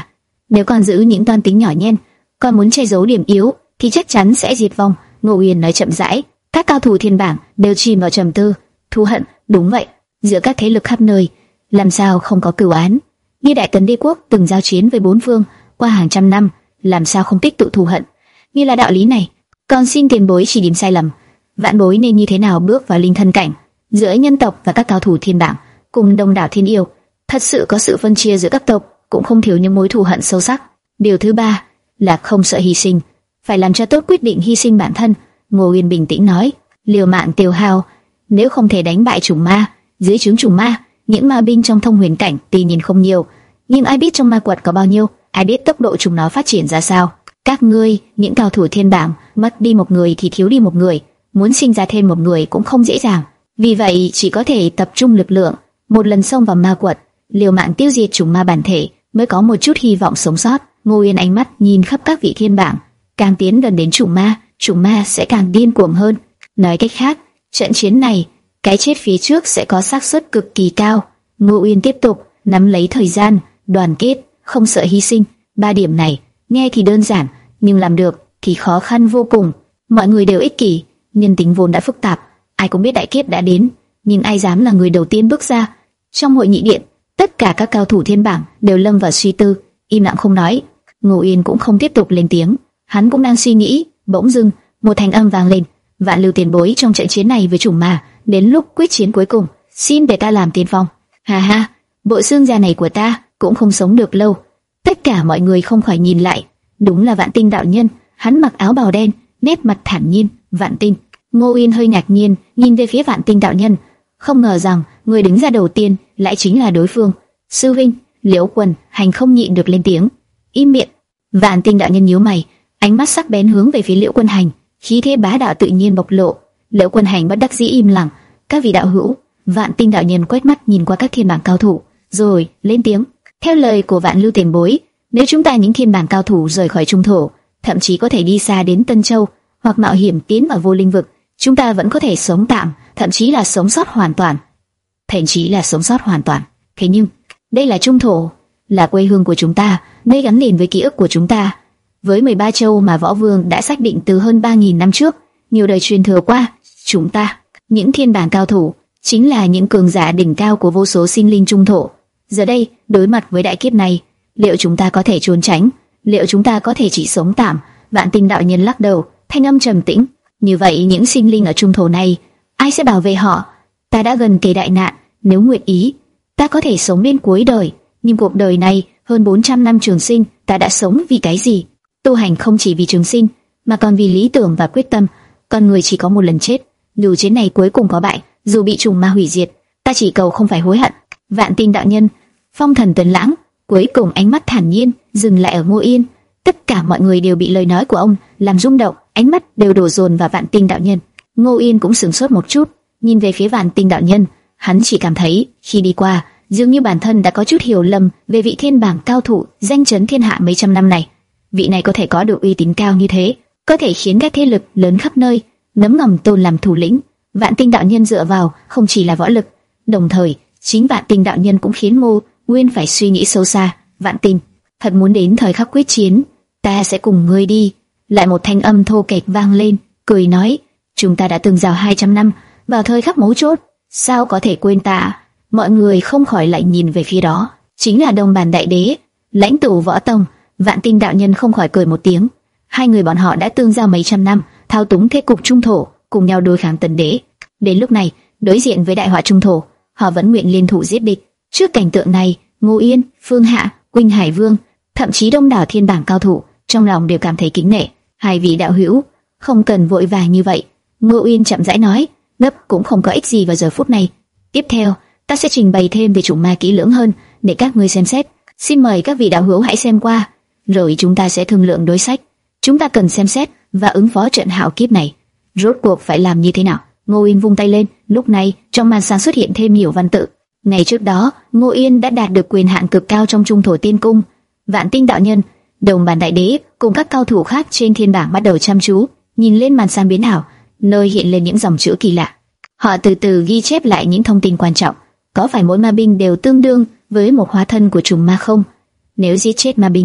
Nếu còn giữ những toan tính nhỏ nhen, còn muốn che giấu điểm yếu, thì chắc chắn sẽ diệt vong. Ngô Uyên nói chậm rãi. Các cao thủ thiên bảng đều chìm vào trầm tư. Thù hận, đúng vậy. Giữa các thế lực khắp nơi, làm sao không có cửu án? Như Đại Tấn Đế quốc từng giao chiến với bốn phương qua hàng trăm năm, làm sao không tích tụ thù hận? Như là đạo lý này, còn xin tiền bối chỉ điểm sai lầm. Vạn bối nên như thế nào bước vào linh thân cảnh? Giữa nhân tộc và các cao thủ thiên bảng cùng đông đảo thiên yêu, thật sự có sự phân chia giữa các tộc, cũng không thiếu những mối thù hận sâu sắc. Điều thứ ba là không sợ hy sinh, phải làm cho tốt quyết định hy sinh bản thân. Ngô Uyên bình tĩnh nói, liều mạng tiêu hao, nếu không thể đánh bại chủng ma, dưới trướng chủng ma, những ma binh trong thông huyền cảnh tuy nhìn không nhiều, nhưng ai biết trong ma quật có bao nhiêu, ai biết tốc độ chúng nó phát triển ra sao. Các ngươi, những cao thủ thiên bảng, mất đi một người thì thiếu đi một người, muốn sinh ra thêm một người cũng không dễ dàng. Vì vậy chỉ có thể tập trung lực lượng, một lần xông vào ma quật, liều mạng tiêu diệt chủng ma bản thể, mới có một chút hy vọng sống sót. Ngô Uyên ánh mắt nhìn khắp các vị thiên bảng, càng tiến gần đến chủng ma, chủng ma sẽ càng điên cuồng hơn. Nói cách khác, trận chiến này, cái chết phía trước sẽ có xác suất cực kỳ cao. Ngô Uyên tiếp tục nắm lấy thời gian, đoàn kết, không sợ hy sinh. Ba điểm này nghe thì đơn giản, nhưng làm được thì khó khăn vô cùng. Mọi người đều ích kỷ, nhân tính vốn đã phức tạp, ai cũng biết đại kiếp đã đến, nhưng ai dám là người đầu tiên bước ra? Trong hội nghị điện, tất cả các cao thủ thiên bảng đều lâm vào suy tư, im lặng không nói. Ngô Uyên cũng không tiếp tục lên tiếng, hắn cũng đang suy nghĩ. Bỗng dưng, một thanh âm vang lên: Vạn Lưu tiền bối trong trận chiến này với chủng ma, đến lúc quyết chiến cuối cùng, xin để ta làm tiên phong. Ha ha, bộ xương già này của ta cũng không sống được lâu. Tất cả mọi người không khỏi nhìn lại, đúng là Vạn Tinh đạo nhân. Hắn mặc áo bào đen, nét mặt thản nhiên. Vạn Tinh. Ngô Uyên hơi ngạc nhiên nhìn về phía Vạn Tinh đạo nhân, không ngờ rằng người đứng ra đầu tiên lại chính là đối phương. Sư huynh. Liễu Quân Hành không nhịn được lên tiếng. Im miệng. Vạn Tinh đạo nhân nhíu mày, ánh mắt sắc bén hướng về phía Liễu Quân Hành, khí thế bá đạo tự nhiên bộc lộ. Liễu Quân Hành bất đắc dĩ im lặng. Các vị đạo hữu. Vạn Tinh đạo nhân quét mắt nhìn qua các thiên bảng cao thủ, rồi lên tiếng. Theo lời của Vạn Lưu tiền bối, nếu chúng ta những thiên bảng cao thủ rời khỏi trung thổ, thậm chí có thể đi xa đến Tân Châu, hoặc mạo hiểm tiến vào vô linh vực, chúng ta vẫn có thể sống tạm, thậm chí là sống sót hoàn toàn. Thậm chí là sống sót hoàn toàn. Thế nhưng, đây là trung thổ, là quê hương của chúng ta, nơi gắn liền với ký ức của chúng ta, với mười ba châu mà Võ Vương đã xác định từ hơn ba nghìn năm trước, nhiều đời truyền thừa qua. Chúng ta, những thiên bảng cao thủ, chính là những cường giả đỉnh cao của vô số sinh linh trung thổ. Giờ đây, đối mặt với đại kiếp này, liệu chúng ta có thể trốn tránh? Liệu chúng ta có thể chỉ sống tạm? Vạn Tinh đạo nhân lắc đầu, thanh âm trầm tĩnh. Như vậy những sinh linh ở trung thổ này, ai sẽ bảo vệ họ? Ta đã gần kề đại nạn, nếu nguyện ý, ta có thể sống đến cuối đời. Nhưng cuộc đời này, hơn bốn trăm năm trường sinh, ta đã sống vì cái gì? Tu hành không chỉ vì trường sinh, mà còn vì lý tưởng và quyết tâm. Con người chỉ có một lần chết, dù chiến này cuối cùng có bại, dù bị trùng ma hủy diệt, ta chỉ cầu không phải hối hận. Vạn Tinh đạo nhân, phong thần tuấn lãng, cuối cùng ánh mắt thản nhiên dừng lại ở Ngô Uyên. Tất cả mọi người đều bị lời nói của ông làm rung động, ánh mắt đều đổ dồn vào Vạn Tinh đạo nhân. Ngô Uyên cũng sửng sốt một chút, nhìn về phía Vạn Tinh đạo nhân. Hắn chỉ cảm thấy khi đi qua, dường như bản thân đã có chút hiểu lầm về vị thiên bảng cao thủ danh chấn thiên hạ mấy trăm năm này. Vị này có thể có được uy tín cao như thế, có thể khiến các thế lực lớn khắp nơi ngấm ngầm tôn làm thủ lĩnh. Vạn Tinh đạo nhân dựa vào không chỉ là võ lực, đồng thời chính Vạn Tinh đạo nhân cũng khiến Ngô Uyên phải suy nghĩ sâu xa. Vạn Tinh, thật muốn đến thời khắc quyết chiến, ta sẽ cùng ngươi đi. Lại một thanh âm thô kệch vang lên, cười nói: chúng ta đã từng giao hai trăm năm, vào thời khắc mấu chốt, sao có thể quên ta? Mọi người không khỏi lại nhìn về phía đó, chính là Đông Bàn Đại Đế, lãnh tụ Võ Tông. Vạn Tinh đạo nhân không khỏi cười một tiếng. Hai người bọn họ đã tương giao mấy trăm năm, thao túng thế cục trung thổ, cùng nhau đối kháng Tần Đế. Đến lúc này, đối diện với đại họa trung thổ, họ vẫn nguyện liên thủ giết địch. Trước cảnh tượng này, Ngô Uyên, Phương Hạ, Quỳnh Hải Vương, thậm chí đông đảo thiên bảng cao thủ, trong lòng đều cảm thấy kính nể. Hai vị đạo hữu, không cần vội vàng như vậy. Ngô Uyên chậm rãi nói, gấp cũng không có ích gì vào giờ phút này. Tiếp theo, ta sẽ trình bày thêm về chủng ma kỹ lưỡng hơn để các ngươi xem xét. Xin mời các vị đạo hữu hãy xem qua, rồi chúng ta sẽ thương lượng đối sách. Chúng ta cần xem xét và ứng phó trận hạo kiếp này. Rốt cuộc phải làm như thế nào? Ngô Uyên vung tay lên, lúc này trong màn sáng xuất hiện thêm nhiều văn tự. Ngày trước đó, Ngô Uyên đã đạt được quyền hạn cực cao trong Trung Thổ Tiên Cung. Vạn Tinh đạo nhân, Đồng Bàn Đại Đế cùng các cao thủ khác trên thiên bảng bắt đầu chăm chú nhìn lên màn sáng biến ảo, nơi hiện lên những dòng chữ kỳ lạ. Họ từ từ ghi chép lại những thông tin quan trọng. Có phải mỗi ma binh đều tương đương với một hóa thân của trùng ma không? Nếu giết chết ma binh,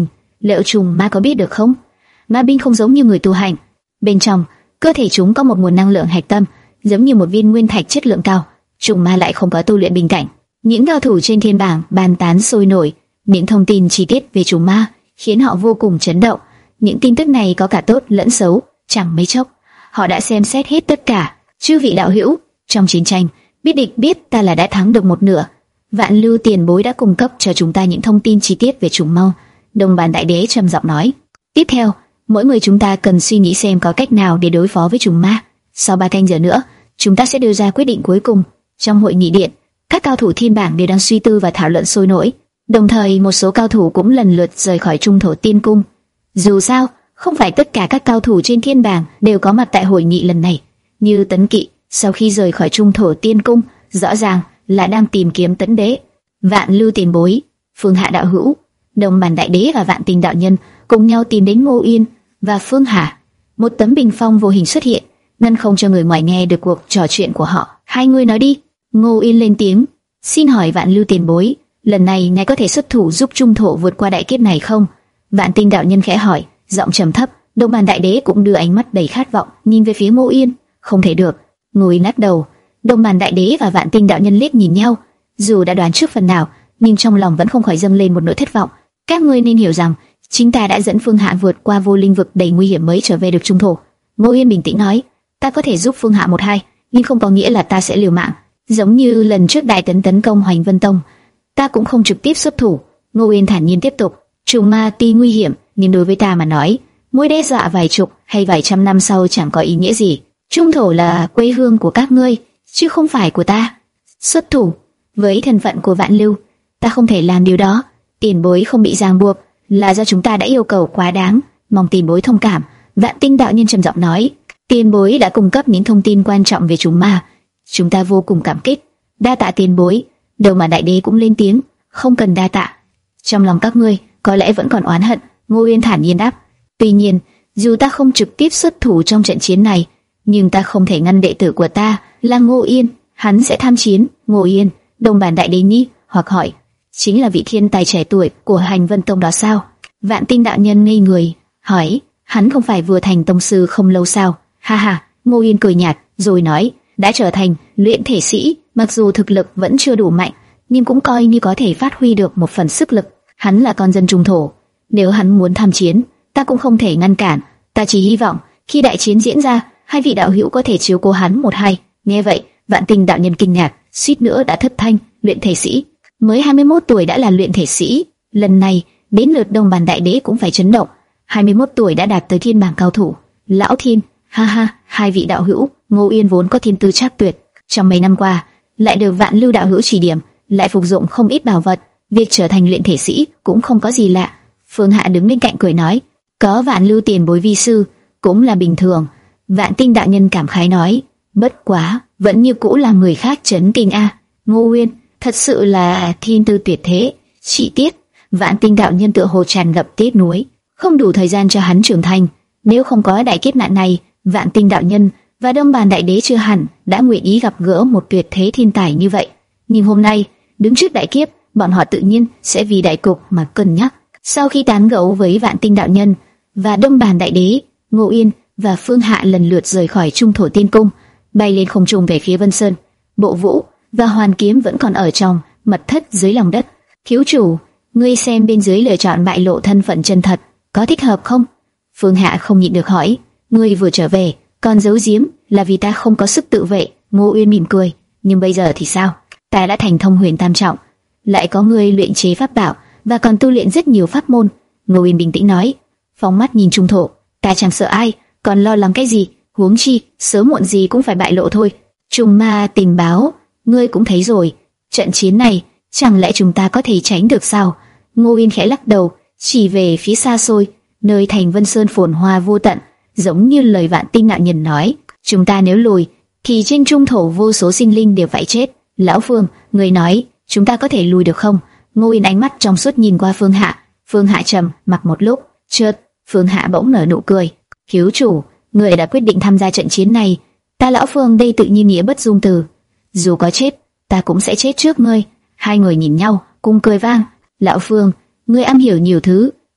Liệu trùng ma có biết được không? Ma binh không giống như người tu hành, bên trong cơ thể chúng có một nguồn năng lượng hạch tâm, giống như một viên nguyên thạch chất lượng cao. Trùng ma lại không có tu luyện bình cảnh. Những cao thủ trên thiên bảng bàn tán sôi nổi những thông tin chi tiết về trùng ma, khiến họ vô cùng chấn động. Những tin tức này có cả tốt lẫn xấu, chẳng mấy chốc họ đã xem xét hết tất cả. Chư vị đạo hữu, trong chiến tranh, biết địch biết ta là đã thắng được một nửa. Vạn Lưu tiền bối đã cung cấp cho chúng ta những thông tin chi tiết về trùng ma. Đồng Bàn Đại Đế trầm giọng nói. Tiếp theo, mỗi người chúng ta cần suy nghĩ xem có cách nào để đối phó với trùng ma. Sau ba canh giờ nữa, chúng ta sẽ đưa ra quyết định cuối cùng. Trong hội nghị điện, các cao thủ thiên bảng đều đang suy tư và thảo luận sôi nổi. Đồng thời, một số cao thủ cũng lần lượt rời khỏi Trung Thổ Tiên Cung. Dù sao, không phải tất cả các cao thủ trên thiên bảng đều có mặt tại hội nghị lần này. Như Tấn Kỵ, sau khi rời khỏi Trung Thổ Tiên Cung, rõ ràng là đang tìm kiếm Tấn Đế. Vạn Lưu tiền bối, Phương Hạ đạo hữu, Đồng Bàn Đại Đế và Vạn Tinh đạo nhân cùng nhau tìm đến Ngô Yên và Phương Hạ. Một tấm bình phong vô hình xuất hiện, ngăn không cho người ngoài nghe được cuộc trò chuyện của họ. Hai người nói đi. Ngô Yên lên tiếng. Xin hỏi Vạn Lưu tiền bối, lần này ngài có thể xuất thủ giúp Trung Thổ vượt qua đại kiếp này không? Vạn Tinh đạo nhân khẽ hỏi, giọng trầm thấp. Đồng Bàn Đại Đế cũng đưa ánh mắt đầy khát vọng nhìn về phía Ngô Yên. Không thể được. Ngô Yên lắc đầu. Đồng Bàn Đại Đế và Vạn Tinh đạo nhân liếc nhìn nhau, dù đã đoán trước phần nào, nhưng trong lòng vẫn không khỏi dâng lên một nỗi thất vọng. Các ngươi nên hiểu rằng, chính ta đã dẫn Phương Hạ vượt qua vô linh vực đầy nguy hiểm mới trở về được Trung Thổ. Ngô Yên bình tĩnh nói, ta có thể giúp Phương Hạ một hai, nhưng không có nghĩa là ta sẽ liều mạng. Giống như lần trước Đại Tấn tấn công Hoành Vân Tông, ta cũng không trực tiếp xuất thủ. Ngô Yên thản nhiên tiếp tục, trùng ma tuy nguy hiểm, nhưng đối với ta mà nói, mối đe dọa vài chục hay vài trăm năm sau chẳng có ý nghĩa gì. Trung Thổ là quê hương của các ngươi, chứ không phải của ta. Xuất thủ với thân phận của Vạn Lưu, ta không thể làm điều đó. Tiền bối không bị ràng buộc là do chúng ta đã yêu cầu quá đáng, mong tiền bối thông cảm. Vạn Tinh đạo nhân trầm giọng nói, tiền bối đã cung cấp những thông tin quan trọng về chúng ma, chúng ta vô cùng cảm kích. Đa tạ tiền bối. Đầu mà Đại Đế cũng lên tiếng, không cần đa tạ. Trong lòng các ngươi có lẽ vẫn còn oán hận. Ngô Yên thản nhiên đáp, tuy nhiên, dù ta không trực tiếp xuất thủ trong trận chiến này, nhưng ta không thể ngăn đệ tử của ta là Ngô Yên, hắn sẽ tham chiến. Ngô Yên, Đồng Bàn Đại Đế nhi hoặc hỏi, chính là vị thiên tài trẻ tuổi của Hành Vân Tông đó sao? Vạn Tinh đạo nhân ngây người, hỏi, hắn không phải vừa thành tông sư không lâu sao? Ha ha. Ngô Yên cười nhạt, rồi nói, đã trở thành luyện thể sĩ, mặc dù thực lực vẫn chưa đủ mạnh, nhưng cũng coi như có thể phát huy được một phần sức lực. Hắn là con dân Trung Thổ, nếu hắn muốn tham chiến, ta cũng không thể ngăn cản. Ta chỉ hy vọng khi đại chiến diễn ra, hai vị đạo hữu có thể chiếu cố hắn một hai. Nghe vậy, Vạn Tinh đạo nhân kinh ngạc, suýt nữa đã thất thanh. Luyện thể sĩ, mới hai mươi mốt tuổi đã là luyện thể sĩ. Lần này đến lượt Đồng Bàn Đại Đế cũng phải chấn động. hai mươi mốt tuổi đã đạt tới thiên bảng cao thủ. Lão thiên, ha ha. Hai vị đạo hữu, Ngô Yên vốn có thiên tư trác tuyệt, trong mấy năm qua lại được Vạn Lưu đạo hữu chỉ điểm, lại phục dụng không ít bảo vật, việc trở thành luyện thể sĩ cũng không có gì lạ. Phương Hạ đứng bên cạnh cười nói, có Vạn Lưu tiền bối vi sư cũng là bình thường. Vạn Tinh đạo nhân cảm khái nói, bất quá vẫn như cũ làm người khác chấn kinh a. Ngô Uyên thật sự là thiên tư tuyệt thế. Chỉ tiếc Vạn Tinh đạo nhân tựa hồ tràn ngập tiếc nuối, không đủ thời gian cho hắn trưởng thành. Nếu không có đại kiếp nạn này, Vạn Tinh đạo nhân và Đông Bàn Đại Đế chưa hẳn đã nguyện ý gặp gỡ một tuyệt thế thiên tài như vậy. Nhưng hôm nay đứng trước đại kiếp, bọn họ tự nhiên sẽ vì đại cục mà cân nhắc. Sau khi tán gẫu với Vạn Tinh đạo nhân và Đông Bàn Đại Đế, Ngô Yên và Phương Hạ lần lượt rời khỏi Trung Thổ Tiên Cung, bay lên không trung về phía Vân Sơn. Bộ Vũ và Hoàn Kiếm vẫn còn ở trong mật thất dưới lòng đất. Thiếu chủ, ngươi xem bên dưới lựa chọn bại lộ thân phận chân thật, có thích hợp không? Phương Hạ không nhịn được hỏi. Ngươi vừa trở về, còn giấu giếm là vì ta không có sức tự vệ. Ngô Uyên mỉm cười. Nhưng bây giờ thì sao? Ta đã thành thông huyền tam trọng, lại có ngươi luyện chế pháp bảo và còn tu luyện rất nhiều pháp môn. Ngô Uyên bình tĩnh nói. Phóng mắt nhìn Trung Thổ, ta chẳng sợ ai, còn lo lắng cái gì? Huống chi sớm muộn gì cũng phải bại lộ thôi. Trùng ma tình báo, ngươi cũng thấy rồi. Trận chiến này chẳng lẽ chúng ta có thể tránh được sao? Ngô Uyên khẽ lắc đầu, chỉ về phía xa xôi, nơi thành Vân Sơn phồn hoa vô tận, giống như lời Vạn Tinh đạo nhân nói. Chúng ta nếu lùi, thì trên Trung Thổ vô số sinh linh đều phải chết. Lão Phương, người nói chúng ta có thể lùi được không? Ngô Uyên ánh mắt trong suốt nhìn qua Phương Hạ. Phương Hạ trầm mặc một lúc, chợt Phương Hạ bỗng nở nụ cười. Thiếu chủ, người đã quyết định tham gia trận chiến này, ta Lão Phương đây tự nhiên nghĩa bất dung từ. Dù có chết, ta cũng sẽ chết trước ngươi. Hai người nhìn nhau, cùng cười vang. Lão Phương, ngươi am hiểu nhiều thứ,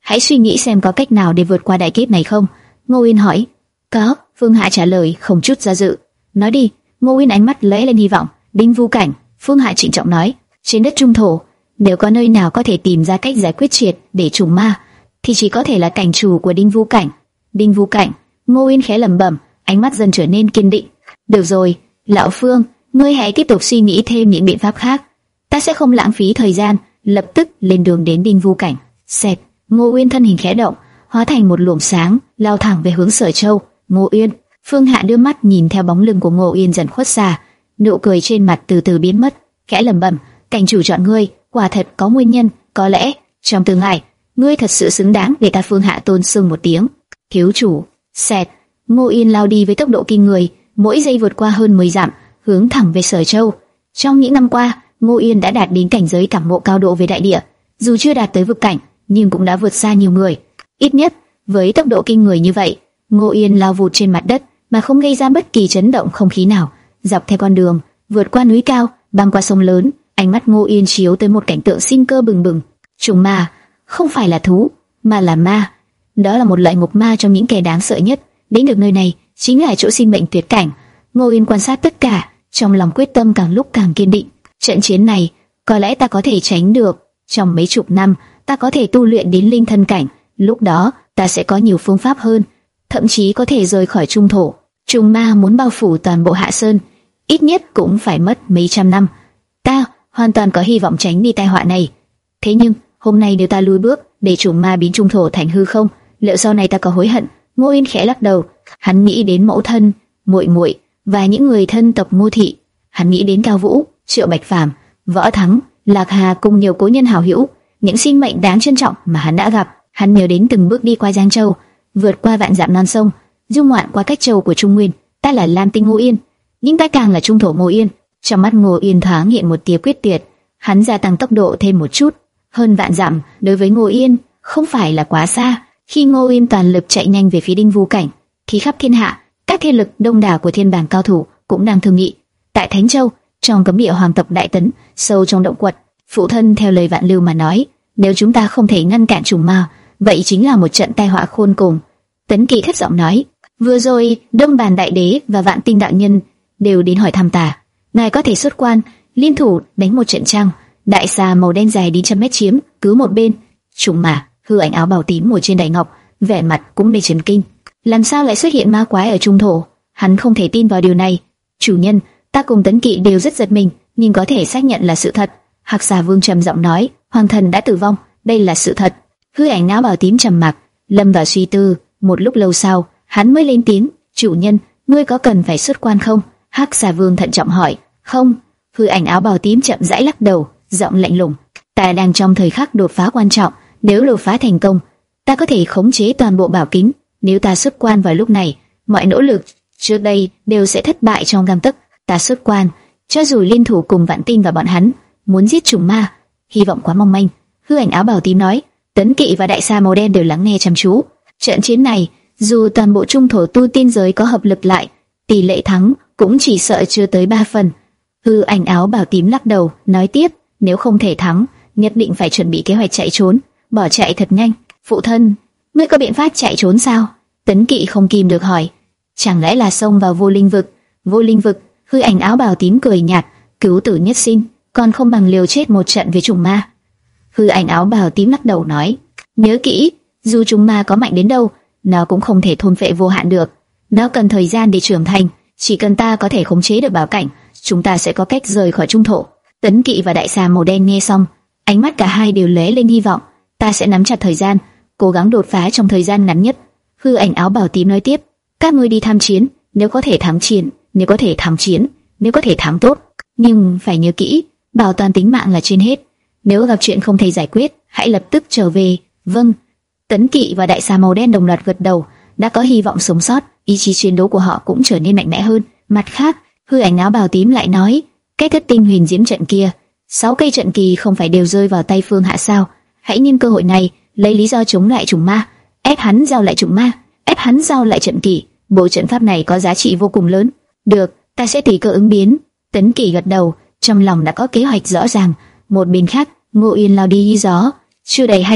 hãy suy nghĩ xem có cách nào để vượt qua đại kiếp này không. Ngô Uyên hỏi. Có, Phương Hạ trả lời không chút do dự. Nói đi. Ngô Uyên ánh mắt lóe lên hy vọng. Đinh Vu Cảnh. Phương Hạ trịnh trọng nói. Trên đất Trung Thổ, nếu có nơi nào có thể tìm ra cách giải quyết triệt để trùng ma, thì chỉ có thể là cảnh chủ của Đinh Vu Cảnh. Đinh Vu Cảnh. Ngô Uyên khẽ lẩm bẩm, ánh mắt dần trở nên kiên định. Được rồi, lão Phương, ngươi hãy tiếp tục suy nghĩ thêm những biện pháp khác. Ta sẽ không lãng phí thời gian, lập tức lên đường đến Đinh Vu Cảnh. Xẹt, Ngô Uyên thân hình khẽ động, hóa thành một luồng sáng, lao thẳng về hướng Sở Châu. Ngô Uyên. Phương Hạ đưa mắt nhìn theo bóng lưng của Ngô Uyên dần khuất xa, nụ cười trên mặt từ từ biến mất, khẽ lẩm bẩm, cảnh chủ chọn ngươi, quả thật có nguyên nhân, có lẽ trong tương lai, ngươi thật sự xứng đáng để ta Phương Hạ tôn xưng một tiếng thiếu chủ. Xẹt, Ngô Uyên lao đi với tốc độ kinh người, mỗi giây vượt qua hơn mười dặm, hướng thẳng về Sở Châu. Trong những năm qua, Ngô Uyên đã đạt đến cảnh giới cảm ngộ cao độ về đại địa, dù chưa đạt tới vực cảnh, nhưng cũng đã vượt xa nhiều người. Ít nhất, với tốc độ kinh người như vậy, Ngô Uyên lao vụt trên mặt đất mà không gây ra bất kỳ chấn động không khí nào. Dọc theo con đường, vượt qua núi cao, băng qua sông lớn, ánh mắt Ngô Uyên chiếu tới một cảnh tượng sinh cơ bừng bừng. Trùng ma, không phải là thú, mà là ma. Đó là một loại ngục ma trong những kẻ đáng sợ nhất. Đến được nơi này, chính là chỗ sinh mệnh tuyệt cảnh. Ngô Uyên quan sát tất cả, trong lòng quyết tâm càng lúc càng kiên định. Trận chiến này, có lẽ ta có thể tránh được. Trong mấy chục năm, ta có thể tu luyện đến linh thân cảnh. Lúc đó, ta sẽ có nhiều phương pháp hơn, thậm chí có thể rời khỏi Trung Thổ. Trùng ma muốn bao phủ toàn bộ Hạ Sơn, ít nhất cũng phải mất mấy trăm năm. Ta hoàn toàn có hy vọng tránh đi tai họa này. Thế nhưng, hôm nay nếu ta lùi bước, để trùng ma biến Trung Thổ thành hư không, liệu sau này ta có hối hận? Ngô Uyên khẽ lắc đầu. Hắn nghĩ đến mẫu thân, muội muội và những người thân tộc Ngô thị. Hắn nghĩ đến Cao Vũ, Triệu Bạch Phàm, Võ Thắng, Lạc Hà cùng nhiều cố nhân hảo hữu, những sinh mệnh đáng trân trọng mà hắn đã gặp. Hắn nhớ đến từng bước đi qua Giang Châu, vượt qua vạn dặm non sông, du ngoạn qua cách châu của Trung Nguyên. Ta là Lam Tinh Ngô Uyên, nhưng ta càng là Trung Thổ Ngô Uyên. Trong mắt Ngô Uyên thoáng hiện một tia quyết tuyệt. Hắn gia tăng tốc độ thêm một chút. Hơn vạn dặm đối với Ngô Uyên không phải là quá xa. Khi Ngô Uyên toàn lực chạy nhanh về phía Đinh Vu Cảnh, thì khắp thiên hạ, các thế lực đông đảo của thiên bảng cao thủ cũng đang thương nghị. Tại Thánh Châu, trong cấm địa hoàng tộc Đại Tấn, sâu trong động quật, phụ thân theo lời Vạn Lưu mà nói, nếu chúng ta không thể ngăn cản trùng ma, vậy chính là một trận tai họa khôn cùng. Tấn Kỵ thất giọng nói, vừa rồi Đông Bàn Đại Đế và Vạn Tinh đạo nhân đều đến hỏi thăm ta, ngài có thể xuất quan liên thủ đánh một trận chăng? Đại xà màu đen dài đến trăm mét chiếm cứ một bên. Trùng ma, hư ảnh áo bào tím ngồi trên đại ngọc, vẻ mặt cũng đầy chấn kinh. Làm sao lại xuất hiện ma quái ở Trung Thổ? Hắn không thể tin vào điều này. Chủ nhân, ta cùng Tấn Kỵ đều rất giật mình, nhưng có thể xác nhận là sự thật. Hạc Xà Vương trầm giọng nói, hoàng thần đã tử vong, đây là sự thật. Hư ảnh áo bào tím trầm mặc, lâm vào suy tư. Một lúc lâu sau, hắn mới lên tiếng, chủ nhân, ngươi có cần phải xuất quan không? Hắc Xà Vương thận trọng hỏi. Không. Hư ảnh áo bào tím chậm rãi lắc đầu, giọng lạnh lùng, ta đang trong thời khắc đột phá quan trọng, nếu đột phá thành công, ta có thể khống chế toàn bộ bảo kính. Nếu ta xuất quan vào lúc này, mọi nỗ lực trước đây đều sẽ thất bại trong gang tấc. Ta xuất quan, cho dù liên thủ cùng Vạn Tinh và bọn hắn muốn giết trùng ma, hy vọng quá mong manh. Hư ảnh áo bào tím nói. Tấn Kỵ và đại sa màu đen đều lắng nghe chăm chú. Trận chiến này, dù toàn bộ Trung Thổ tu tiên giới có hợp lực lại, tỷ lệ thắng cũng chỉ sợ chưa tới ba phần. Hư ảnh áo bào tím lắc đầu, nói tiếp, nếu không thể thắng, nhất định phải chuẩn bị kế hoạch chạy trốn, bỏ chạy thật nhanh. Phụ thân, ngươi có biện pháp chạy trốn sao? Tấn Kỵ không kìm được hỏi. Chẳng lẽ là xông vào vô linh vực? Vô linh vực? Hư ảnh áo bào tím cười nhạt, cứu tử nhất sinh, còn không bằng liều chết một trận với trùng ma. Hư ảnh áo bào tím lắc đầu nói, nhớ kỹ, dù trùng ma có mạnh đến đâu, nó cũng không thể thôn phệ vô hạn được. Nó cần thời gian để trưởng thành. Chỉ cần ta có thể khống chế được bảo cảnh, chúng ta sẽ có cách rời khỏi Trung Thổ. Tấn Kỵ và đại xà màu đen nghe xong, ánh mắt cả hai đều lóe lên hy vọng. Ta sẽ nắm chặt thời gian, cố gắng đột phá trong thời gian ngắn nhất. Hư ảnh áo bào tím nói tiếp, các ngươi đi tham chiến, nếu có thể thắng chiến, nếu có thể thắng chiến, nếu có thể thắng tốt, nhưng phải nhớ kỹ, bảo toàn tính mạng là trên hết. Nếu gặp chuyện không thể giải quyết, hãy lập tức trở về. Vâng. Tấn Kỵ và đại xà màu đen đồng loạt gật đầu, đã có hy vọng sống sót, ý chí chiến đấu của họ cũng trở nên mạnh mẽ hơn. Mặt khác, hư ảnh áo bào tím lại nói, cái thất tinh huyền diễm trận kia, sáu cây trận kỳ không phải đều rơi vào tay Phương Hạ sao? Hãy nhân cơ hội này, lấy lý do chống lại trùng ma, ép hắn giao lại trùng ma, ép hắn giao lại trận kỳ. Bộ trận pháp này có giá trị vô cùng lớn. Được, ta sẽ tùy cơ ứng biến. Tấn Kỵ gật đầu, trong lòng đã có kế hoạch rõ ràng. Một bên khác, Ngô Uyên lao đi như gió. Chưa đầy hai phút,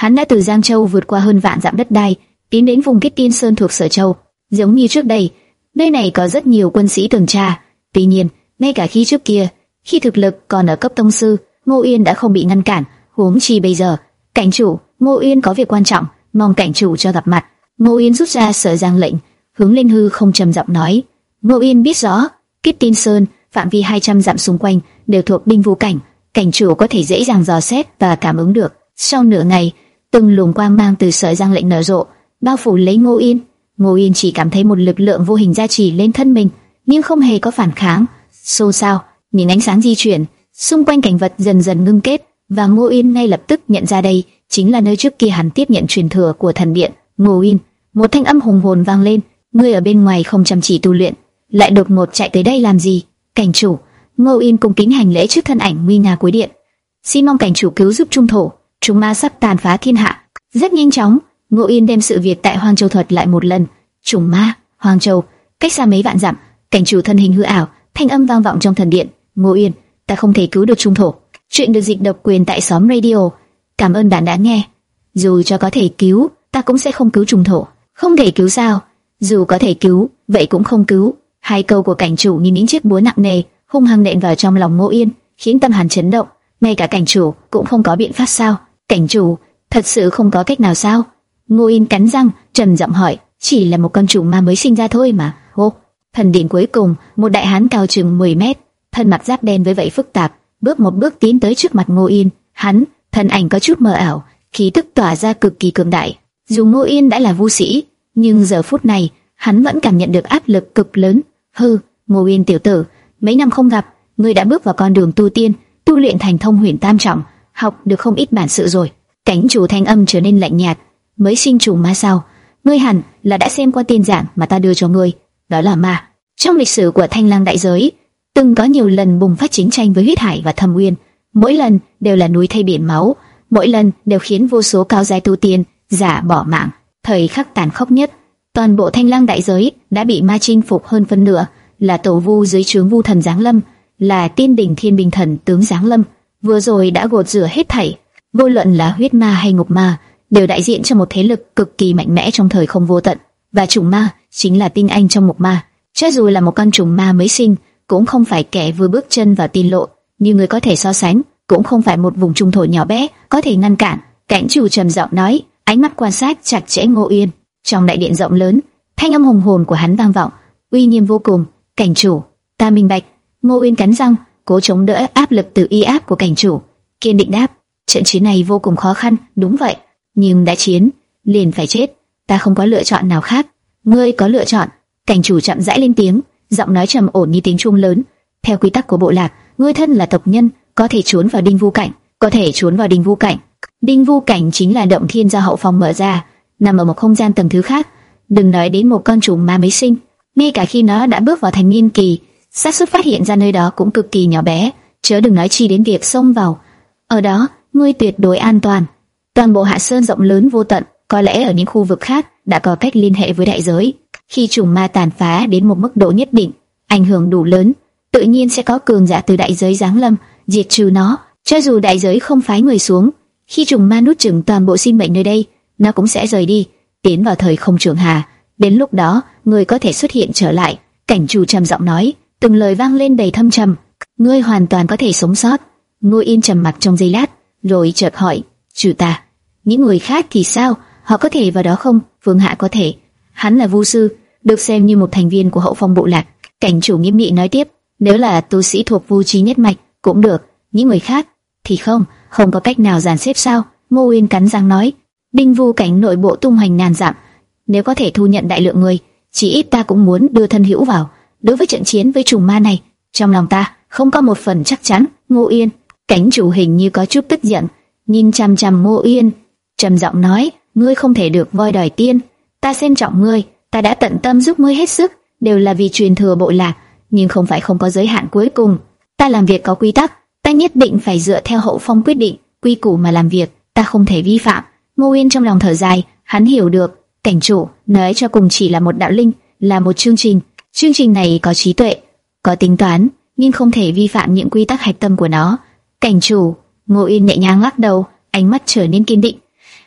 Hắn đã từ Giang Châu vượt qua hơn vạn dặm đất đai, tiến đến vùng Kết Tiên Sơn thuộc Sở Châu. Giống như trước đây, nơi này có rất nhiều quân sĩ tuần tra. Tuy nhiên, ngay cả khi trước kia, khi thực lực còn ở cấp tông sư, Ngô Yên đã không bị ngăn cản, huống chi bây giờ. Cảnh chủ, Ngô Yên có việc quan trọng, mong cảnh chủ cho gặp mặt. Ngô Yên rút ra Sở Giang lệnh, hướng lên hư không trầm giọng nói. Ngô Yên biết rõ, Kết Tiên Sơn phạm vi hai trăm dặm xung quanh đều thuộc Đinh Vu cảnh, cảnh chủ có thể dễ dàng dò xét và cảm ứng được. Sau nửa ngày, từng luồng quang mang từ Sở Giang lệnh nở rộ, bao phủ lấy Ngô Yên. Ngô Yên chỉ cảm thấy một lực lượng vô hình gia trì lên thân mình, nhưng không hề có phản kháng. Xôn xao, những ánh sáng di chuyển, xung quanh cảnh vật dần dần ngưng kết, và Ngô Yên ngay lập tức nhận ra đây chính là nơi trước kia hắn tiếp nhận truyền thừa của thần điện. Ngô Yên, một thanh âm hùng hồn vang lên, ngươi ở bên ngoài không chăm chỉ tu luyện, lại đột ngột chạy tới đây làm gì? Cảnh chủ. Ngô Yên cung kính hành lễ trước thân ảnh nguy nga cuối điện. Xin mong cảnh chủ cứu giúp trung thổ, chúng ma sắp tàn phá thiên hạ. Rất nhanh chóng, Ngô Yên đem sự việc tại Hoang Châu thuật lại một lần. Trùng ma, Hoang Châu, cách xa mấy vạn dặm, cảnh chủ thân hình hư ảo, thanh âm vang vọng trong thần điện. Ngô Yên, ta không thể cứu được trung thổ. Chuyện được dịch độc quyền tại xóm radio. Cảm ơn bạn đã nghe. Dù cho có thể cứu, ta cũng sẽ không cứu trung thổ. Không thể cứu sao? Dù có thể cứu, vậy cũng không cứu. Hai câu của cảnh chủ như những chiếc búa nặng nề, hung hăng nện vào trong lòng Ngô Yên, khiến tâm hắn chấn động. Ngay cả cảnh chủ cũng không có biện pháp sao? Cảnh chủ, thật sự không có cách nào sao? Ngô Yên cắn răng, trầm giọng hỏi. Chỉ là một con trùng ma mới sinh ra thôi mà. Hô, thần điện cuối cùng, một đại hán cao chừng mười mét, thân mặc giáp đen với vậy phức tạp, bước một bước tiến tới trước mặt Ngô Yên. Hắn, thân ảnh có chút mờ ảo, khí tức tỏa ra cực kỳ cường đại. Dù Ngô Yên đã là vu sĩ, nhưng giờ phút này, hắn vẫn cảm nhận được áp lực cực lớn. Hừ, Ngô Yên tiểu tử, mấy năm không gặp, ngươi đã bước vào con đường tu tiên, tu luyện thành thông huyền tam trọng, học được không ít bản sự rồi. Cảnh chủ thanh âm trở nên lạnh nhạt. Mới sinh trùng ma sao? Ngươi hẳn là đã xem qua tiên giảng mà ta đưa cho ngươi, đó là ma. Trong lịch sử của Thanh Lang đại giới, từng có nhiều lần bùng phát chiến tranh với Huyết Hải và Thâm Uyên, mỗi lần đều là núi thay biển máu, mỗi lần đều khiến vô số cao giai tu tiên giả bỏ mạng. Thời khắc tàn khốc nhất, toàn bộ Thanh Lang đại giới đã bị ma chinh phục hơn phân nửa, là tổ vu dưới trướng vu thần giáng lâm, là tiên đỉnh thiên bình thần tướng giáng lâm, vừa rồi đã gột rửa hết thảy. Vô luận là huyết ma hay ngục ma, đều đại diện cho một thế lực cực kỳ mạnh mẽ trong thời không vô tận, và trùng ma chính là tinh anh trong ngục ma. Cho dù là một con trùng ma mới sinh, cũng không phải kẻ vừa bước chân vào tiên lộ, như người có thể so sánh, cũng không phải một vùng trung thổ nhỏ bé có thể ngăn cản. Cảnh chủ trầm giọng nói, ánh mắt quan sát chặt chẽ Ngô Yên. Trong đại điện rộng lớn, thanh âm hùng hồn của hắn vang vọng, uy nghiêm vô cùng. Cảnh chủ, ta minh bạch. Ngô Yên cắn răng, cố chống đỡ áp lực từ y áp của cảnh chủ, kiên định đáp, trận chiến này vô cùng khó khăn, đúng vậy, nhưng đã chiến, liền phải chết, ta không có lựa chọn nào khác. Ngươi có lựa chọn. Cảnh chủ chậm rãi lên tiếng, giọng nói trầm ổn như tiếng chuông lớn. Theo quy tắc của bộ lạc, ngươi thân là tộc nhân, có thể trốn vào Đinh Vu cảnh, có thể trốn vào Đinh Vu cảnh. Đinh Vu cảnh chính là động thiên do hậu phong mở ra, nằm ở một không gian tầng thứ khác. Đừng nói đến một con trùng ma mới sinh, ngay cả khi nó đã bước vào thành niên kỳ, xác suất phát hiện ra nơi đó cũng cực kỳ nhỏ bé, chớ đừng nói chi đến việc xông vào. Ở đó, ngươi tuyệt đối an toàn. Toàn bộ Hạ Sơn rộng lớn vô tận, có lẽ ở những khu vực khác đã có cách liên hệ với đại giới. Khi trùng ma tàn phá đến một mức độ nhất định, ảnh hưởng đủ lớn, tự nhiên sẽ có cường giả từ đại giới giáng lâm, diệt trừ nó. Cho dù đại giới không phái người xuống, khi trùng ma nuốt chửng toàn bộ sinh mệnh nơi đây, nó cũng sẽ rời đi, tiến vào thời không trường hà. Đến lúc đó, người có thể xuất hiện trở lại. Cảnh chủ trầm giọng nói, từng lời vang lên đầy thâm trầm. Ngươi hoàn toàn có thể sống sót. Ngô Yên trầm mặc trong giây lát, rồi chợt hỏi, trừ ta, những người khác thì sao? Họ có thể vào đó không? Vương Hạ có thể. Hắn là vu sư, được xem như một thành viên của hậu phong bộ lạc. Cảnh chủ nghiêm nghị nói tiếp, nếu là tu sĩ thuộc vu trí nhất mạch cũng được, những người khác thì không, không có cách nào dàn xếp sao? Ngô Yên cắn răng nói, Đinh Vu cảnh nội bộ tung hoành ngàn dặm, nếu có thể thu nhận đại lượng người, chỉ ít ta cũng muốn đưa thân hữu vào. Đối với trận chiến với trùng ma này, trong lòng ta không có một phần chắc chắn. Ngô Yên, cảnh chủ hình như có chút tức giận, nhìn chằm chằm Ngô Yên, trầm giọng nói, ngươi không thể được voi đòi tiên. Ta xem trọng ngươi, ta đã tận tâm giúp ngươi hết sức, đều là vì truyền thừa bộ lạc, nhưng không phải không có giới hạn cuối cùng. Ta làm việc có quy tắc, ta nhất định phải dựa theo hậu phong quyết định, quy củ mà làm việc, ta không thể vi phạm. Ngô Yên trong lòng thở dài, hắn hiểu được, cảnh chủ nói cho cùng chỉ là một đạo linh, là một chương trình. Chương trình này có trí tuệ, có tính toán, nhưng không thể vi phạm những quy tắc hạch tâm của nó. Cảnh chủ, Ngô Yên nhẹ nhàng lắc đầu, ánh mắt trở nên kiên định.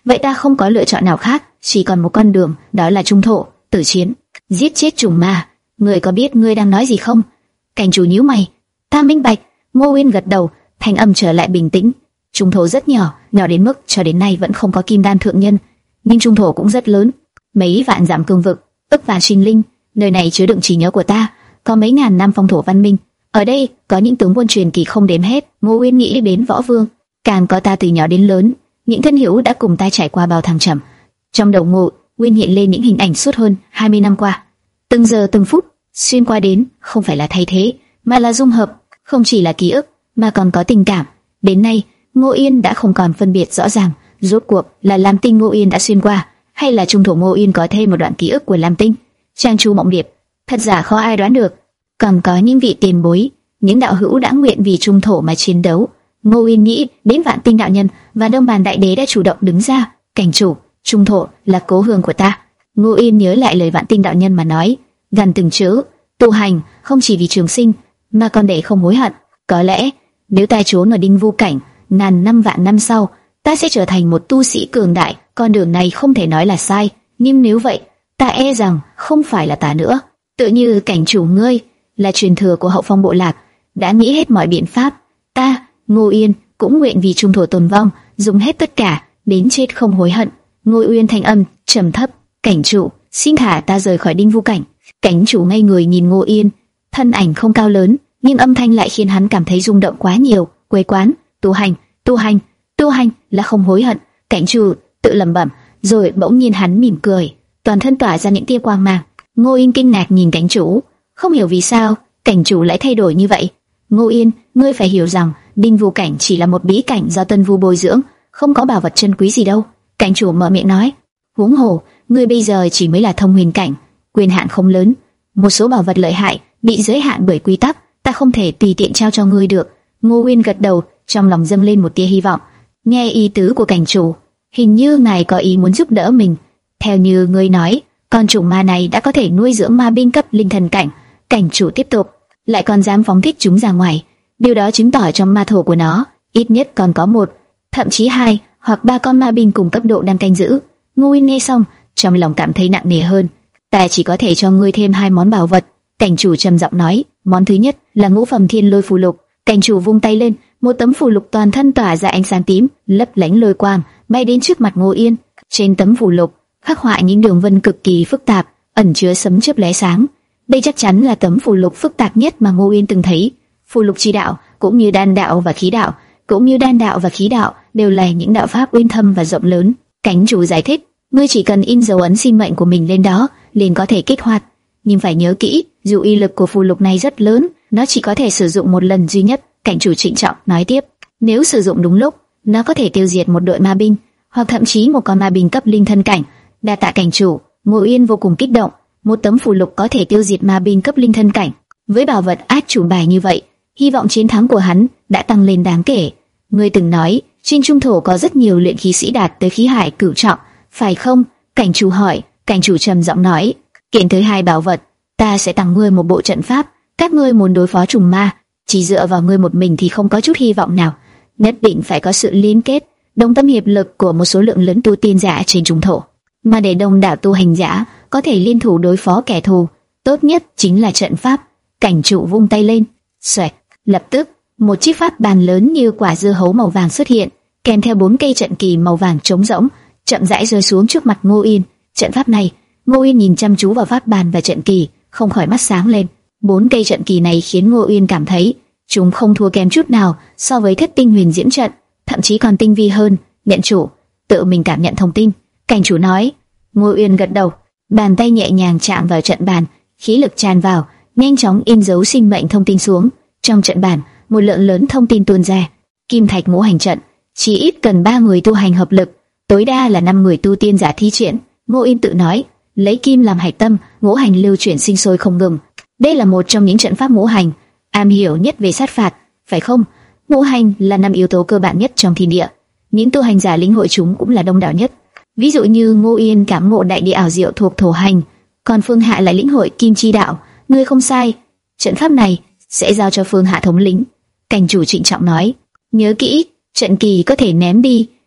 vậy ta không có lựa chọn nào khác, chỉ còn một con đường, đó là trung thổ, tử chiến, giết chết trùng ma. Ngươi có biết ngươi đang nói gì không? Cảnh chủ nhíu mày. Ta minh bạch. Ngô Uyên gật đầu, thanh âm trở lại bình tĩnh. Trung thổ rất nhỏ, nhỏ đến mức cho đến nay vẫn không có kim đan thượng nhân, nhưng trung thổ cũng rất lớn, mấy vạn dặm cương vực, ức vạn sinh linh, nơi này chứa đựng trí nhớ của ta, có mấy ngàn năm phong thổ văn minh. Ở đây có những tướng quân truyền kỳ không đếm hết. Ngô Uyên nghĩ đến võ vương, càng có ta từ nhỏ đến lớn, những thân hữu đã cùng ta trải qua bao thăng trầm. Trong đầu Ngô Uyên hiện lên những hình ảnh suốt hơn hai mươi năm qua, từng giờ từng phút xuyên qua đến, không phải là thay thế, mà là dung hợp, không chỉ là ký ức, mà còn có tình cảm. Đến nay, Ngô Uyên đã không còn phân biệt rõ ràng, rốt cuộc là Lam Tinh Ngô Uyên đã xuyên qua, hay là trung thổ Ngô Uyên có thêm một đoạn ký ức của Lam Tinh. Trang Chu mộng điệp, thật giả khó ai đoán được. Còn có những vị tiền bối, những đạo hữu đã nguyện vì trung thổ mà chiến đấu. Ngô Uyên nghĩ đến Vạn Tinh đạo nhân và Đông Bàn đại đế đã chủ động đứng ra. Cảnh chủ, trung thổ là cố hương của ta. Ngô Uyên nhớ lại lời Vạn Tinh đạo nhân mà nói, gần từng chữ, tu hành không chỉ vì trường sinh, mà còn để không hối hận. Có lẽ nếu ta trốn ở Đinh Vu cảnh, ngàn năm vạn năm sau, ta sẽ trở thành một tu sĩ cường đại. Con đường này không thể nói là sai, nhưng nếu vậy, ta e rằng không phải là ta nữa. Tự như cảnh chủ ngươi là truyền thừa của hậu phong bộ lạc, đã nghĩ hết mọi biện pháp. Ta, Ngô Uyên, cũng nguyện vì trung thổ tồn vong, dùng hết tất cả, đến chết không hối hận. Ngô Uyên thanh âm trầm thấp, cảnh chủ, xin thả ta rời khỏi Đinh Vu cảnh. Cảnh chủ ngây người nhìn Ngô Uyên, thân ảnh không cao lớn, nhưng âm thanh lại khiến hắn cảm thấy rung động quá nhiều. Quế quán, tu hành, tu hành, tu hành là không hối hận. Cảnh chủ tự lẩm bẩm, rồi bỗng nhiên hắn mỉm cười, toàn thân tỏa ra những tia quang mang. Ngô Uyên kinh ngạc nhìn cảnh chủ, không hiểu vì sao cảnh chủ lại thay đổi như vậy. Ngô Uyên, ngươi phải hiểu rằng Đinh Vu cảnh chỉ là một bí cảnh do Tân Vu bồi dưỡng, không có bảo vật chân quý gì đâu. Cảnh chủ mở miệng nói, huống hồ ngươi bây giờ chỉ mới là thông huyền cảnh, quyền hạn không lớn, một số bảo vật lợi hại bị giới hạn bởi quy tắc, ta không thể tùy tiện trao cho ngươi được. Ngô Uyên gật đầu, trong lòng dâng lên một tia hy vọng. Nghe ý tứ của cảnh chủ, hình như ngài có ý muốn giúp đỡ mình. Theo như ngươi nói, con trùng ma này đã có thể nuôi dưỡng ma binh cấp linh thần cảnh. Cảnh chủ tiếp tục, lại còn dám phóng thích chúng ra ngoài, điều đó chứng tỏ trong ma thổ của nó ít nhất còn có một, thậm chí hai hoặc ba con ma binh cùng cấp độ đang canh giữ. Ngô Uyên nghe xong, trong lòng cảm thấy nặng nề hơn. Ta chỉ có thể cho ngươi thêm hai món bảo vật. Cảnh chủ trầm giọng nói, món thứ nhất là ngũ phẩm thiên lôi phù lục. Cảnh chủ vung tay lên, một tấm phù lục toàn thân tỏa ra ánh sáng tím, lấp lánh lôi quang, bay đến trước mặt Ngô Uyên. Trên tấm phù lục khắc họa những đường vân cực kỳ phức tạp, ẩn chứa sấm chớp lóe sáng. Đây chắc chắn là tấm phù lục phức tạp nhất mà Ngô Uyên từng thấy. Phù lục chi đạo, cũng như đan đạo và khí đạo, cũng như đan đạo và khí đạo đều là những đạo pháp uyên thâm và rộng lớn. Cảnh chủ giải thích, ngươi chỉ cần in dấu ấn sinh mệnh của mình lên đó, liền có thể kích hoạt. Nhưng phải nhớ kỹ, dù uy lực của phù lục này rất lớn, nó chỉ có thể sử dụng một lần duy nhất. Cảnh chủ trịnh trọng nói tiếp, nếu sử dụng đúng lúc, nó có thể tiêu diệt một đội ma binh, hoặc thậm chí một con ma binh cấp linh thân cảnh. Đa tạ cảnh chủ. Ngô Uyên vô cùng kích động, một tấm phù lục có thể tiêu diệt ma binh cấp linh thân cảnh. Với bảo vật át chủ bài như vậy, hy vọng chiến thắng của hắn đã tăng lên đáng kể. Ngươi từng nói, trên trung thổ có rất nhiều luyện khí sĩ đạt tới khí hải cửu trọng, phải không? Cảnh chủ hỏi. Cảnh chủ trầm giọng nói, kiện thứ hai bảo vật, ta sẽ tặng ngươi một bộ trận pháp. Các ngươi muốn đối phó trùng ma, chỉ dựa vào ngươi một mình thì không có chút hy vọng nào. Nhất định phải có sự liên kết, đồng tâm hiệp lực của một số lượng lớn tu tiên giả trên trung thổ. Mà để đông đảo tu hành giả có thể liên thủ đối phó kẻ thù, tốt nhất chính là trận pháp. Cảnh chủ vung tay lên, xoẹt, lập tức một chiếc pháp bàn lớn như quả dưa hấu màu vàng xuất hiện, kèm theo bốn cây trận kỳ màu vàng trống rỗng, chậm rãi rơi xuống trước mặt Ngô Uyên. Trận pháp này, Ngô Uyên nhìn chăm chú vào pháp bàn và trận kỳ, không khỏi mắt sáng lên. Bốn cây trận kỳ này khiến Ngô Uyên cảm thấy chúng không thua kém chút nào so với thất tinh huyền diễm trận, thậm chí còn tinh vi hơn. Nhận chủ, tự mình cảm nhận thông tin. Cảnh chủ nói. Ngô Uyên gật đầu, bàn tay nhẹ nhàng chạm vào trận bàn, khí lực tràn vào, nhanh chóng in dấu sinh mệnh thông tin xuống. Trong trận bàn, một lượng lớn thông tin tuôn ra. Kim thạch ngũ hành trận, chỉ ít cần ba người tu hành hợp lực, tối đa là năm người tu tiên giả thi triển. Ngô Uyên tự nói, lấy kim làm hạch tâm, ngũ hành lưu chuyển sinh sôi không ngừng. Đây là một trong những trận pháp ngũ hành am hiểu nhất về sát phạt, phải không? Ngũ hành là năm yếu tố cơ bản nhất trong thiên địa, những tu hành giả lĩnh hội chúng cũng là đông đảo nhất. Ví dụ như Ngô Uyên cảm ngộ đại địa ảo diệu thuộc thổ hành, còn Phương Hạ lại lĩnh hội kim chi đạo. Ngươi không sai, trận pháp này sẽ giao cho Phương Hạ thống lĩnh. Cảnh chủ trịnh trọng nói, nhớ kỹ, trận kỳ có thể ném đi,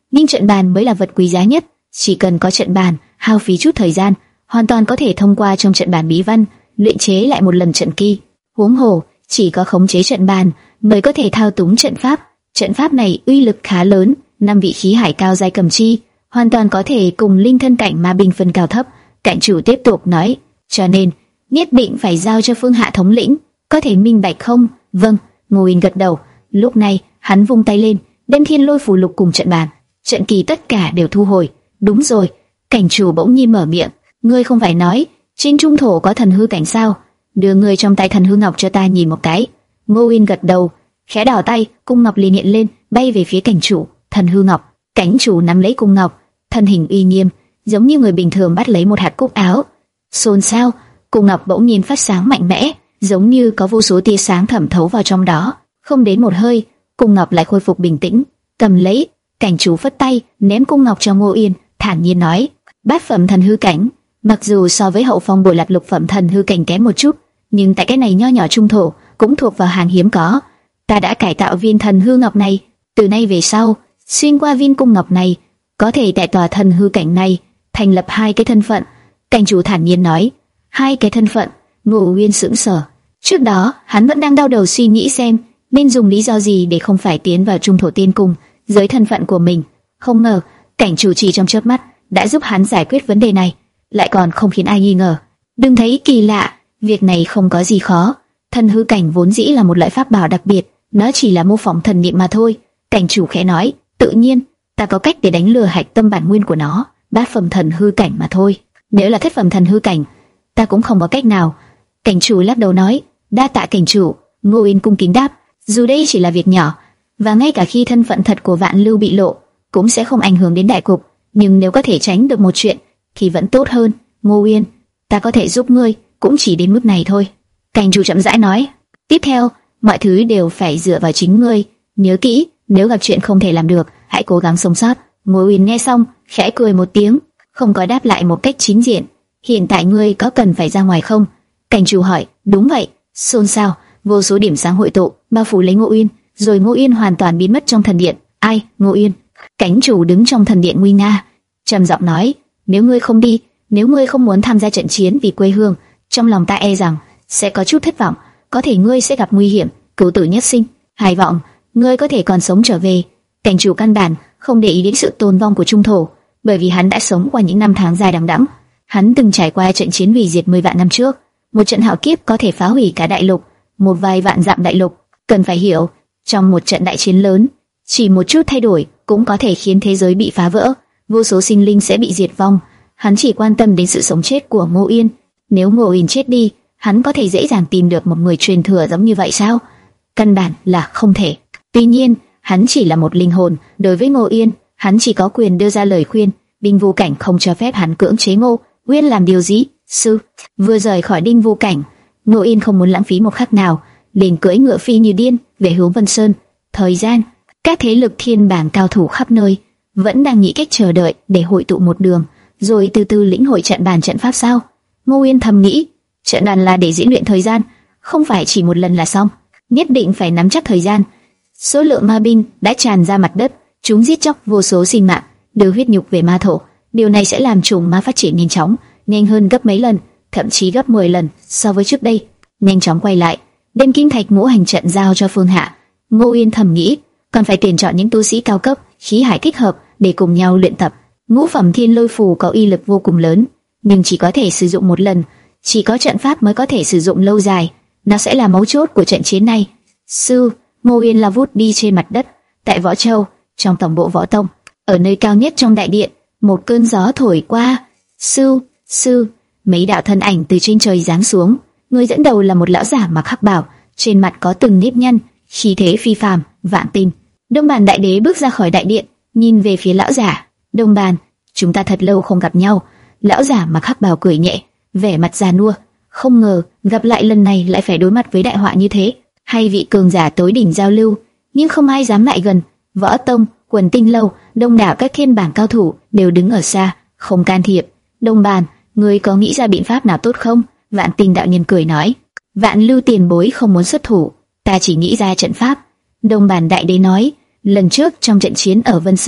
nhưng trận bàn mới là vật quý giá nhất. Chỉ cần có trận bàn, hao phí chút thời gian, hoàn toàn có thể thông qua trong trận bàn bí văn, luyện chế lại một lần trận kỳ. Huống hồ, chỉ có khống chế trận bàn mới có thể thao túng trận pháp. Trận pháp này uy lực khá lớn, năm vị khí hải cao giai cầm chi, hoàn toàn có thể cùng linh thân cảnh ma binh phân cao thấp. Cảnh chủ tiếp tục nói, cho nên nhất định phải giao cho Phương Hạ thống lĩnh, có thể minh bạch không? Vâng, Ngô Uyên gật đầu. Lúc này hắn vung tay lên, đem thiên lôi phù lục cùng trận bàn, trận kỳ tất cả đều thu hồi. Đúng rồi, cảnh chủ bỗng nhiên mở miệng, ngươi không phải nói trên trung thổ có thần hư cảnh sao? Đưa ngươi trong tay thần hư ngọc cho ta nhìn một cái. Ngô Uyên gật đầu, khẽ đảo tay, cung ngọc liền hiện lên, bay về phía cảnh chủ. Thần hư ngọc, cảnh chủ nắm lấy cung ngọc, thân hình uy nghiêm, giống như người bình thường bắt lấy một hạt cúc áo. Xôn xao, cung ngọc bỗng nhiên phát sáng mạnh mẽ, giống như có vô số tia sáng thẩm thấu vào trong đó. Không đến một hơi, cung ngọc lại khôi phục bình tĩnh. Cầm lấy, cảnh chủ phất tay, ném cung ngọc cho Ngô Uyên, thản nhiên nói: bát phẩm thần hư cảnh, mặc dù so với hậu phong bồi lạc lục phẩm thần hư cảnh kém một chút, nhưng tại cái này nho nhỏ trung thổ cũng thuộc vào hàng hiếm có. Ta đã cải tạo viên thần hư ngọc này, từ nay về sau, xuyên qua viên cung ngọc này, có thể tại tòa thần hư cảnh này thành lập hai cái thân phận. Cảnh chủ thản nhiên nói: hai cái thân phận. Ngô Uyên sững sờ. Trước đó hắn vẫn đang đau đầu suy nghĩ xem nên dùng lý do gì để không phải tiến vào trung thổ tiên cung dưới thân phận của mình. Không ngờ cảnh chủ chỉ trong chớp mắt đã giúp hắn giải quyết vấn đề này, lại còn không khiến ai nghi ngờ. Đừng thấy kỳ lạ, việc này không có gì khó. Thần hư cảnh vốn dĩ là một loại pháp bảo đặc biệt, nó chỉ là mô phỏng thần niệm mà thôi. Cảnh chủ khẽ nói: tự nhiên, ta có cách để đánh lừa hạch tâm bản nguyên của nó. Bát phẩm thần hư cảnh mà thôi. Nếu là thất phẩm thần hư cảnh, ta cũng không có cách nào. Cảnh chủ lắc đầu nói: đa tạ cảnh chủ. Ngô Uyên cung kính đáp: dù đây chỉ là việc nhỏ, và ngay cả khi thân phận thật của Vạn Lưu bị lộ, cũng sẽ không ảnh hưởng đến đại cục, nhưng nếu có thể tránh được một chuyện thì vẫn tốt hơn. Ngô Uyên, ta có thể giúp ngươi, cũng chỉ đến mức này thôi. Cảnh chủ chậm rãi nói: tiếp theo, mọi thứ đều phải dựa vào chính ngươi. Nhớ kỹ, nếu gặp chuyện không thể làm được, hãy cố gắng sống sót. Ngô Uyên nghe xong, khẽ cười một tiếng, không có đáp lại một cách chính diện. Hiện tại ngươi có cần phải ra ngoài không? Cảnh chủ hỏi. Đúng vậy. Xôn xao, vô số điểm sáng hội tụ, bao phủ lấy Ngô Uyên, rồi Ngô Uyên hoàn toàn biến mất trong thần điện. Ai? Ngô Uyên. Cảnh chủ đứng trong thần điện nguy nga, trầm giọng nói: nếu ngươi không đi, nếu ngươi không muốn tham gia trận chiến vì quê hương, trong lòng ta e rằng sẽ có chút thất vọng. Có thể ngươi sẽ gặp nguy hiểm, cửu tử nhất sinh. Hy vọng ngươi có thể còn sống trở về. Cảnh chủ căn bản không để ý đến sự tồn vong của trung thổ, bởi vì hắn đã sống qua những năm tháng dài đằng đẵng. Hắn từng trải qua trận chiến hủy diệt mười vạn năm trước, một trận hạo kiếp có thể phá hủy cả đại lục, một vài vạn dặm đại lục. Cần phải hiểu, trong một trận đại chiến lớn, chỉ một chút thay đổi cũng có thể khiến thế giới bị phá vỡ, vô số sinh linh sẽ bị diệt vong. Hắn chỉ quan tâm đến sự sống chết của Ngô Uyên. Nếu Ngô Uyên chết đi, hắn có thể dễ dàng tìm được một người truyền thừa giống như vậy sao? Căn bản là không thể. Tuy nhiên, hắn chỉ là một linh hồn, đối với Ngô Uyên, hắn chỉ có quyền đưa ra lời khuyên. Đinh Vu Cảnh không cho phép hắn cưỡng chế Ngô Uyên làm điều gì. Sư vừa rời khỏi Đinh Vu Cảnh, Ngô Uyên không muốn lãng phí một khắc nào, liền cưỡi ngựa phi như điên về hướng Vân Sơn. Thời gian, các thế lực thiên bảng cao thủ khắp nơi vẫn đang nghĩ cách chờ đợi để hội tụ một đường, rồi từ từ lĩnh hội trận bàn trận pháp sao? Ngô Uyên thầm nghĩ, trận bàn là để diễn luyện thời gian, không phải chỉ một lần là xong, nhất định phải nắm chắc thời gian. Số lượng ma binh đã tràn ra mặt đất, chúng giết chóc vô số sinh mạng, đưa huyết nhục về ma thổ. Điều này sẽ làm chủng ma phát triển nhanh chóng, nhanh hơn gấp mấy lần, thậm chí gấp mười lần so với trước đây. Nhanh chóng quay lại, đem kim thạch ngũ hành trận giao cho Phương Hạ. Ngô Uyên thầm nghĩ, còn phải tuyển chọn những tu sĩ cao cấp, khí hải thích hợp để cùng nhau luyện tập. Ngũ phẩm thiên lôi phù có uy lực vô cùng lớn, nhưng chỉ có thể sử dụng một lần, chỉ có trận pháp mới có thể sử dụng lâu dài. Nó sẽ là mấu chốt của trận chiến này. Sư, Ngô Uyên lao vút đi trên mặt đất, tại Võ Châu, trong tổng bộ Võ Tông, ở nơi cao nhất trong đại điện, một cơn gió thổi qua. Sư, sư, mấy đạo thân ảnh từ trên trời giáng xuống. Người dẫn đầu là một lão giả mặc hắc bào, trên mặt có từng nếp nhăn, khí thế phi phàm, vạn tinh. Đông Bàn đại đế bước ra khỏi đại điện, nhìn về phía lão giả. Đông Bàn, chúng ta thật lâu không gặp nhau. Lão giả mặc hắc bào cười nhẹ, vẻ mặt già nua. Không ngờ gặp lại lần này lại phải đối mặt với đại họa như thế. Hai vị cường giả tối đỉnh giao lưu, nhưng không ai dám lại gần. Võ Tông, Quần Tinh lâu, đông đảo các thiên bảng cao thủ đều đứng ở xa, không can thiệp. Đông Bàn, ngươi có nghĩ ra biện pháp nào tốt không? Vạn Tinh đạo nhân cười nói. Vạn Lưu tiền bối không muốn xuất thủ, ta chỉ nghĩ ra trận pháp. Đông Bàn đại đế nói, lần trước trong trận chiến ở Vân Sơn,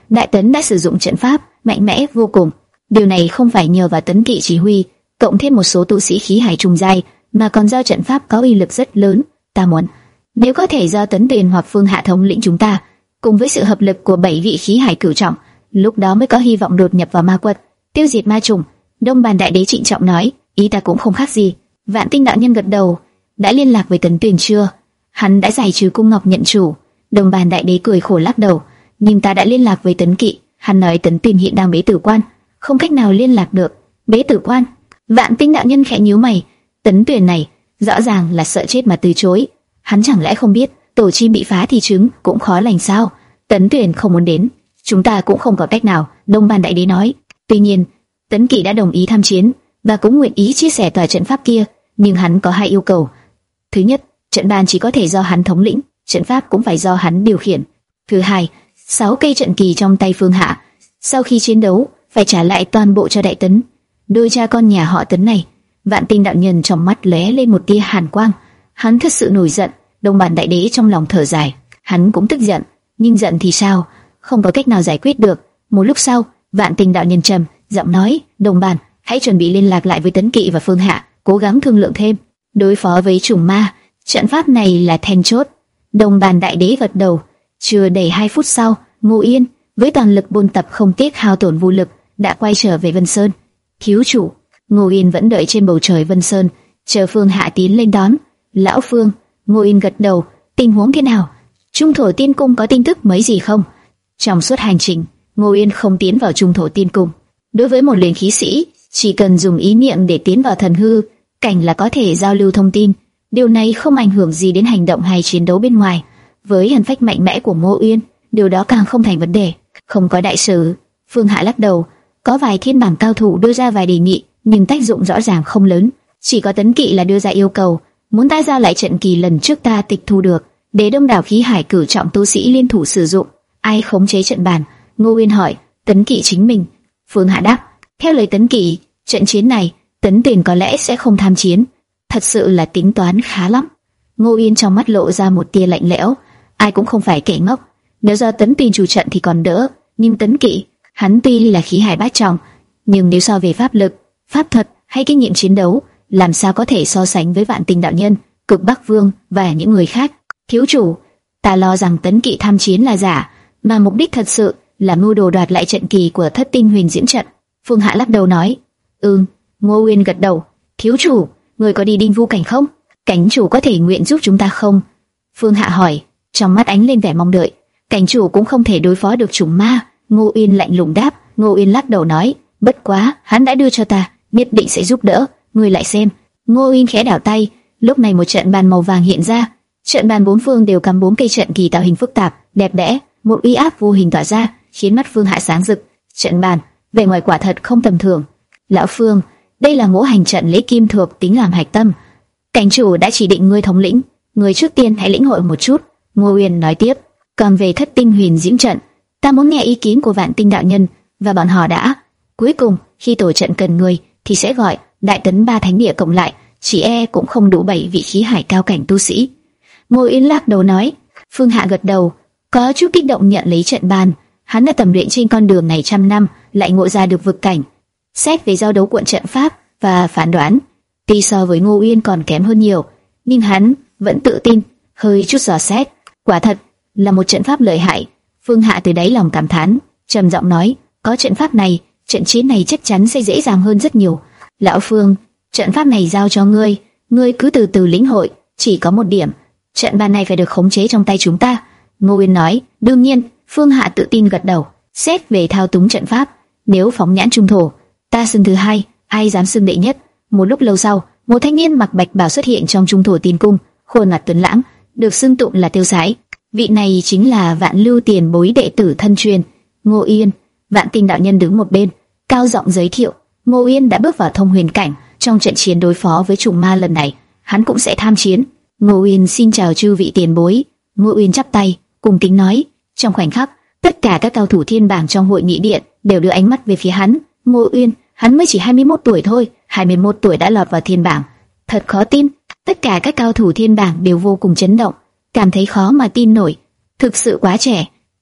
Đại Tấn đã sử dụng trận pháp mạnh mẽ vô cùng. Điều này không phải nhờ vào Tấn Kỵ chỉ huy, cộng thêm một số tu sĩ khí hải trùng giai, mà còn do trận pháp có uy lực rất lớn. Ta muốn, nếu có thể do Tấn Tuyền hoặc Phương Hạ thống lĩnh chúng ta, cùng với sự hợp lực của bảy vị khí hải cửu trọng, lúc đó mới có hy vọng đột nhập vào ma quật, tiêu diệt ma trùng. Đông Bàn Đại Đế trịnh trọng nói, ý ta cũng không khác gì. Vạn Tinh đạo nhân gật đầu. Đã liên lạc với Tấn Tuyền chưa? Hắn đã giải trừ cung ngọc nhận chủ. Đông Bàn Đại Đế cười khổ lắc đầu. Nhưng ta đã liên lạc với Tấn Kỵ. Hắn nói Tấn Tuyền hiện đang bế tử quan, không cách nào liên lạc được. Bế tử quan? Vạn Tinh đạo nhân khẽ nhíu mày. Tấn Tuyền này rõ ràng là sợ chết mà từ chối. Hắn chẳng lẽ không biết tổ chim bị phá thì trứng cũng khó lành sao? Tấn Tuyền không muốn đến, chúng ta cũng không có cách nào. Đông Bàn Đại Đế nói. Tuy nhiên, Tấn Kỵ đã đồng ý tham chiến và cũng nguyện ý chia sẻ tòa trận pháp kia, nhưng hắn có hai yêu cầu. Thứ nhất, trận bàn chỉ có thể do hắn thống lĩnh, trận pháp cũng phải do hắn điều khiển. Thứ hai, sáu cây trận kỳ trong tay Phương Hạ, sau khi chiến đấu phải trả lại toàn bộ cho Đại Tấn. Đôi cha con nhà họ Tấn này. Vạn Tinh đạo nhân trong mắt lóe lên một tia hàn quang. Hắn thật sự nổi giận. Đông Bàn Đại Đế trong lòng thở dài. Hắn cũng tức giận, nhưng giận thì sao, không có cách nào giải quyết được. Một lúc sau, Vạn Tinh đạo nhân trầm giọng nói, Đông Bàn, hãy chuẩn bị liên lạc lại với Tấn Kỵ và Phương Hạ, cố gắng thương lượng thêm, đối phó với trùng ma. Trận pháp này là then chốt. Đông Bàn Đại Đế gật đầu. Chưa đầy hai phút sau, Ngô Yên với toàn lực buôn tập không tiếc hao tổn vô lực đã quay trở về Vân Sơn. Thiếu chủ. Ngô Yên vẫn đợi trên bầu trời Vân Sơn, chờ Phương Hạ tiến lên đón. Lão Phương. Ngô Yên gật đầu. Tình huống thế nào? Trung Thổ Tiên Cung có tin tức mấy gì không? Trong suốt hành trình, Ngô Yên không tiến vào Trung Thổ Tiên Cung. Đối với một luyện khí sĩ, chỉ cần dùng ý niệm để tiến vào thần hư cảnh là có thể giao lưu thông tin. Điều này không ảnh hưởng gì đến hành động hay chiến đấu bên ngoài. Với hàn phách mạnh mẽ của Ngô Yên, điều đó càng không thành vấn đề. Không có đại sự. Phương Hạ lắc đầu. Có vài thiên bảng cao thủ đưa ra vài đề nghị, nhưng tác dụng rõ ràng không lớn. Chỉ có Tấn Kỵ là đưa ra yêu cầu, muốn ta giao lại trận kỳ lần trước ta tịch thu được, để đông đảo khí hải cử trọng tu sĩ liên thủ sử dụng. Ai khống chế trận bàn? Ngô Yên hỏi. Tấn Kỵ chính mình. Phương Hạ đáp. Theo lời Tấn Kỵ, trận chiến này Tấn Tuyền có lẽ sẽ không tham chiến. Thật sự là tính toán khá lắm. Ngô Yên trong mắt lộ ra một tia lạnh lẽo. Ai cũng không phải kẻ ngốc. Nếu do Tấn Tuyền chủ trận thì còn đỡ, nhưng Tấn Kỵ, hắn tuy là khí hải bát trọng, nhưng nếu so về pháp lực, pháp thuật hay kinh nghiệm chiến đấu, làm sao có thể so sánh với Vạn Tinh đạo nhân, Cực Bắc Vương và những người khác. Thiếu chủ, ta lo rằng Tấn Kỵ tham chiến là giả, mà mục đích thật sự là mưu đồ đoạt lại trận kỳ của Thất Tinh Huyền Diễm trận. Phương Hạ lắc đầu nói. Ừm. Ngô Uyên gật đầu. Thiếu chủ, người có đi Đinh Vu cảnh không? Cảnh chủ có thể nguyện giúp chúng ta không? Phương Hạ hỏi, trong mắt ánh lên vẻ mong đợi. Cảnh chủ cũng không thể đối phó được trùng ma. Ngô Uyên lạnh lùng đáp. Ngô Uyên lắc đầu nói, bất quá, hắn đã đưa cho ta, nhất định sẽ giúp đỡ. Ngươi lại xem. Ngô Uyên khẽ đảo tay, lúc này một trận bàn màu vàng hiện ra. Trận bàn bốn phương đều cắm bốn cây trận kỳ tạo hình phức tạp, đẹp đẽ, một uy áp vô hình tỏa ra, khiến mắt Phương Hạ sáng rực. Trận bàn, vẻ ngoài quả thật không tầm thường. Lão Phương, đây là ngũ hành trận lấy kim thuộc tính làm hạch tâm. Cảnh chủ đã chỉ định ngươi thống lĩnh, ngươi trước tiên hãy lĩnh hội một chút. Ngô Uyên nói tiếp. Còn về Thất Tinh Huyền Diễm trận, ta muốn nghe ý kiến của Vạn Tinh đạo nhân và bọn họ đã. Cuối cùng, khi tổ trận cần người, thì sẽ gọi Đại Tấn ba thánh địa cộng lại, chỉ e cũng không đủ bảy vị khí hải cao cảnh tu sĩ. Ngô Uyên lắc đầu nói. Phương Hạ gật đầu, có chút kích động nhận lấy trận bàn. Hắn đã tầm luyện trên con đường này trăm năm, lại ngộ ra được vực cảnh. Xét về giao đấu cuộn trận pháp và phán đoán, tuy so với Ngô Uyên còn kém hơn nhiều, nhưng hắn vẫn tự tin, hơi chút dò xét. Quả thật là một trận pháp lợi hại. Phương Hạ từ đáy lòng cảm thán, trầm giọng nói, có trận pháp này, trận chiến này chắc chắn sẽ dễ dàng hơn rất nhiều. Lão Phương, trận pháp này giao cho ngươi, ngươi cứ từ từ lĩnh hội. Chỉ có một điểm, trận bàn này phải được khống chế trong tay chúng ta. Ngô Uyên nói. Đương nhiên. Phương Hạ tự tin gật đầu. Xét về thao túng trận pháp, nếu phóng nhãn trung thổ, ta xưng thứ hai, ai dám xưng đệ nhất. Một lúc lâu sau, một thanh niên mặc bạch bào xuất hiện trong Trung Thổ Tiên Cung, khuôn mặt tuấn lãng, được xưng tụng là Tiêu Sái. Vị này chính là Vạn Lưu tiền bối đệ tử thân truyền, Ngô Yên. Vạn Tinh đạo nhân đứng một bên, cao giọng giới thiệu. Ngô Yên đã bước vào thông huyền cảnh, trong trận chiến đối phó với trùng ma lần này, hắn cũng sẽ tham chiến. Ngô Uyên xin chào chư vị tiền bối. Ngô Uyên chắp tay, cung kính nói. Trong khoảnh khắc, tất cả các cao thủ thiên bảng trong hội nghị điện đều đưa ánh mắt về phía hắn. Ngô Uyên, hắn mới chỉ hai mươi mốt tuổi thôi, hai mươi mốt tuổi đã lọt vào thiên bảng, thật khó tin. Tất cả các cao thủ thiên bảng đều vô cùng chấn động, cảm thấy khó mà tin nổi, thực sự quá trẻ.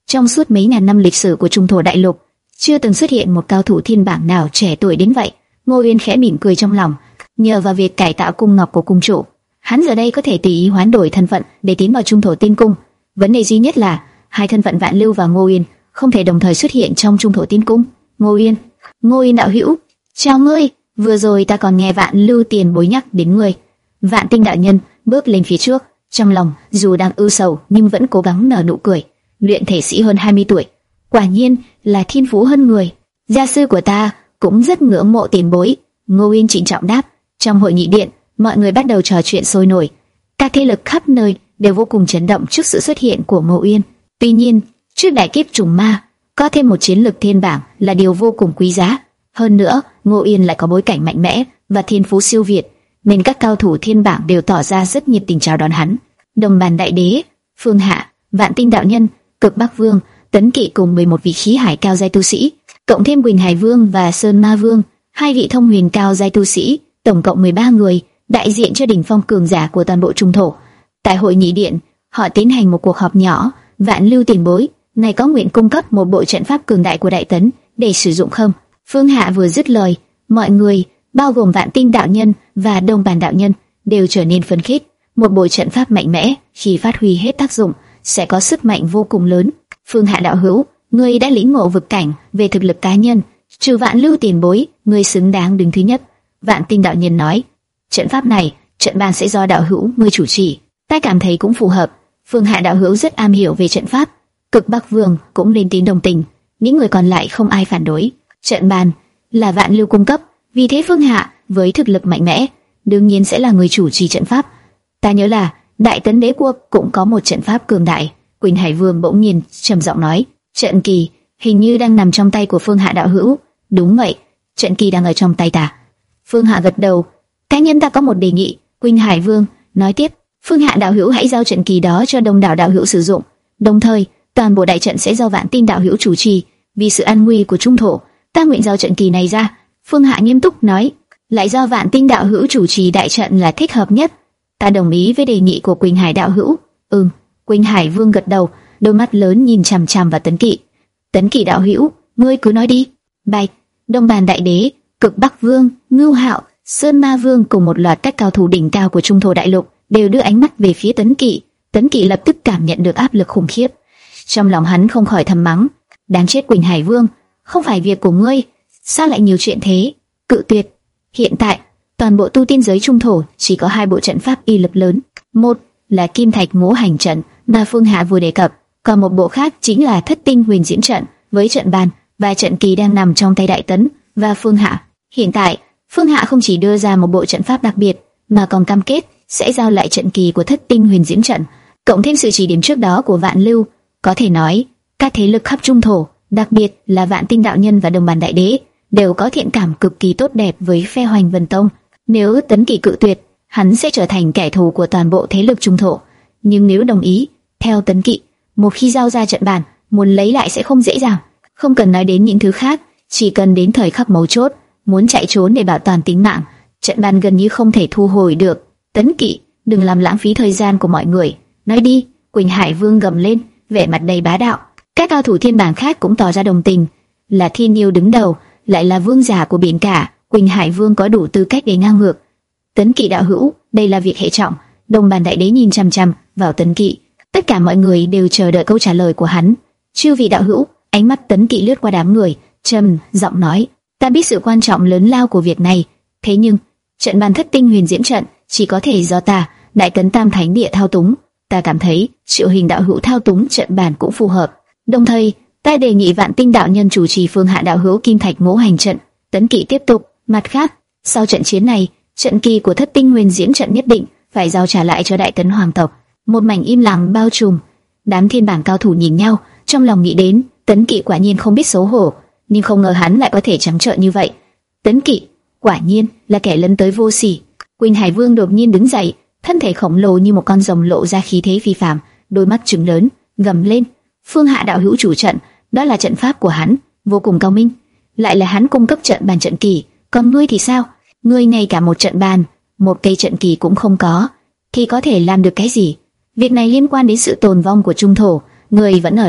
Trong suốt mấy ngàn năm lịch sử của Trung Thổ Đại Lục, chưa từng xuất hiện một cao thủ thiên bảng nào trẻ tuổi đến vậy. Ngô Uyên khẽ mỉm cười trong lòng, nhờ vào việc cải tạo cung ngọc của cung chủ, hắn giờ đây có thể tùy ý hoán đổi thân phận để tiến vào Trung Thổ Tiên Cung. Vấn đề duy nhất là hai thân phận Vạn Lưu và Ngô Uyên không thể đồng thời xuất hiện trong Trung Thổ Tiên Cung. Ngô Uyên, Ngô Uyên đạo hữu, chào ngươi. Vừa rồi ta còn nghe Vạn Lưu tiền bối nhắc đến ngươi. Vạn Tinh đạo nhân bước lên phía trước, trong lòng dù đang ưu sầu nhưng vẫn cố gắng nở nụ cười. Luyện thể sĩ hơn hai mươi tuổi, quả nhiên là thiên phú hơn người. Gia sư của ta cũng rất ngưỡng mộ tiền bối. Ngô Uyên trịnh trọng đáp. Trong hội nghị điện, mọi người bắt đầu trò chuyện sôi nổi. Các thế lực khắp nơi đều vô cùng chấn động trước sự xuất hiện của Ngô Uyên. Tuy nhiên, trước đại kiếp trùng ma, có thêm một chiến lực thiên bảng là điều vô cùng quý giá. Hơn nữa, Ngô Uyên lại có bối cảnh mạnh mẽ và thiên phú siêu việt, nên các cao thủ thiên bảng đều tỏ ra rất nhiệt tình chào đón hắn. Đồng Bàn Đại Đế, Phương Hạ, Vạn Tinh đạo nhân, Cực Bắc Vương, Tấn Kỵ cùng mười một vị khí hải cao giai tu sĩ, cộng thêm Quỳnh Hải Vương và Sơn Ma Vương, hai vị thông huyền cao giai tu sĩ, tổng cộng mười ba người, đại diện cho đỉnh phong cường giả của toàn bộ Trung Thổ. Tại hội nghị điện, họ tiến hành một cuộc họp nhỏ. Vạn Lưu tiền bối, này có nguyện cung cấp một bộ trận pháp cường đại của Đại Tấn để sử dụng không? Phương Hạ vừa dứt lời, mọi người, bao gồm Vạn Tinh đạo nhân và Đông Bàn đạo nhân, đều trở nên phấn khích. Một bộ trận pháp mạnh mẽ, khi phát huy hết tác dụng, sẽ có sức mạnh vô cùng lớn. Phương Hạ đạo hữu, ngươi đã lĩnh ngộ vực cảnh về thực lực cá nhân, trừ Vạn Lưu tiền bối, ngươi xứng đáng đứng thứ nhất. Vạn Tinh đạo nhân nói, trận pháp này, trận bàn sẽ do đạo hữu ngươi chủ trì, ta cảm thấy cũng phù hợp. Phương Hạ đạo hữu rất am hiểu về trận pháp. Cực Bắc Vương cũng lên tiếng đồng tình, những người còn lại không ai phản đối. Trận bàn là Vạn Lưu cung cấp, vì thế Phương Hạ với thực lực mạnh mẽ, đương nhiên sẽ là người chủ trì trận pháp. Ta nhớ là Đại Tấn Đế quốc cũng có một trận pháp cường đại. Quỳnh Hải Vương bỗng nhiên trầm giọng nói, trận kỳ hình như đang nằm trong tay của Phương Hạ đạo hữu. Đúng vậy, trận kỳ đang ở trong tay ta. Phương Hạ gật đầu. Cá nhân ta có một đề nghị. Quỳnh Hải Vương nói tiếp, Phương Hạ đạo hữu hãy giao trận kỳ đó cho Đông Đảo đạo hữu sử dụng, đồng thời toàn bộ đại trận sẽ do Vạn Tinh đạo hữu chủ trì. Vì sự an nguy của Trung Thổ, ta nguyện giao trận kỳ này ra. Phương Hạ nghiêm túc nói, lại do Vạn Tinh đạo hữu chủ trì đại trận là thích hợp nhất. Ta đồng ý với đề nghị của Quỳnh Hải đạo hữu. Ừm. Quỳnh Hải Vương gật đầu, đôi mắt lớn nhìn chằm chằm vào Tấn Kỵ. Tấn Kỵ đạo hữu, ngươi cứ nói đi. Bạch, Đông Bàn Đại Đế, Cực Bắc Vương, Ngưu Hạo, Sơn Ma Vương cùng một loạt các cao thủ đỉnh cao của Trung Thổ Đại Lục đều đưa ánh mắt về phía Tấn Kỵ. Tấn Kỵ lập tức cảm nhận được áp lực khủng khiếp. Trong lòng hắn không khỏi thầm mắng, đáng chết Quỳnh Hải Vương, không phải việc của ngươi, sao lại nhiều chuyện thế? Cự tuyệt. Hiện tại, toàn bộ tu tiên giới Trung Thổ chỉ có hai bộ trận pháp uy lực lớn. Một là Kim Thạch Ngũ Hành trận mà Phương Hạ vừa đề cập, còn một bộ khác chính là Thất Tinh Huyền Diễn trận với trận bàn và trận kỳ đang nằm trong tay Đại Tấn và Phương Hạ. Hiện tại, Phương Hạ không chỉ đưa ra một bộ trận pháp đặc biệt, mà còn cam kết sẽ giao lại trận kỳ của Thất Tinh Huyền Diễn trận, cộng thêm sự chỉ điểm trước đó của Vạn Lưu. Có thể nói, các thế lực khắp Trung Thổ, đặc biệt là Vạn Tinh đạo nhân và Đồng Bàn Đại Đế, đều có thiện cảm cực kỳ tốt đẹp với phe Hoành Vân Tông. Nếu Tấn Kỵ cự tuyệt, hắn sẽ trở thành kẻ thù của toàn bộ thế lực Trung Thổ. Nhưng nếu đồng ý, theo Tấn Kỵ, một khi giao ra trận bàn, muốn lấy lại sẽ không dễ dàng. Không cần nói đến những thứ khác, chỉ cần đến thời khắc mấu chốt, muốn chạy trốn để bảo toàn tính mạng, trận bàn gần như không thể thu hồi được. Tấn Kỵ, đừng làm lãng phí thời gian của mọi người. Nói đi. Quỳnh Hải Vương gầm lên, vẻ mặt đầy bá đạo. Các cao thủ thiên bảng khác cũng tỏ ra đồng tình. Là thiên yêu đứng đầu, lại là vương giả của biển cả, Quỳnh Hải Vương có đủ tư cách để ngang ngược. Tấn Kỵ đạo hữu, đây là việc hệ trọng. Đồng Bàn Đại Đế nhìn chằm chằm vào Tấn Kỵ. Tất cả mọi người đều chờ đợi câu trả lời của hắn. Chư vị đạo hữu, ánh mắt Tấn Kỵ lướt qua đám người, trầm giọng nói, ta biết sự quan trọng lớn lao của việc này, thế nhưng trận bàn Thất Tinh Huyền Diễn trận chỉ có thể do ta, Đại Tấn Tam Thánh Địa thao túng. Ta cảm thấy Triệu Hình đạo hữu thao túng trận bàn cũng phù hợp. Đồng thời, ta đề nghị Vạn Tinh đạo nhân chủ trì Phương Hạ đạo hữu Kim Thạch Ngũ Hành trận. Tấn Kỵ tiếp tục, mặt khác, sau trận chiến này, trận kỳ của Thất Tinh Huyền Diễn trận nhất định phải giao trả lại cho Đại Tấn hoàng tộc. Một mảnh im lặng bao trùm. Đám thiên bảng cao thủ nhìn nhau, trong lòng nghĩ đến, Tấn Kỵ quả nhiên không biết xấu hổ, nhưng không ngờ hắn lại có thể trắng trợn như vậy. Tấn Kỵ, quả nhiên là kẻ lấn tới vô sỉ. Quỳnh Hải Vương đột nhiên đứng dậy, thân thể khổng lồ như một con rồng lộ ra khí thế phi phàm, đôi mắt trừng lớn, gầm lên: Phương Hạ đạo hữu chủ trận, đó là trận pháp của hắn, vô cùng cao minh, lại là hắn cung cấp trận bàn trận kỳ, còn ngươi thì sao? Ngươi ngay cả một trận bàn, một cây trận kỳ cũng không có, thì có thể làm được cái gì? Việc này liên quan đến sự tồn vong của Trung Thổ, ngươi vẫn ở đây,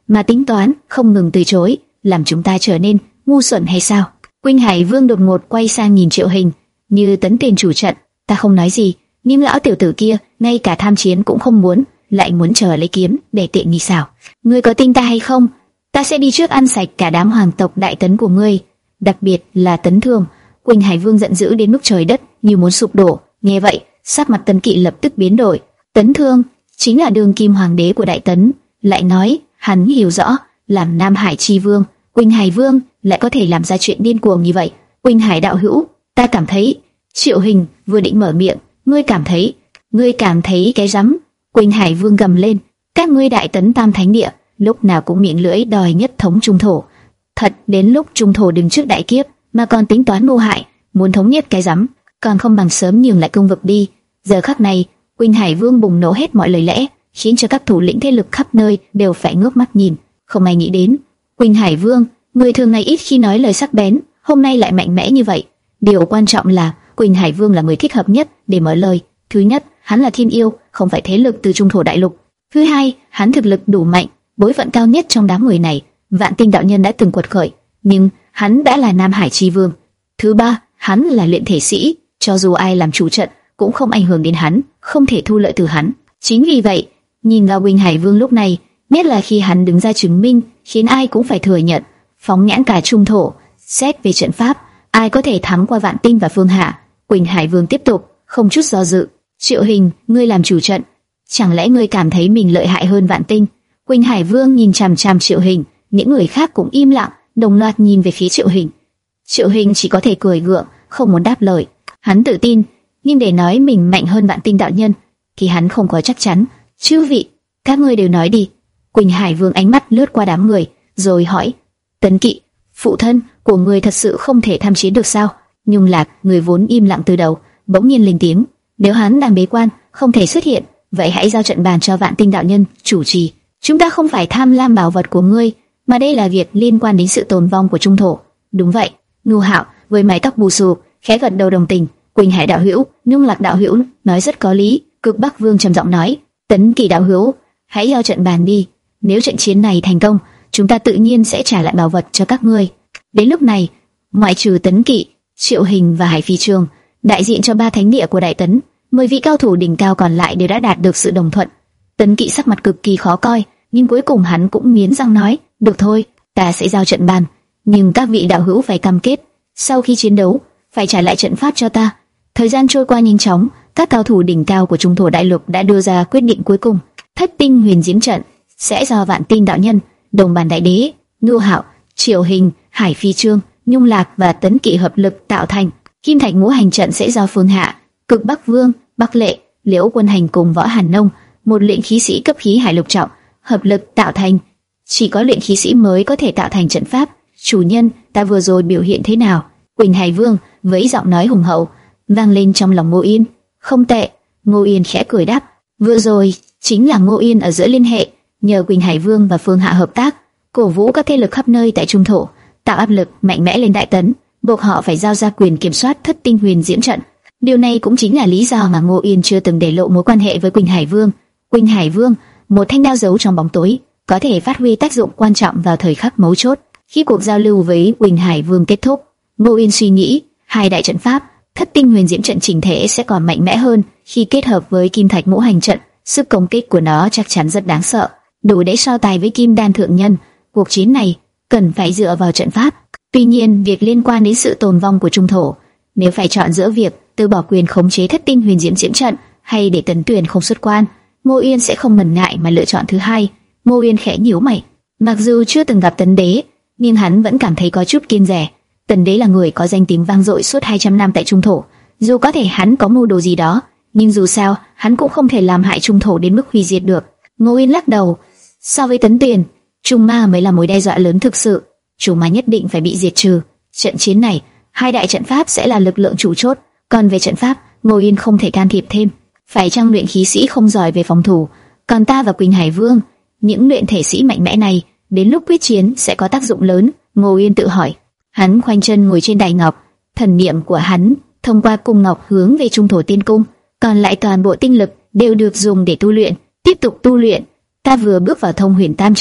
mà tính toán, không ngừng từ chối, làm chúng ta trở nên ngu xuẩn hay sao? Quỳnh Hải Vương đột ngột quay sang nhìn Triệu Hình, như Tấn Tiền chủ trận. Ta không nói gì, nhưng lão tiểu tử kia ngay cả tham chiến cũng không muốn, lại muốn chờ lấy kiếm để tiện nghi sao? Ngươi có tin ta hay không? Ta sẽ đi trước ăn sạch cả đám hoàng tộc Đại Tấn của ngươi, đặc biệt là Tấn Thương. Quỳnh Hải Vương giận dữ đến mức trời đất như muốn sụp đổ. Nghe vậy, sắc mặt Tấn Kỵ lập tức biến đổi. Tấn Thương chính là đương kim hoàng đế của Đại Tấn, lại nói hắn hiểu rõ, làm Nam Hải chi vương, Quỳnh Hải Vương lại có thể làm ra chuyện điên cuồng như vậy. Quỳnh Hải đạo hữu, ta cảm thấy. Triệu Hình vừa định mở miệng, ngươi cảm thấy, ngươi cảm thấy cái rắm? Quỳnh Hải Vương gầm lên, các ngươi Đại Tấn Tam Thánh Địa lúc nào cũng miệng lưỡi đòi nhất thống trung thổ, thật đến lúc trung thổ đứng trước đại kiếp mà còn tính toán mưu hại, muốn thống nhất cái rắm, còn không bằng sớm nhường lại công vực đi. Giờ khắc này, Quỳnh Hải Vương bùng nổ hết mọi lời lẽ, khiến cho các thủ lĩnh thế lực khắp nơi đều phải ngước mắt nhìn. Không ai nghĩ đến, Quỳnh Hải Vương, người thường ngày ít khi nói lời sắc bén, hôm nay lại mạnh mẽ như vậy. Điều quan trọng là Quỳnh Hải Vương là người thích hợp nhất để mở lời. Thứ nhất, hắn là thiên yêu, không phải thế lực từ trung thổ đại lục. Thứ hai, hắn thực lực đủ mạnh, bối phận cao nhất trong đám người này. Vạn Tinh đạo nhân đã từng quật khởi, nhưng hắn đã là Nam Hải chi vương. Thứ ba, hắn là luyện thể sĩ, cho dù ai làm chủ trận cũng không ảnh hưởng đến hắn, không thể thu lợi từ hắn. Chính vì vậy, nhìn vào Quỳnh Hải Vương lúc này, nhất là khi hắn đứng ra chứng minh, khiến ai cũng phải thừa nhận, phóng nhãn cả trung thổ, xét về trận pháp, ai có thể thắng qua Vạn Tinh và Phương Hạ? Quỳnh Hải Vương tiếp tục, không chút do dự. Triệu Hình, ngươi làm chủ trận, chẳng lẽ ngươi cảm thấy mình lợi hại hơn Vạn Tinh? Quỳnh Hải Vương nhìn chằm chằm Triệu Hình, những người khác cũng im lặng, đồng loạt nhìn về phía Triệu Hình. Triệu Hình chỉ có thể cười gượng, không muốn đáp lời. Hắn tự tin, nhưng để nói mình mạnh hơn Vạn Tinh đạo nhân, thì hắn không có chắc chắn. Chư vị, các ngươi đều nói đi. Quỳnh Hải Vương ánh mắt lướt qua đám người, rồi hỏi: Tấn Kỵ, phụ thân của ngươi thật sự không thể tham chiến được sao? Nhung Lạc, người vốn im lặng từ đầu, bỗng nhiên lên tiếng: nếu hắn đang bế quan, không thể xuất hiện, vậy hãy giao trận bàn cho Vạn Tinh đạo nhân chủ trì. Chúng ta không phải tham lam bảo vật của ngươi, mà đây là việc liên quan đến sự tồn vong của trung thổ. Đúng vậy. Ngưu Hạo với mái tóc bù xù khẽ gật đầu đồng tình. Quỳnh Hải đạo hữu, Nhung Lạc đạo hữu nói rất có lý. Cực Bắc Vương trầm giọng nói: Tấn Kỵ đạo hữu, hãy giao trận bàn đi. Nếu trận chiến này thành công, chúng ta tự nhiên sẽ trả lại bảo vật cho các ngươi. Đến lúc này, ngoại trừ Tấn Kỵ, Triệu Hình và Hải Phi Trường, đại diện cho ba thánh địa của Đại Tấn, mười vị cao thủ đỉnh cao còn lại đều đã đạt được sự đồng thuận. Tấn Kỵ sắc mặt cực kỳ khó coi, nhưng cuối cùng hắn cũng nghiến răng nói: được thôi, ta sẽ giao trận bàn, nhưng các vị đạo hữu phải cam kết, sau khi chiến đấu phải trả lại trận pháp cho ta. Thời gian trôi qua nhanh chóng, các cao thủ đỉnh cao của trung thổ đại lục đã đưa ra quyết định cuối cùng: Thất Tinh Huyền Diễm trận sẽ do Vạn Tinh đạo nhân, Đồng Bàn đại đế, Ngưu Hạo, Triệu Hình, Hải Phi Trương, Nhung Lạc và Tấn Kỵ hợp lực tạo thành. Kim Thạch Ngũ Hành trận sẽ do Phương Hạ, Cực Bắc Vương, Bắc Lệ, Liễu Quân Hành cùng Võ Hàn Nông, một luyện khí sĩ cấp khí hải lục trọng, hợp lực tạo thành. Chỉ có luyện khí sĩ mới có thể tạo thành trận pháp. Chủ nhân, ta vừa rồi biểu hiện thế nào? Quỳnh Hải Vương với giọng nói hùng hậu vang lên trong lòng Ngô Yên. Không tệ. Ngô Yên khẽ cười đáp: vừa rồi chính là Ngô Yên ở giữa liên hệ, nhờ Quỳnh Hải Vương và Phương Hạ hợp tác, cổ vũ các thế lực khắp nơi tại trung thổ, tạo áp lực mạnh mẽ lên Đại Tấn, buộc họ phải giao ra quyền kiểm soát Thất Tinh Huyền Diễm trận. Điều này cũng chính là lý do mà Ngô Yên chưa từng để lộ mối quan hệ với Quỳnh Hải Vương. Quỳnh Hải Vương, một thanh đao giấu trong bóng tối, có thể phát huy tác dụng quan trọng vào thời khắc mấu chốt. Khi cuộc giao lưu với Quỳnh Hải Vương kết thúc, Ngô Yên suy nghĩ, hai đại trận pháp, Thất Tinh Huyền Diễm trận chỉnh thể sẽ còn mạnh mẽ hơn khi kết hợp với Kim Thạch Ngũ Hành trận. Sức công kích của nó chắc chắn rất đáng sợ, đủ để so tài với Kim Đan thượng nhân. Cuộc chiến này cần phải dựa vào trận pháp. Tuy nhiên, việc liên quan đến sự tồn vong của trung thổ, nếu phải chọn giữa việc từ bỏ quyền khống chế Thất Tinh Huyền Diễm Diễm trận hay để Tấn Tuyền không xuất quan, Ngô Yên sẽ không ngần ngại mà lựa chọn thứ hai. Ngô Yên khẽ nhíu mày, mặc dù chưa từng gặp Tấn Đế, nhưng hắn vẫn cảm thấy có chút kiêng dè. Tấn Đế là người có danh tiếng vang dội suốt hai trăm năm tại trung thổ, dù có thể hắn có mưu đồ gì đó, nhưng dù sao hắn cũng không thể làm hại trung thổ đến mức hủy diệt được. Ngô Yên lắc đầu, so với Tấn Tuyền, Trung Ma mới là mối đe dọa lớn thực sự. Trung Ma nhất định phải bị diệt trừ. Trận chiến này, hai đại trận pháp sẽ là lực lượng chủ chốt, còn về trận pháp, Ngô Yên không thể can thiệp thêm. Phải chăng luyện khí sĩ không giỏi về phòng thủ, còn ta và Quỳnh Hải Vương, những luyện thể sĩ mạnh mẽ này, đến lúc quyết chiến sẽ có tác dụng lớn. Ngô Yên tự hỏi. Hắn khoanh chân ngồi trên đài ngọc, thần niệm của hắn thông qua cung ngọc hướng về trung thổ tiên cung, còn lại toàn bộ tinh lực đều được dùng để tu luyện. Tiếp tục tu luyện. Ta vừa bước vào thông huyền tam trọng,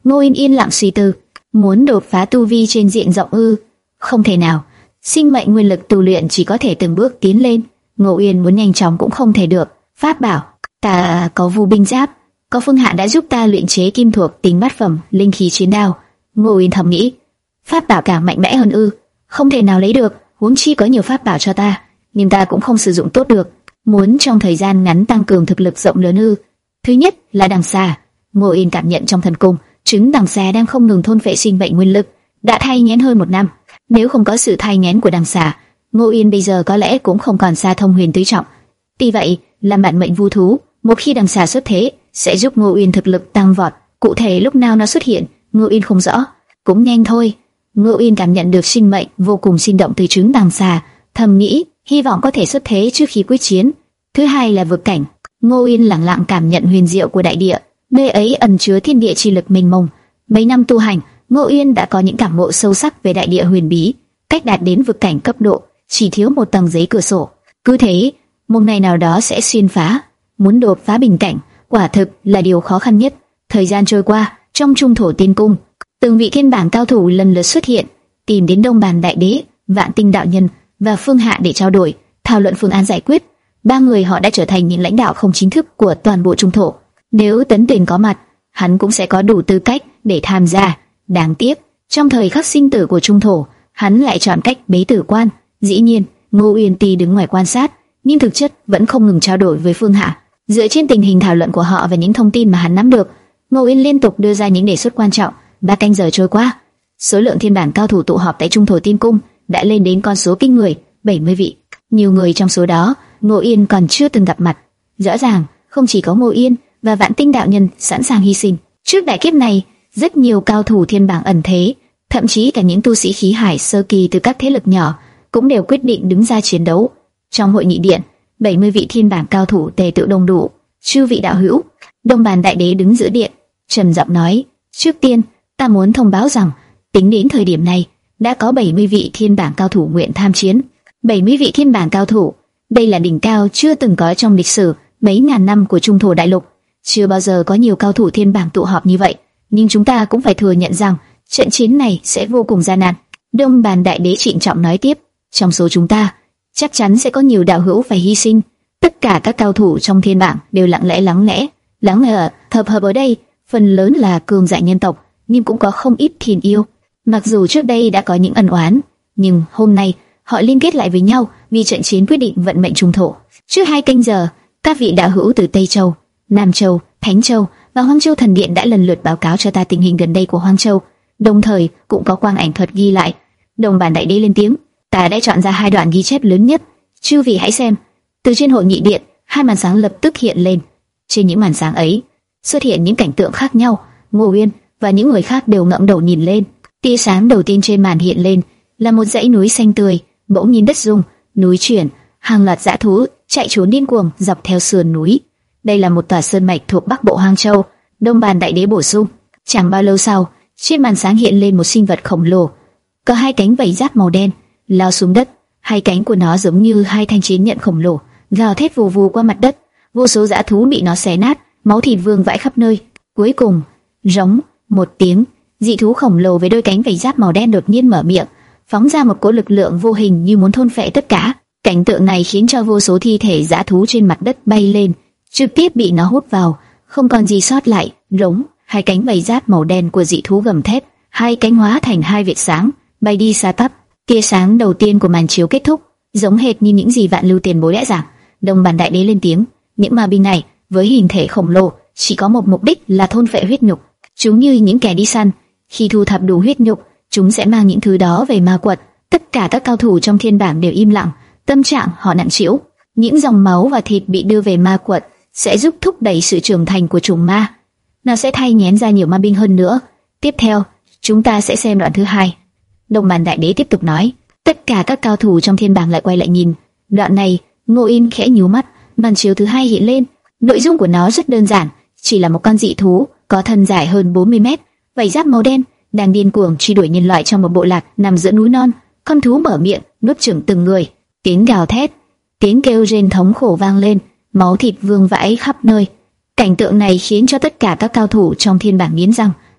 Ngô Yên yên lặng suy tư, muốn đột phá tu vi trên diện rộng ư? Không thể nào. Sinh mệnh nguyên lực tu luyện chỉ có thể từng bước tiến lên. Ngô Yên muốn nhanh chóng cũng không thể được. Pháp bảo, ta có Vu binh giáp, có Phương Hạ đã giúp ta luyện chế kim thuộc tính bát phẩm linh khí chiến đao. Ngô Yên thầm nghĩ, pháp bảo càng mạnh mẽ hơn ư? Không thể nào lấy được, huống chi có nhiều pháp bảo cho ta, nhưng ta cũng không sử dụng tốt được. Muốn trong thời gian ngắn tăng cường thực lực rộng lớn ư? Thứ nhất là đằng xà. Ngô Yên cảm nhận trong thần cung, trứng đằng xà đang không ngừng thôn phệ sinh mệnh nguyên lực, đã thai nghén hơn một năm. Nếu không có sự thai nghén của đằng xà, Ngô Yên bây giờ có lẽ cũng không còn xa thông huyền tứ trọng. Tuy vậy, làm bản mệnh vu thú, một khi đằng xà xuất thế, sẽ giúp Ngô Yên thực lực tăng vọt. Cụ thể lúc nào nó xuất hiện, Ngô Yên không rõ. Cũng nhanh thôi. Ngô Yên cảm nhận được sinh mệnh vô cùng sinh động từ trứng đằng xà, thầm nghĩ hy vọng có thể xuất thế trước khi quyết chiến. Thứ hai là vực cảnh. Ngô Yên lặng lặng cảm nhận huyền diệu của đại địa, nơi ấy ẩn chứa thiên địa chi lực mênh mông. Mấy năm tu hành, Ngô Yên đã có những cảm ngộ sâu sắc về đại địa huyền bí, cách đạt đến vực cảnh cấp độ chỉ thiếu một tầng giấy cửa sổ. Cứ thế, một ngày nào đó sẽ xuyên phá. Muốn đột phá bình cảnh, quả thực là điều khó khăn nhất. Thời gian trôi qua, trong Trung Thổ Tiên Cung, từng vị thiên bảng cao thủ lần lượt xuất hiện, tìm đến Đông Bàn Đại Đế, Vạn Tinh đạo nhân và Phương Hạ để trao đổi, thảo luận phương án giải quyết. Ba người họ đã trở thành những lãnh đạo không chính thức của toàn bộ Trung Thổ. Nếu Tấn Tuyền có mặt, hắn cũng sẽ có đủ tư cách để tham gia. Đáng tiếc, trong thời khắc sinh tử của Trung Thổ, hắn lại chọn cách bế tử quan. Dĩ nhiên, Ngô Uyên Ti đứng ngoài quan sát, nhưng thực chất vẫn không ngừng trao đổi với Phương Hạ. Dựa trên tình hình thảo luận của họ và những thông tin mà hắn nắm được, Ngô Uyên liên tục đưa ra những đề xuất quan trọng. Ba canh giờ trôi qua, số lượng thiên bản cao thủ tụ họp tại Trung Thổ Tiên Cung đã lên đến con số kinh người, bảy mươi vị. Nhiều người trong số đó, Ngô Yên còn chưa từng gặp mặt. Rõ ràng, không chỉ có Ngô Yên và Vạn Tinh đạo nhân sẵn sàng hy sinh. Trước đại kiếp này, rất nhiều cao thủ thiên bảng ẩn thế, thậm chí cả những tu sĩ khí hải sơ kỳ từ các thế lực nhỏ cũng đều quyết định đứng ra chiến đấu. Trong hội nghị điện, bảy mươi vị thiên bảng cao thủ tề tựu đông đủ. Chư vị đạo hữu, Đông Bàn Đại Đế đứng giữa điện, trầm giọng nói: trước tiên, ta muốn thông báo rằng, tính đến thời điểm này, đã có bảy mươi vị thiên bảng cao thủ nguyện tham chiến. bảy mươi vị thiên bảng cao thủ, đây là đỉnh cao chưa từng có trong lịch sử mấy ngàn năm của Trung Thổ Đại Lục. Chưa bao giờ có nhiều cao thủ thiên bảng tụ họp như vậy, nhưng chúng ta cũng phải thừa nhận rằng trận chiến này sẽ vô cùng gian nan. Đông Bàn Đại Đế trịnh trọng nói tiếp: trong số chúng ta, chắc chắn sẽ có nhiều đạo hữu phải hy sinh. Tất cả các cao thủ trong thiên bảng đều lặng lẽ lắng lẽ, lắng nghe, hợp hợp ở đây, phần lớn là cường giả nhân tộc, nhưng cũng có không ít thiên yêu. Mặc dù trước đây đã có những ân oán, nhưng hôm nay họ liên kết lại với nhau vì trận chiến quyết định vận mệnh Trung Thổ. Trước hai canh giờ, các vị đạo hữu từ Tây Châu, Nam Châu, Thánh Châu và Hoang Châu Thần Điện đã lần lượt báo cáo cho ta tình hình gần đây của Hoang Châu, đồng thời cũng có quang ảnh thuật ghi lại. Đồng Bàn Đại Đế lên tiếng: ta đã chọn ra hai đoạn ghi chép lớn nhất, chư vị hãy xem. Từ trên hội nghị điện, hai màn sáng lập tức hiện lên. Trên những màn sáng ấy xuất hiện những cảnh tượng khác nhau. Ngô Uyên và những người khác đều ngẩng đầu nhìn lên. Tia sáng đầu tiên trên màn hiện lên là một dãy núi xanh tươi, bỗng nhìn đất rung, núi chuyển, hàng loạt dã thú chạy trốn điên cuồng dọc theo sườn núi. Đây là một tòa sơn mạch thuộc Bắc Bộ Hoang Châu. Đông Bàn Đại Đế bổ sung. Chẳng bao lâu sau, trên màn sáng hiện lên một sinh vật khổng lồ, có hai cánh vảy giáp màu đen, lao xuống đất. Hai cánh của nó giống như hai thanh chiến nhận khổng lồ, gào thét vù vù qua mặt đất. Vô số dã thú bị nó xé nát, máu thịt vương vãi khắp nơi. Cuối cùng, rống một tiếng, dị thú khổng lồ với đôi cánh vảy giáp màu đen đột nhiên mở miệng, phóng ra một cỗ lực lượng vô hình như muốn thôn phệ tất cả. Cảnh tượng này khiến cho vô số thi thể dã thú trên mặt đất bay lên, trực tiếp bị nó hút vào, không còn gì sót lại. Rống, hai cánh vảy giáp màu đen của dị thú gầm thét, hai cánh hóa thành hai vệt sáng, bay đi xa tắp. Tia sáng đầu tiên của màn chiếu kết thúc, giống hệt như những gì Vạn Lưu Tiền Bối đã giảng. Đông Bàn Đại Đế lên tiếng: những ma binh này với hình thể khổng lồ chỉ có một mục đích là thôn phệ huyết nhục. Chúng như những kẻ đi săn, khi thu thập đủ huyết nhục, chúng sẽ mang những thứ đó về ma quật. Tất cả các cao thủ trong thiên bảng đều im lặng, tâm trạng họ nặng trĩu. Những dòng máu và thịt bị đưa về ma quật sẽ giúp thúc đẩy sự trưởng thành của chủng ma. Nó sẽ thay nhén ra nhiều ma binh hơn nữa. Tiếp theo, chúng ta sẽ xem đoạn thứ hai. Đông Bàn Đại Đế tiếp tục nói. Tất cả các cao thủ trong thiên bảng lại quay lại nhìn. Đoạn này, Ngô Yên khẽ nhíu mắt. Màn chiếu thứ hai hiện lên. Nội dung của nó rất đơn giản, chỉ là một con dị thú có thân dài hơn bốn mươi mét, vảy giáp màu đen, đang điên cuồng truy đuổi nhân loại trong một bộ lạc nằm giữa núi non. Con thú mở miệng nuốt chửng từng người. Tiếng gào thét, tiếng kêu rên thống khổ vang lên, máu thịt vương vãi khắp nơi. Cảnh tượng này khiến cho tất cả các cao thủ trong thiên bảng nghiến răng.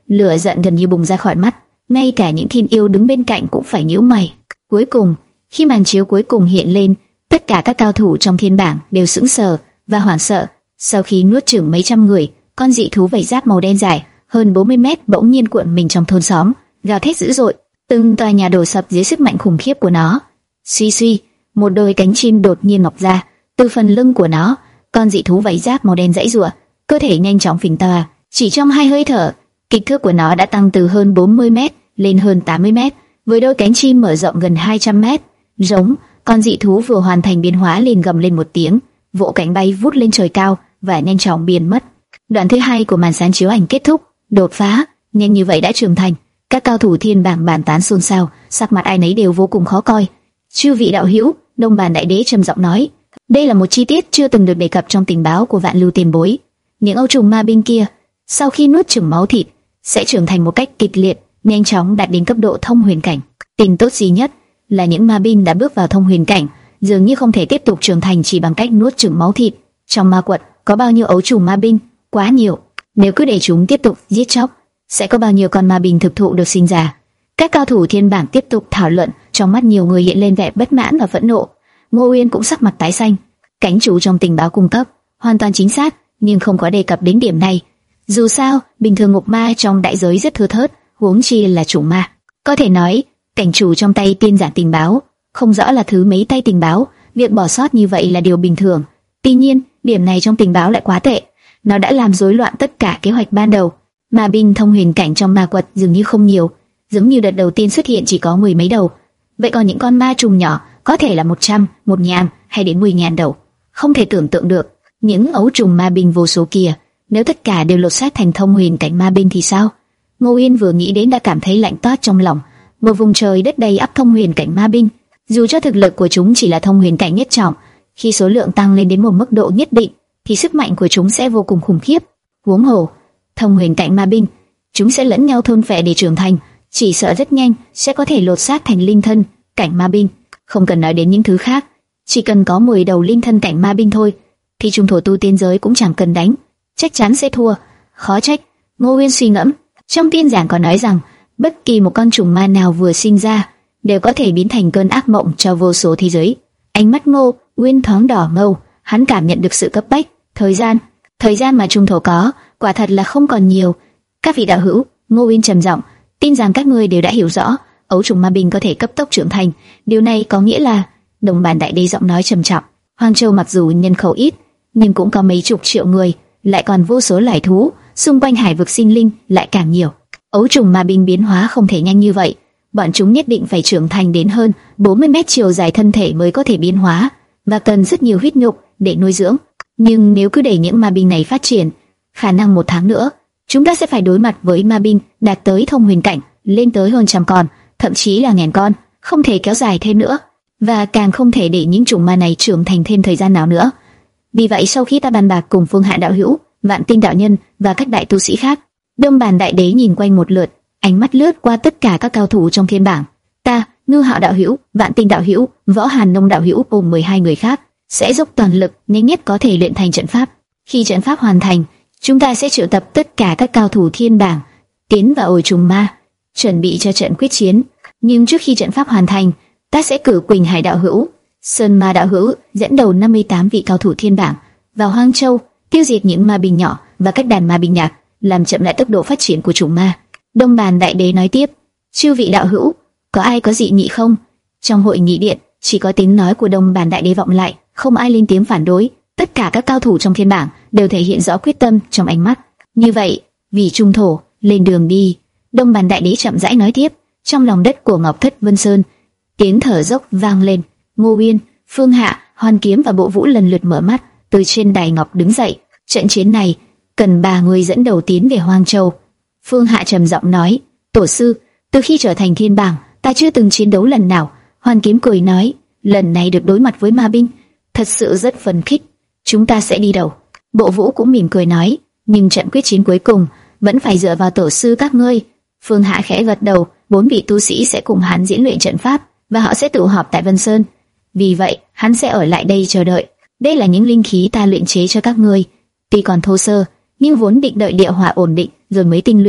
lửa giận gần như bùng ra khỏi mắt, ngay cả những thiên yêu đứng bên cạnh cũng phải nhíu mày. Cuối cùng, khi màn chiếu cuối cùng hiện lên, tất cả các cao thủ trong thiên bảng đều sững sờ và hoảng sợ. Sau khi nuốt chửng mấy trăm người, con dị thú vảy giáp màu đen dài hơn bốn mươi mét bỗng nhiên cuộn mình trong thôn xóm, gào thét dữ dội, từng tòa nhà đổ sập dưới sức mạnh khủng khiếp của nó. Suy suy, một đôi cánh chim đột nhiên mọc ra từ phần lưng của nó. Con dị thú vảy giáp màu đen giãy giụa, cơ thể nhanh chóng phình to. Chỉ trong hai hơi thở, kích thước của nó đã tăng từ hơn bốn mươi mét lên hơn tám mươi mét, với đôi cánh chim mở rộng gần hai trăm mét. Giống, con dị thú vừa hoàn thành biến hóa liền gầm lên một tiếng, vỗ cánh bay vút lên trời cao và nhanh chóng biến mất. Đoạn thứ hai của màn sáng chiếu ảnh kết thúc, đột phá, nhanh như vậy đã trưởng thành. Các cao thủ thiên bảng bàn tán xôn xao, sắc mặt ai nấy đều vô cùng khó coi. Chư vị đạo hữu, Đông Bàn Đại Đế trầm giọng nói, đây là một chi tiết chưa từng được đề cập trong tình báo của Vạn Lưu Tiền Bối. Những âu trùng ma binh kia, sau khi nuốt chửng máu thịt, sẽ trưởng thành một cách kịch liệt, nhanh chóng đạt đến cấp độ thông huyền cảnh. Tin tốt duy nhất là những ma binh đã bước vào thông huyền cảnh, dường như không thể tiếp tục trưởng thành chỉ bằng cách nuốt chửng máu thịt. Trong ma quật có bao nhiêu ấu trùng ma binh? Quá nhiều. Nếu cứ để chúng tiếp tục giết chóc, sẽ có bao nhiêu con ma binh thực thụ được sinh ra? Các cao thủ thiên bảng tiếp tục thảo luận, trong mắt nhiều người hiện lên vẻ bất mãn và phẫn nộ. Ngô Uyên cũng sắc mặt tái xanh. Cánh chủ trong tình báo cung cấp hoàn toàn chính xác, nhưng không có đề cập đến điểm này. Dù sao, bình thường ngục ma trong đại giới rất thưa thớt, huống chi là chủng ma. Có thể nói, cảnh chủ trong tay tiên giả tình báo, không rõ là thứ mấy tay tình báo, việc bỏ sót như vậy là điều bình thường. Tuy nhiên, điểm này trong tình báo lại quá tệ, nó đã làm rối loạn tất cả kế hoạch ban đầu. Ma binh thông huyền cảnh trong ma quật dường như không nhiều, giống như đợt đầu tiên xuất hiện chỉ có mười mấy đầu. Vậy còn những con ma trùng nhỏ, có thể là một trăm, một ngàn hay đến mười ngàn đầu. Không thể tưởng tượng được, những ấu trùng ma binh vô số kia, nếu tất cả đều lột xác thành thông huyền cảnh ma binh thì sao? Ngô Uyên vừa nghĩ đến đã cảm thấy lạnh toát trong lòng. Một vùng trời đất đầy ắp thông huyền cảnh ma binh, dù cho thực lực của chúng chỉ là thông huyền cảnh nhất trọng, khi số lượng tăng lên đến một mức độ nhất định, thì sức mạnh của chúng sẽ vô cùng khủng khiếp. Huống hồ, thông huyền cảnh ma binh, chúng sẽ lẫn nhau thôn phệ để trưởng thành, chỉ sợ rất nhanh sẽ có thể lột xác thành linh thân cảnh ma binh. Không cần nói đến những thứ khác, chỉ cần có mười đầu linh thân cảnh ma binh thôi, thì trung thổ tu tiên giới cũng chẳng cần đánh, chắc chắn sẽ thua. Khó trách. Ngô Uyên suy ngẫm, trong tiên giảng có nói rằng bất kỳ một con trùng ma nào vừa sinh ra đều có thể biến thành cơn ác mộng cho vô số thế giới. Ánh mắt Ngô Uyên thoáng đỏ ngầu, hắn cảm nhận được sự cấp bách. Thời gian, thời gian mà trung thổ có, quả thật là không còn nhiều. Các vị đạo hữu, Ngô Uyên trầm giọng, tin rằng các ngươi đều đã hiểu rõ, ấu trùng ma binh có thể cấp tốc trưởng thành. Điều này có nghĩa là, Đồng Bàn Đại Đế giọng nói trầm trọng, Hoang Châu mặc dù nhân khẩu ít, nhưng cũng có mấy chục triệu người, lại còn vô số loài thú, xung quanh hải vực sinh linh lại càng nhiều. Ấu trùng ma binh biến hóa không thể nhanh như vậy, bọn chúng nhất định phải trưởng thành đến hơn bốn mươi mét chiều dài thân thể mới có thể biến hóa, và cần rất nhiều huyết nhục để nuôi dưỡng. Nhưng nếu cứ để những ma binh này phát triển, khả năng một tháng nữa, chúng ta sẽ phải đối mặt với ma binh đạt tới thông huyền cảnh, lên tới hơn trăm con, thậm chí là ngàn con, không thể kéo dài thêm nữa, và càng không thể để những chủng ma này trưởng thành thêm thời gian nào nữa. Vì vậy sau khi ta bàn bạc cùng Phương Hạ đạo hữu, Vạn Tinh đạo nhân và các đại tu sĩ khác, Đông Bàn Đại Đế nhìn quanh một lượt, ánh mắt lướt qua tất cả các cao thủ trong thiên bảng. Ta, Ngư Hạo đạo hữu, Vạn Tinh đạo hữu, Võ Hàn Nông đạo hữu cùng mười hai người khác sẽ dốc toàn lực nhanh nhất có thể luyện thành trận pháp. Khi trận pháp hoàn thành, chúng ta sẽ triệu tập tất cả các cao thủ thiên bảng tiến vào ổ trùng ma, chuẩn bị cho trận quyết chiến. Nhưng trước khi trận pháp hoàn thành, ta sẽ cử Quỳnh Hải đạo hữu, Sơn Ma đạo hữu dẫn đầu năm mươi tám vị cao thủ thiên bảng vào Hoang Châu, tiêu diệt những ma binh nhỏ và các đàn ma binh nhạc, làm chậm lại tốc độ phát triển của chủng ma. Đông Bàn Đại Đế nói tiếp, chư vị đạo hữu, có ai có dị nghị không? Trong hội nghị điện, chỉ có tiếng nói của Đông Bàn Đại Đế vọng lại, không ai lên tiếng phản đối. Tất cả các cao thủ trong thiên bảng đều thể hiện rõ quyết tâm trong ánh mắt. Như vậy, vì trung thổ, lên đường đi. Đông Bàn Đại Đế chậm rãi nói tiếp. Trong lòng đất của Ngọc Thất Vân Sơn, tiếng thở dốc vang lên. Ngô Uyên, Phương Hạ, Hoàn Kiếm và Bộ Vũ lần lượt mở mắt, từ trên đài ngọc đứng dậy. Trận chiến này cần ba người dẫn đầu tiến về Hoang Châu. Phương Hạ trầm giọng nói, tổ sư, từ khi trở thành thiên bảng, ta chưa từng chiến đấu lần nào. Hoàn Kiếm cười nói, lần này được đối mặt với ma binh, thật sự rất phấn khích. Chúng ta sẽ đi đầu. Bộ Vũ cũng mỉm cười nói, nhưng trận quyết chiến cuối cùng vẫn phải dựa vào tổ sư các ngươi. Phương Hạ khẽ gật đầu, bốn vị tu sĩ sẽ cùng hắn diễn luyện trận pháp, và họ sẽ tụ họp tại Vân Sơn. Vì vậy, hắn sẽ ở lại đây chờ đợi. Đây là những linh khí ta luyện chế cho các ngươi, tuy còn thô sơ, nhưng vốn định đợi địa hỏa ổn định rồi mới tinh luyện.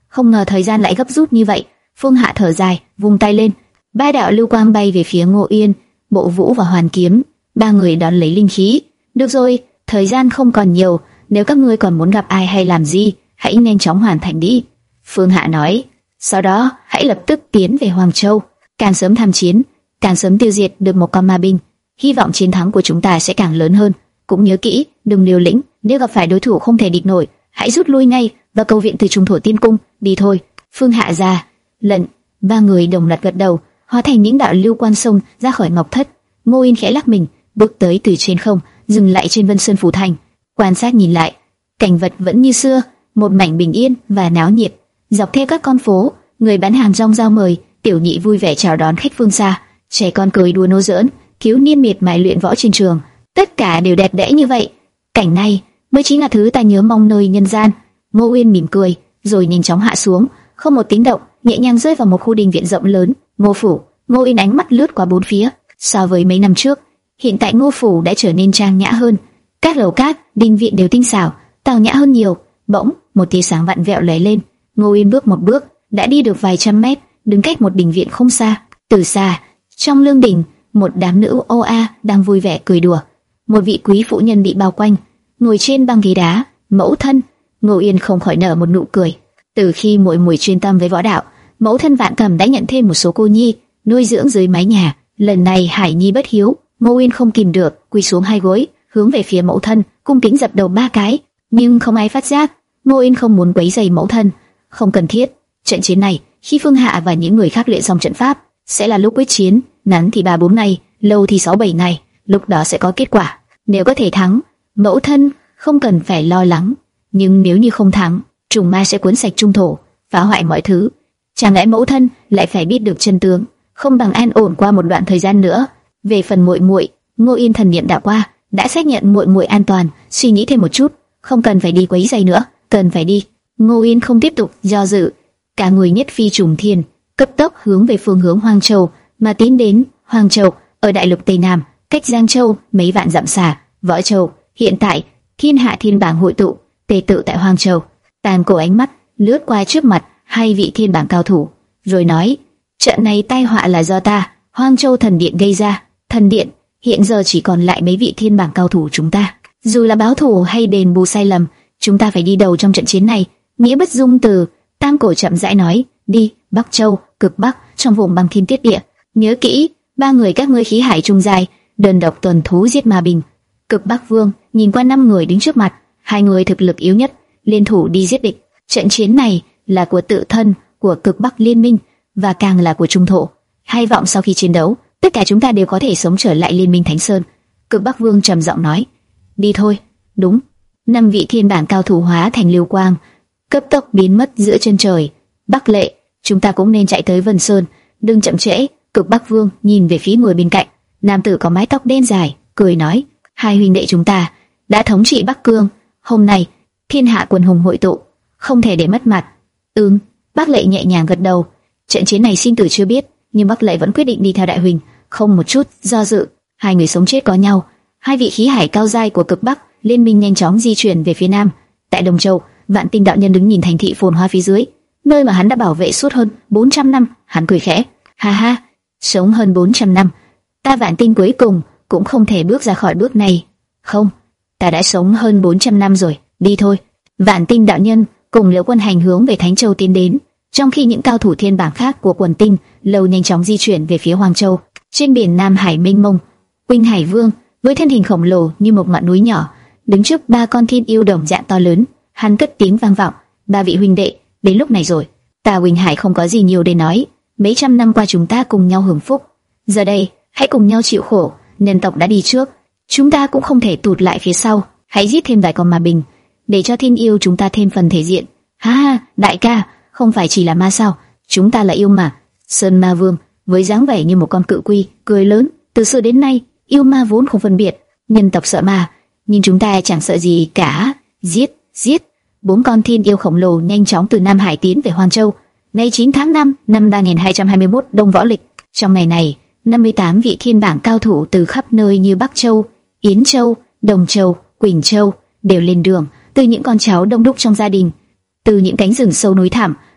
không ngờ thời gian lại gấp rút như vậy. Phương Hạ thở dài, vung tay lên, ba đạo lưu quang bay về phía Ngô Yên, Bộ Vũ và Hoàn Kiếm. Ba người đón lấy linh khí. Được rồi, thời gian không còn nhiều, nếu các ngươi còn muốn gặp ai hay làm gì, hãy nhanh chóng hoàn thành đi. Phương Hạ nói. Sau đó, hãy lập tức tiến về Hoàng Châu. Càng sớm tham chiến, càng sớm tiêu diệt được một con ma binh, hy vọng chiến thắng của chúng ta sẽ càng lớn hơn. Cũng nhớ kỹ, đừng liều lĩnh. Nếu gặp phải đối thủ không thể địch nổi, hãy rút lui ngay và cầu viện từ Trung Thổ Tiên Cung. Đi thôi. Phương Hạ ra lệnh. Ba người đồng loạt gật đầu, hóa thành những đạo lưu quan sông ra khỏi Ngọc Thất. Ngô Yên khẽ lắc mình, bước tới từ trên không, dừng lại trên Vân Sơn phủ thành, quan sát nhìn lại. Cảnh vật vẫn như xưa, một mảnh bình yên và náo nhiệt. Dọc theo các con phố, người bán hàng rong rao mời, tiểu nhị vui vẻ chào đón khách phương xa, trẻ con cười đùa nô giỡn, thiếu niên miệt mài luyện võ trên trường, tất cả đều đẹp đẽ như vậy. Cảnh này mới chính là thứ ta nhớ mong nơi nhân gian. Ngô Uyên mỉm cười, rồi nhanh chóng hạ xuống, không một tiếng động, nhẹ nhàng rơi vào một khu đình viện rộng lớn. Ngô phủ. Ngô Uyên ánh mắt lướt qua bốn phía. So với mấy năm trước, hiện tại Ngô phủ đã trở nên trang nhã hơn. Các lầu cát, đình viện đều tinh xảo, tao nhã hơn nhiều. Bỗng, một tia sáng vặn vẹo lóe lên. Ngô Uyên bước một bước, đã đi được vài trăm mét, đứng cách một đình viện không xa. Từ xa, trong lương đình, một đám nữ ô a đang vui vẻ cười đùa. Một vị quý phụ nhân bị bao quanh, ngồi trên băng ghế đá. Mẫu thân. Ngô Uyên không khỏi nở một nụ cười. Từ khi muội muội chuyên tâm với võ đạo, mẫu thân Vạn Cầm đã nhận thêm một số cô nhi nuôi dưỡng dưới mái nhà. Lần này Hải Nhi bất hiếu, Ngô Uyên không kìm được, quỳ xuống hai gối, hướng về phía mẫu thân, cung kính dập đầu ba cái. Nhưng không ai phát giác. Ngô Uyên không muốn quấy rầy mẫu thân, không cần thiết. Trận chiến này, khi Phương Hạ và những người khác luyện xong trận pháp, sẽ là lúc quyết chiến. Ngắn thì ba bốn ngày, lâu thì sáu bảy ngày, lúc đó sẽ có kết quả. Nếu có thể thắng, mẫu thân không cần phải lo lắng. Nhưng nếu như không thắng, trùng ma sẽ cuốn sạch trung thổ, phá hoại mọi thứ. Chẳng lẽ mẫu thân lại phải biết được chân tướng? Không bằng an ổn qua một đoạn thời gian nữa. Về phần muội muội, Ngô Yên thần niệm đảo qua, đã xác nhận muội muội an toàn, suy nghĩ thêm một chút, không cần phải đi quấy rầy nữa, cần phải đi. Ngô Yên không tiếp tục do dự, cả người nhất phi trùng thiên, cấp tốc hướng về phương hướng Hoang Châu mà tiến đến. Hoang Châu ở đại lục Tây Nam, cách Giang Châu mấy vạn dặm xa. Võ Châu, hiện tại thiên hạ thiên bảng hội tụ, tề tự tại Hoang Châu. Tàn cổ ánh mắt lướt qua trước mặt hai vị thiên bảng cao thủ, rồi nói: trận này tai họa là do ta, Hoang Châu thần điện gây ra. Thần điện hiện giờ chỉ còn lại mấy vị thiên bảng cao thủ chúng ta. Dù là báo thù hay đền bù sai lầm, chúng ta phải đi đầu trong trận chiến này. Nghĩa bất dung từ. Tam cổ chậm rãi nói: đi Bắc Châu, cực Bắc, trong vùng băng thiên tiết địa. Nhớ kỹ, ba người các ngươi khí hải trung dài, đơn độc tuần thú giết ma binh. Cực Bắc Vương nhìn qua năm người đứng trước mặt, hai người thực lực yếu nhất, liên thủ đi giết địch. Trận chiến này là của tự thân, của Cực Bắc Liên minh, và càng là của Trung Thổ. Hy vọng sau khi chiến đấu, tất cả chúng ta đều có thể sống trở lại Liên minh Thánh Sơn. Cực Bắc Vương trầm giọng nói: đi thôi. Đúng. Năm vị thiên bảng cao thủ hóa thành lưu quang, cấp tốc biến mất giữa chân trời. Bắc Lệ, chúng ta cũng nên chạy tới Vân Sơn, đừng chậm trễ. Cực Bắc Vương nhìn về phía người bên cạnh, nam tử có mái tóc đen dài, cười nói: hai huynh đệ chúng ta đã thống trị Bắc Cương, hôm nay thiên hạ quần hùng hội tụ, không thể để mất mặt. Ừm. Bắc Lệ nhẹ nhàng gật đầu. Trận chiến này sinh tử chưa biết, nhưng Bắc Lệ vẫn quyết định đi theo đại huynh, không một chút do dự. Hai người sống chết có nhau. Hai vị khí hải cao giai của Cực Bắc Liên minh nhanh chóng di chuyển về phía nam. Tại Đồng Châu, Vạn Tinh đạo nhân đứng nhìn thành thị phồn hoa phía dưới, nơi mà hắn đã bảo vệ suốt hơn bốn trăm năm. Hắn cười khẽ: ha ha, sống hơn bốn trăm năm, ta Vạn Tinh cuối cùng cũng không thể bước ra khỏi bước này. Không, ta đã sống hơn bốn trăm năm rồi. Đi thôi. Vạn Tinh đạo nhân cùng Liễu Quân Hành hướng về Thánh Châu tiến đến, trong khi những cao thủ thiên bảng khác của quần tinh lâu nhanh chóng di chuyển về phía Hoàng Châu. Trên biển Nam Hải mênh mông, Quỳnh Hải Vương với thân hình khổng lồ như một ngọn núi nhỏ, đứng trước ba con thiên yêu đồng dạng to lớn, hắn cất tiếng vang vọng: ba vị huynh đệ, đến lúc này rồi. Ta Quỳnh Hải không có gì nhiều để nói, mấy trăm năm qua chúng ta cùng nhau hưởng phúc, giờ đây hãy cùng nhau chịu khổ. Nhân tộc đã đi trước, chúng ta cũng không thể tụt lại phía sau. Hãy giết thêm vài con ma bình, để cho thiên yêu chúng ta thêm phần thể diện. Ha ha, đại ca, không phải chỉ là ma sao? Chúng ta là yêu mà. Sơn Ma Vương với dáng vẻ như một con cự quy cười lớn: từ xưa đến nay, yêu ma vốn không phân biệt, nhân tộc sợ ma, nhưng chúng ta chẳng sợ gì cả. Giết, giết! Bốn con thiên yêu khổng lồ nhanh chóng từ Nam Hải tiến về Hoang Châu. Ngày chín tháng năm năm ba nghìn hai trăm hai mươi mốt Đông Võ Lịch, trong ngày này, năm mươi tám vị thiên bảng cao thủ từ khắp nơi như Bắc Châu, Yến Châu, Đồng Châu, Quỳnh Châu đều lên đường. Từ những con cháu đông đúc trong gia đình, từ những cánh rừng sâu núi thẳm,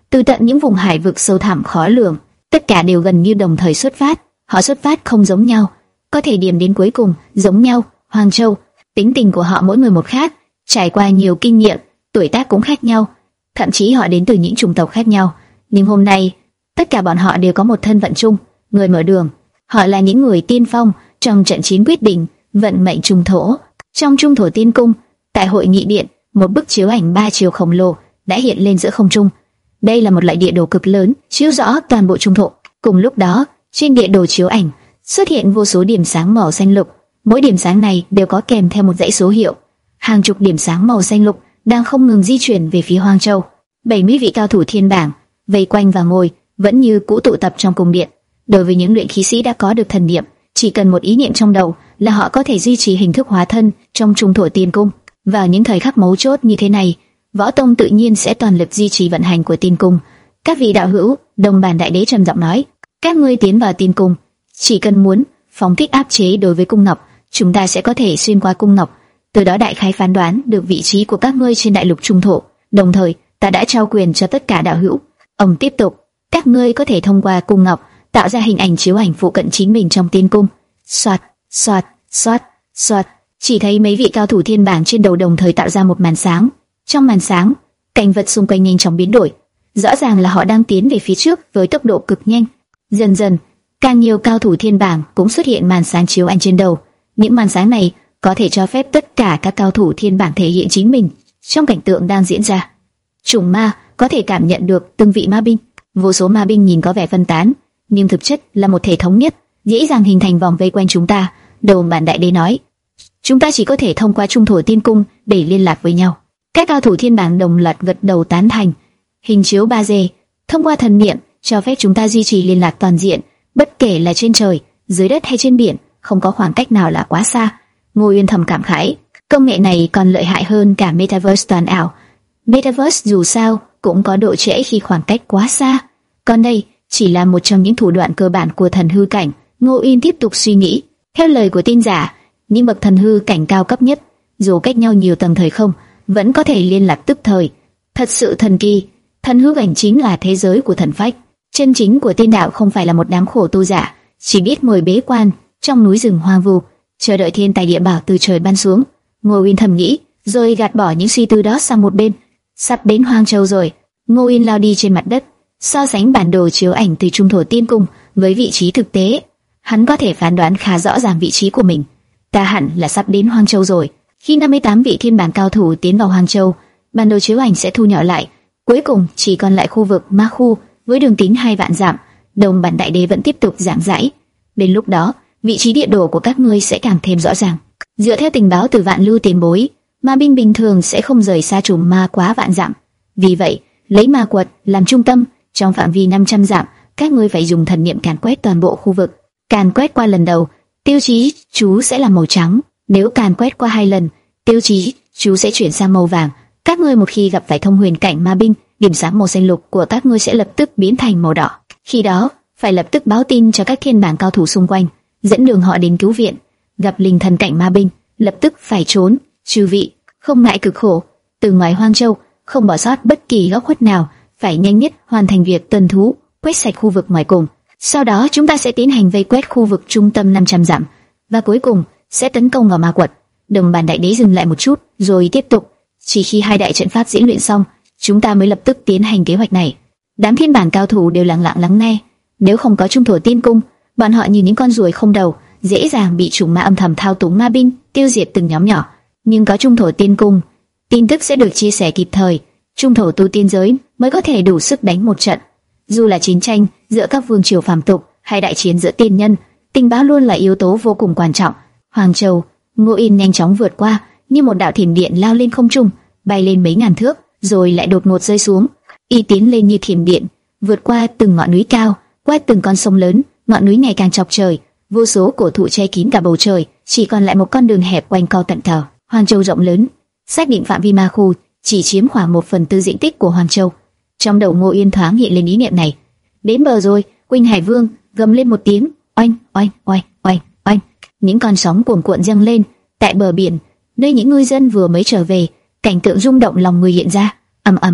từ tận những vùng hải vực sâu thẳm khó lường, tất cả đều gần như đồng thời xuất phát. Họ xuất phát không giống nhau, có thể điểm đến cuối cùng giống nhau. Hoàng Châu, tính tình của họ mỗi người một khác, trải qua nhiều kinh nghiệm, tuổi tác cũng khác nhau, thậm chí họ đến từ những chủng tộc khác nhau. Nhưng hôm nay, tất cả bọn họ đều có một thân phận chung, người mở đường. Họ là những người tiên phong trong trận chiến quyết định vận mệnh trung thổ. Trong trung thổ tiên cung, tại hội nghị điện, một bức chiếu ảnh ba chiều khổng lồ đã hiện lên giữa không trung. Đây là một loại địa đồ cực lớn, chiếu rõ toàn bộ trung thổ. Cùng lúc đó, trên địa đồ chiếu ảnh xuất hiện vô số điểm sáng màu xanh lục. Mỗi điểm sáng này đều có kèm theo một dãy số hiệu. Hàng chục điểm sáng màu xanh lục đang không ngừng di chuyển về phía Hoang Châu. bảy mươi vị cao thủ thiên bảng vây quanh và ngồi vẫn như cũ tụ tập trong cung điện. Đối với những luyện khí sĩ đã có được thần niệm, chỉ cần một ý niệm trong đầu là họ có thể duy trì hình thức hóa thân trong trung thổ tiên cung. Vào những thời khắc mấu chốt như thế này, võ tông tự nhiên sẽ toàn lực duy trì vận hành của tiên cung. Các vị đạo hữu, Đồng Bản Đại Đế trầm giọng nói, các ngươi tiến vào tiên cung, chỉ cần muốn phóng thích áp chế đối với cung ngọc, chúng ta sẽ có thể xuyên qua cung ngọc, từ đó đại khái phán đoán được vị trí của các ngươi trên đại lục trung thổ. Đồng thời, ta đã trao quyền cho tất cả đạo hữu. Ông tiếp tục, các ngươi có thể thông qua cung ngọc tạo ra hình ảnh chiếu ảnh phụ cận chính mình trong tiên cung. Soạt, soạt, soạt, soạt. Chỉ thấy mấy vị cao thủ thiên bảng trên đầu đồng thời tạo ra một màn sáng. Trong màn sáng, cảnh vật xung quanh nhanh chóng biến đổi. Rõ ràng là họ đang tiến về phía trước với tốc độ cực nhanh. Dần dần, càng nhiều cao thủ thiên bảng cũng xuất hiện màn sáng chiếu ảnh trên đầu. Những màn sáng này có thể cho phép tất cả các cao thủ thiên bảng thể hiện chính mình trong cảnh tượng đang diễn ra. Chủng ma có thể cảm nhận được từng vị ma binh. Vô số ma binh nhìn có vẻ phân tán, nhưng thực chất là một thể thống nhất, dễ dàng hình thành vòng vây quanh chúng ta. Đồng Bản Đại Đế nói, chúng ta chỉ có thể thông qua trung thổ tiên cung để liên lạc với nhau. Các cao thủ thiên bảng đồng loạt gật đầu tán thành. Hình chiếu ba D thông qua thần niệm cho phép chúng ta duy trì liên lạc toàn diện, bất kể là trên trời, dưới đất hay trên biển, không có khoảng cách nào là quá xa. Ngô Uyên thầm cảm khái, công nghệ này còn lợi hại hơn cả Metaverse toàn ảo. Metaverse dù sao cũng có độ trễ khi khoảng cách quá xa, còn đây chỉ là một trong những thủ đoạn cơ bản của thần hư cảnh. Ngô Uyên tiếp tục suy nghĩ. Theo lời của tin giả, những bậc thần hư cảnh cao cấp nhất, dù cách nhau nhiều tầng thời không, vẫn có thể liên lạc tức thời. Thật sự thần kỳ. Thần hư cảnh chính là thế giới của thần phách. Chân chính của tiên đạo không phải là một đám khổ tu giả, chỉ biết ngồi bế quan trong núi rừng hoang vu, chờ đợi thiên tài địa bảo từ trời ban xuống. Ngô Uyên thầm nghĩ, rồi gạt bỏ những suy tư đó sang một bên. Sắp đến Hoang Châu rồi. Ngô Uyên lao đi trên mặt đất, so sánh bản đồ chiếu ảnh từ trung thổ tiên cung với vị trí thực tế. Hắn có thể phán đoán khá rõ ràng vị trí của mình. Ta hẳn là sắp đến Hoang Châu rồi. Khi năm mươi tám vị thiên bảng cao thủ tiến vào Hoang Châu, bản đồ chiếu ảnh sẽ thu nhỏ lại, cuối cùng chỉ còn lại khu vực ma khu với đường kính hai vạn dặm. Đồng Bản Đại Đế vẫn tiếp tục giảng giải. Đến lúc đó, vị trí địa đồ của các ngươi sẽ càng thêm rõ ràng. Dựa theo tình báo từ Vạn Lưu tiền bối, ma binh bình thường sẽ không rời xa chùm ma quá vạn dặm. Vì vậy, lấy ma quật làm trung tâm, trong phạm vi năm trăm dặm, các ngươi phải dùng thần niệm càn quét toàn bộ khu vực. Càn quét qua lần đầu, tiêu chí chú sẽ là màu trắng. Nếu càn quét qua hai lần, tiêu chí chú sẽ chuyển sang màu vàng. Các ngươi một khi gặp phải thông huyền cảnh ma binh, điểm sáng màu xanh lục của các ngươi sẽ lập tức biến thành màu đỏ. Khi đó, phải lập tức báo tin cho các thiên bảng cao thủ xung quanh, dẫn đường họ đến cứu viện. Gặp linh thần cảnh ma binh, lập tức phải trốn. Chư vị, không ngại cực khổ, từ ngoài Hoang Châu, không bỏ sót bất kỳ góc khuất nào, phải nhanh nhất hoàn thành việc tuần thú, quét sạch khu vực ngoài cùng. Sau đó chúng ta sẽ tiến hành vây quét khu vực trung tâm năm trăm dặm, và cuối cùng sẽ tấn công vào ma quật. Đồng Bản Đại Đế dừng lại một chút, rồi tiếp tục. Chỉ khi hai đại trận pháp diễn luyện xong, chúng ta mới lập tức tiến hành kế hoạch này. Đám thiên bảng cao thủ đều lặng lặng lắng nghe. Nếu không có trung thổ tiên cung, bọn họ như những con ruồi không đầu, dễ dàng bị chủng ma âm thầm thao túng ma binh, tiêu diệt từng nhóm nhỏ. Nhưng có trung thổ tiên cung, tin tức sẽ được chia sẻ kịp thời. Trung thổ tu tiên giới mới có thể đủ sức đánh một trận. Dù là chiến tranh giữa các vương triều phàm tục hay đại chiến giữa tiên nhân, tình báo luôn là yếu tố vô cùng quan trọng. Hoàng Châu, Ngô Yên nhanh chóng vượt qua, như một đạo thiểm điện lao lên không trung, bay lên mấy ngàn thước, rồi lại đột ngột rơi xuống. Y tiến lên như thiểm điện, vượt qua từng ngọn núi cao, qua từng con sông lớn, ngọn núi ngày càng chọc trời, vô số cổ thụ che kín cả bầu trời, chỉ còn lại một con đường hẹp quanh co tận thờ. Hoàng Châu rộng lớn, xác định phạm vi ma khu chỉ chiếm khoảng một phần tư diện tích của Hoàng Châu. Trong đầu Ngô Yên thoáng hiện lên ý niệm này. Đến bờ rồi, Quỳnh Hải Vương gầm lên một tiếng, oanh oanh oanh oanh oanh. Những con sóng cuồn cuộn dâng lên tại bờ biển, nơi những ngư dân vừa mới trở về. Cảnh tượng rung động lòng người hiện ra. Ầm ầm,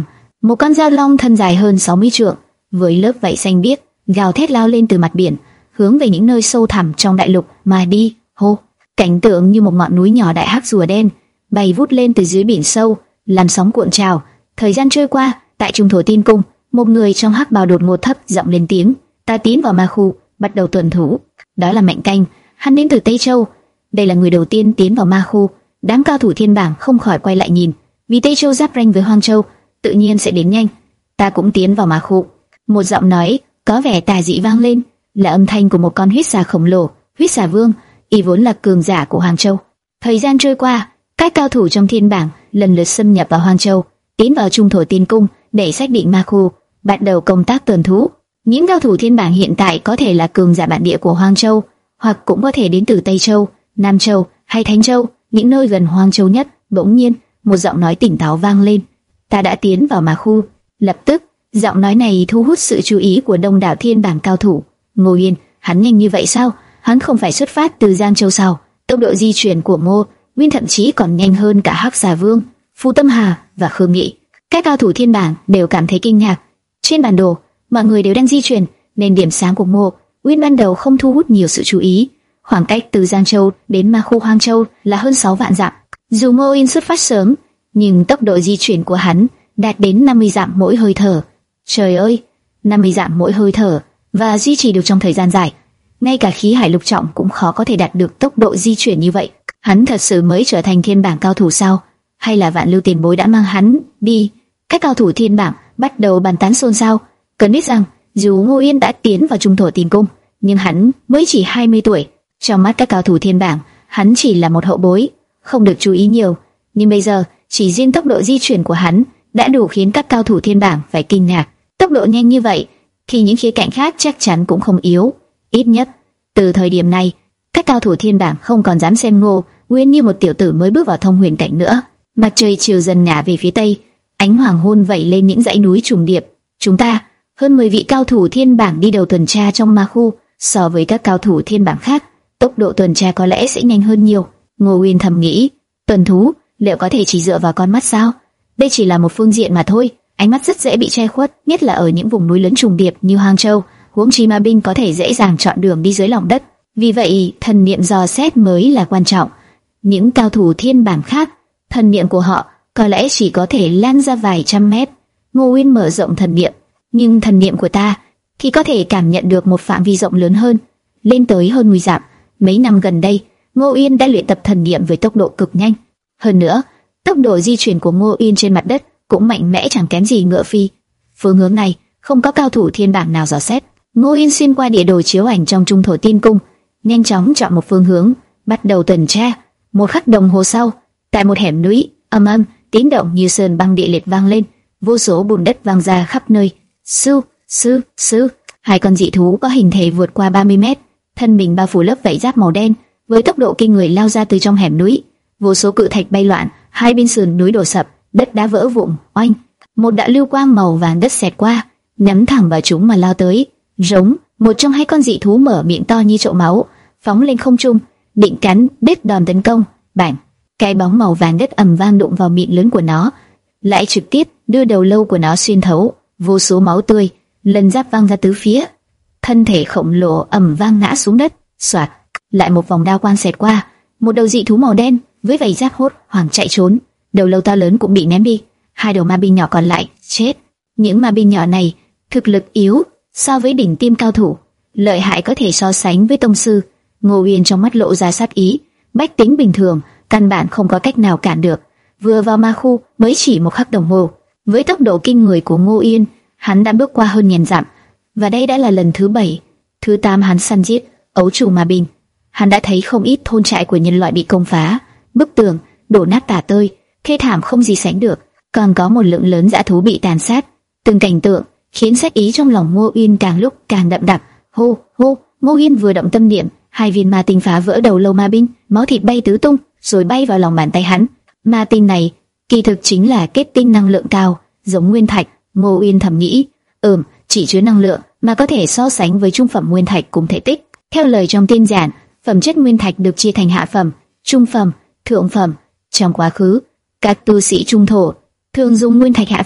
Một con dao long thân dài hơn sáu mươi trượng, với lớp vảy xanh biếc, gào thét lao lên từ mặt biển, hướng về những nơi sâu thẳm trong đại lục mà đi. Hô! Cảnh tượng như một ngọn núi nhỏ đại hắc rùa đen bay vút lên từ dưới biển sâu, làn sóng cuộn trào. Thời gian trôi qua, tại trung thổ tiên cung, một người trong hắc bào đột ngột thấp giọng lên tiếng: "Ta tiến vào ma khu, bắt đầu tuần thủ." Đó là Mạnh Canh, hắn đến từ Tây Châu. Đây là người đầu tiên tiến vào ma khu. Đám cao thủ thiên bảng không khỏi quay lại nhìn, vì Tây Châu giáp ranh với Hoang Châu, tự nhiên sẽ đến nhanh. "Ta cũng tiến vào ma khu." Một giọng nói có vẻ tà dị vang lên, là âm thanh của một con huyết xà khổng lồ, huyết xà vương, y vốn là cường giả của Hoang Châu. Thời gian trôi qua, các cao thủ trong thiên bảng lần lượt xâm nhập vào Hoang Châu, tiến vào trung thổ tiên cung để xác định ma khu, bắt đầu công tác tuần thú. Những cao thủ thiên bảng hiện tại có thể là cường giả bản địa của Hoang Châu, hoặc cũng có thể đến từ Tây Châu, Nam Châu hay Thánh Châu, những nơi gần Hoang Châu nhất. Bỗng nhiên, một giọng nói tỉnh táo vang lên: "Ta đã tiến vào ma khu." Lập tức, giọng nói này thu hút sự chú ý của đông đảo thiên bảng cao thủ. Ngô Yên, hắn nhanh như vậy sao? Hắn không phải xuất phát từ Giang Châu sao? Tốc độ di chuyển của Ngô Nguyên thậm chí còn nhanh hơn cả Hắc Xà Vương, Phù Tâm Hà và Khương Nghị. Các cao thủ thiên bảng đều cảm thấy kinh ngạc. Trên bản đồ, mọi người đều đang di chuyển, nên điểm sáng của Ngô Nguyên ban đầu không thu hút nhiều sự chú ý. Khoảng cách từ Giang Châu đến ma khu Hoang Châu là hơn sáu vạn dặm. Dù Ngô Yên xuất phát sớm, nhưng tốc độ di chuyển của hắn đạt đến năm mươi dặm mỗi hơi thở. Trời ơi, năm mươi dặm mỗi hơi thở và duy trì được trong thời gian dài. Ngay cả khí hải lục trọng cũng khó có thể đạt được tốc độ di chuyển như vậy. Hắn thật sự mới trở thành thiên bảng cao thủ sao? Hay là Vạn Lưu tiền bối đã mang hắn đi? Các cao thủ thiên bảng bắt đầu bàn tán xôn xao. Cần biết rằng, dù Ngô Yên đã tiến vào trung thổ tiên cung, nhưng hắn mới chỉ hai mươi tuổi. Trong mắt các cao thủ thiên bảng, hắn chỉ là một hậu bối, không được chú ý nhiều. Nhưng bây giờ, chỉ riêng tốc độ di chuyển của hắn đã đủ khiến các cao thủ thiên bảng phải kinh ngạc. Tốc độ nhanh như vậy, thì những khía cạnh khác chắc chắn cũng không yếu. Ít nhất, từ thời điểm này, các cao thủ thiên bảng không còn dám xem Ngô Nguyên như một tiểu tử mới bước vào thông huyền cảnh nữa. Mặt trời chiều dần ngả về phía tây, ánh hoàng hôn vẩy lên những dãy núi trùng điệp. Chúng ta, hơn mười vị cao thủ thiên bảng đi đầu tuần tra trong ma khu, so với các cao thủ thiên bảng khác, tốc độ tuần tra có lẽ sẽ nhanh hơn nhiều. Ngô Nguyên thầm nghĩ, tuần thú liệu có thể chỉ dựa vào con mắt sao? Đây chỉ là một phương diện mà thôi. Ánh mắt rất dễ bị che khuất, nhất là ở những vùng núi lớn trùng điệp như Hoang Châu. Huống chi ma binh có thể dễ dàng chọn đường đi dưới lòng đất. Vì vậy, thần niệm dò xét mới là quan trọng. Những cao thủ thiên bảng khác, thần niệm của họ có lẽ chỉ có thể lan ra vài trăm mét. Ngô Nguyên mở rộng thần niệm, nhưng thần niệm của ta thì có thể cảm nhận được một phạm vi rộng lớn hơn, lên tới hơn mười dặm. Mấy năm gần đây, Ngô Uyên đã luyện tập thần niệm với tốc độ cực nhanh. Hơn nữa, tốc độ di chuyển của Ngô Uyên trên mặt đất cũng mạnh mẽ chẳng kém gì ngựa phi. Phương hướng này không có cao thủ thiên bảng nào dò xét. Ngô Uyên xuyên qua địa đồ chiếu ảnh trong trung thổ tiên cung, nhanh chóng chọn một phương hướng, bắt đầu tuần tra. Một khắc đồng hồ sau, tại một hẻm núi, âm âm tiếng động như sơn băng địa liệt vang lên, vô số bùn đất vang ra khắp nơi. Sư, sư, sư, hai con dị thú có hình thể vượt qua ba mươi mét, thân mình bao phủ lớp vảy giáp màu đen, với tốc độ kinh người lao ra từ trong hẻm núi. Vô số cự thạch bay loạn, hai bên sườn núi đổ sập, đất đá vỡ vụn. Oanh! Một đạo lưu quang màu vàng đất xẹt qua, nhắm thẳng vào chúng mà lao tới. Rống! Một trong hai con dị thú mở miệng to như chậu máu, phóng lên không trung, định cắn đứt đòn tấn công. Bảnh! Cái bóng màu vàng đất ầm vang đụng vào miệng lớn của nó, lại trực tiếp đưa đầu lâu của nó xuyên thấu. Vô số máu tươi, lần giáp văng ra tứ phía. Thân thể khổng lồ ầm vang ngã xuống đất. Soạt! Lại một vòng đao quang xẹt qua, một đầu dị thú màu đen với vảy giáp hốt hoảng chạy trốn. Đầu lâu to lớn cũng bị ném đi. Hai đầu ma binh nhỏ còn lại chết. Những ma binh nhỏ này thực lực yếu so với đỉnh tiêm cao thủ, lợi hại có thể so sánh với tông sư. Ngô Uyên trong mắt lộ ra sát ý. Bách tính bình thường căn bản không có cách nào cản được. Vừa vào ma khu mới chỉ một khắc đồng hồ, với tốc độ kinh người của Ngô Uyên, hắn đã bước qua hơn nghìn dặm, và đây đã là lần thứ bảy, thứ tám hắn săn giết ấu trùng ma binh. Hắn đã thấy không ít thôn trại của nhân loại bị công phá, bức tường đổ nát tả tơi, thê thảm không gì sánh được, còn có một lượng lớn dã thú bị tàn sát. Từng cảnh tượng khiến sát ý trong lòng Ngô Uyên càng lúc càng đậm đặc. Hô hô! Ngô Uyên vừa động tâm niệm, hai viên ma tinh phá vỡ đầu lâu ma binh, máu thịt bay tứ tung, rồi bay vào lòng bàn tay hắn. Ma tinh này kỳ thực chính là kết tinh năng lượng cao, giống nguyên thạch. Ngô Uyên thầm nghĩ, ừm, chỉ chứa năng lượng mà có thể so sánh với trung phẩm nguyên thạch cùng thể tích. Theo lời trong tiên giản, phẩm chất nguyên thạch được chia thành hạ phẩm, trung phẩm, thượng phẩm. Trong quá khứ, các tu sĩ trung thổ thường dùng nguyên thạch hạ phẩm,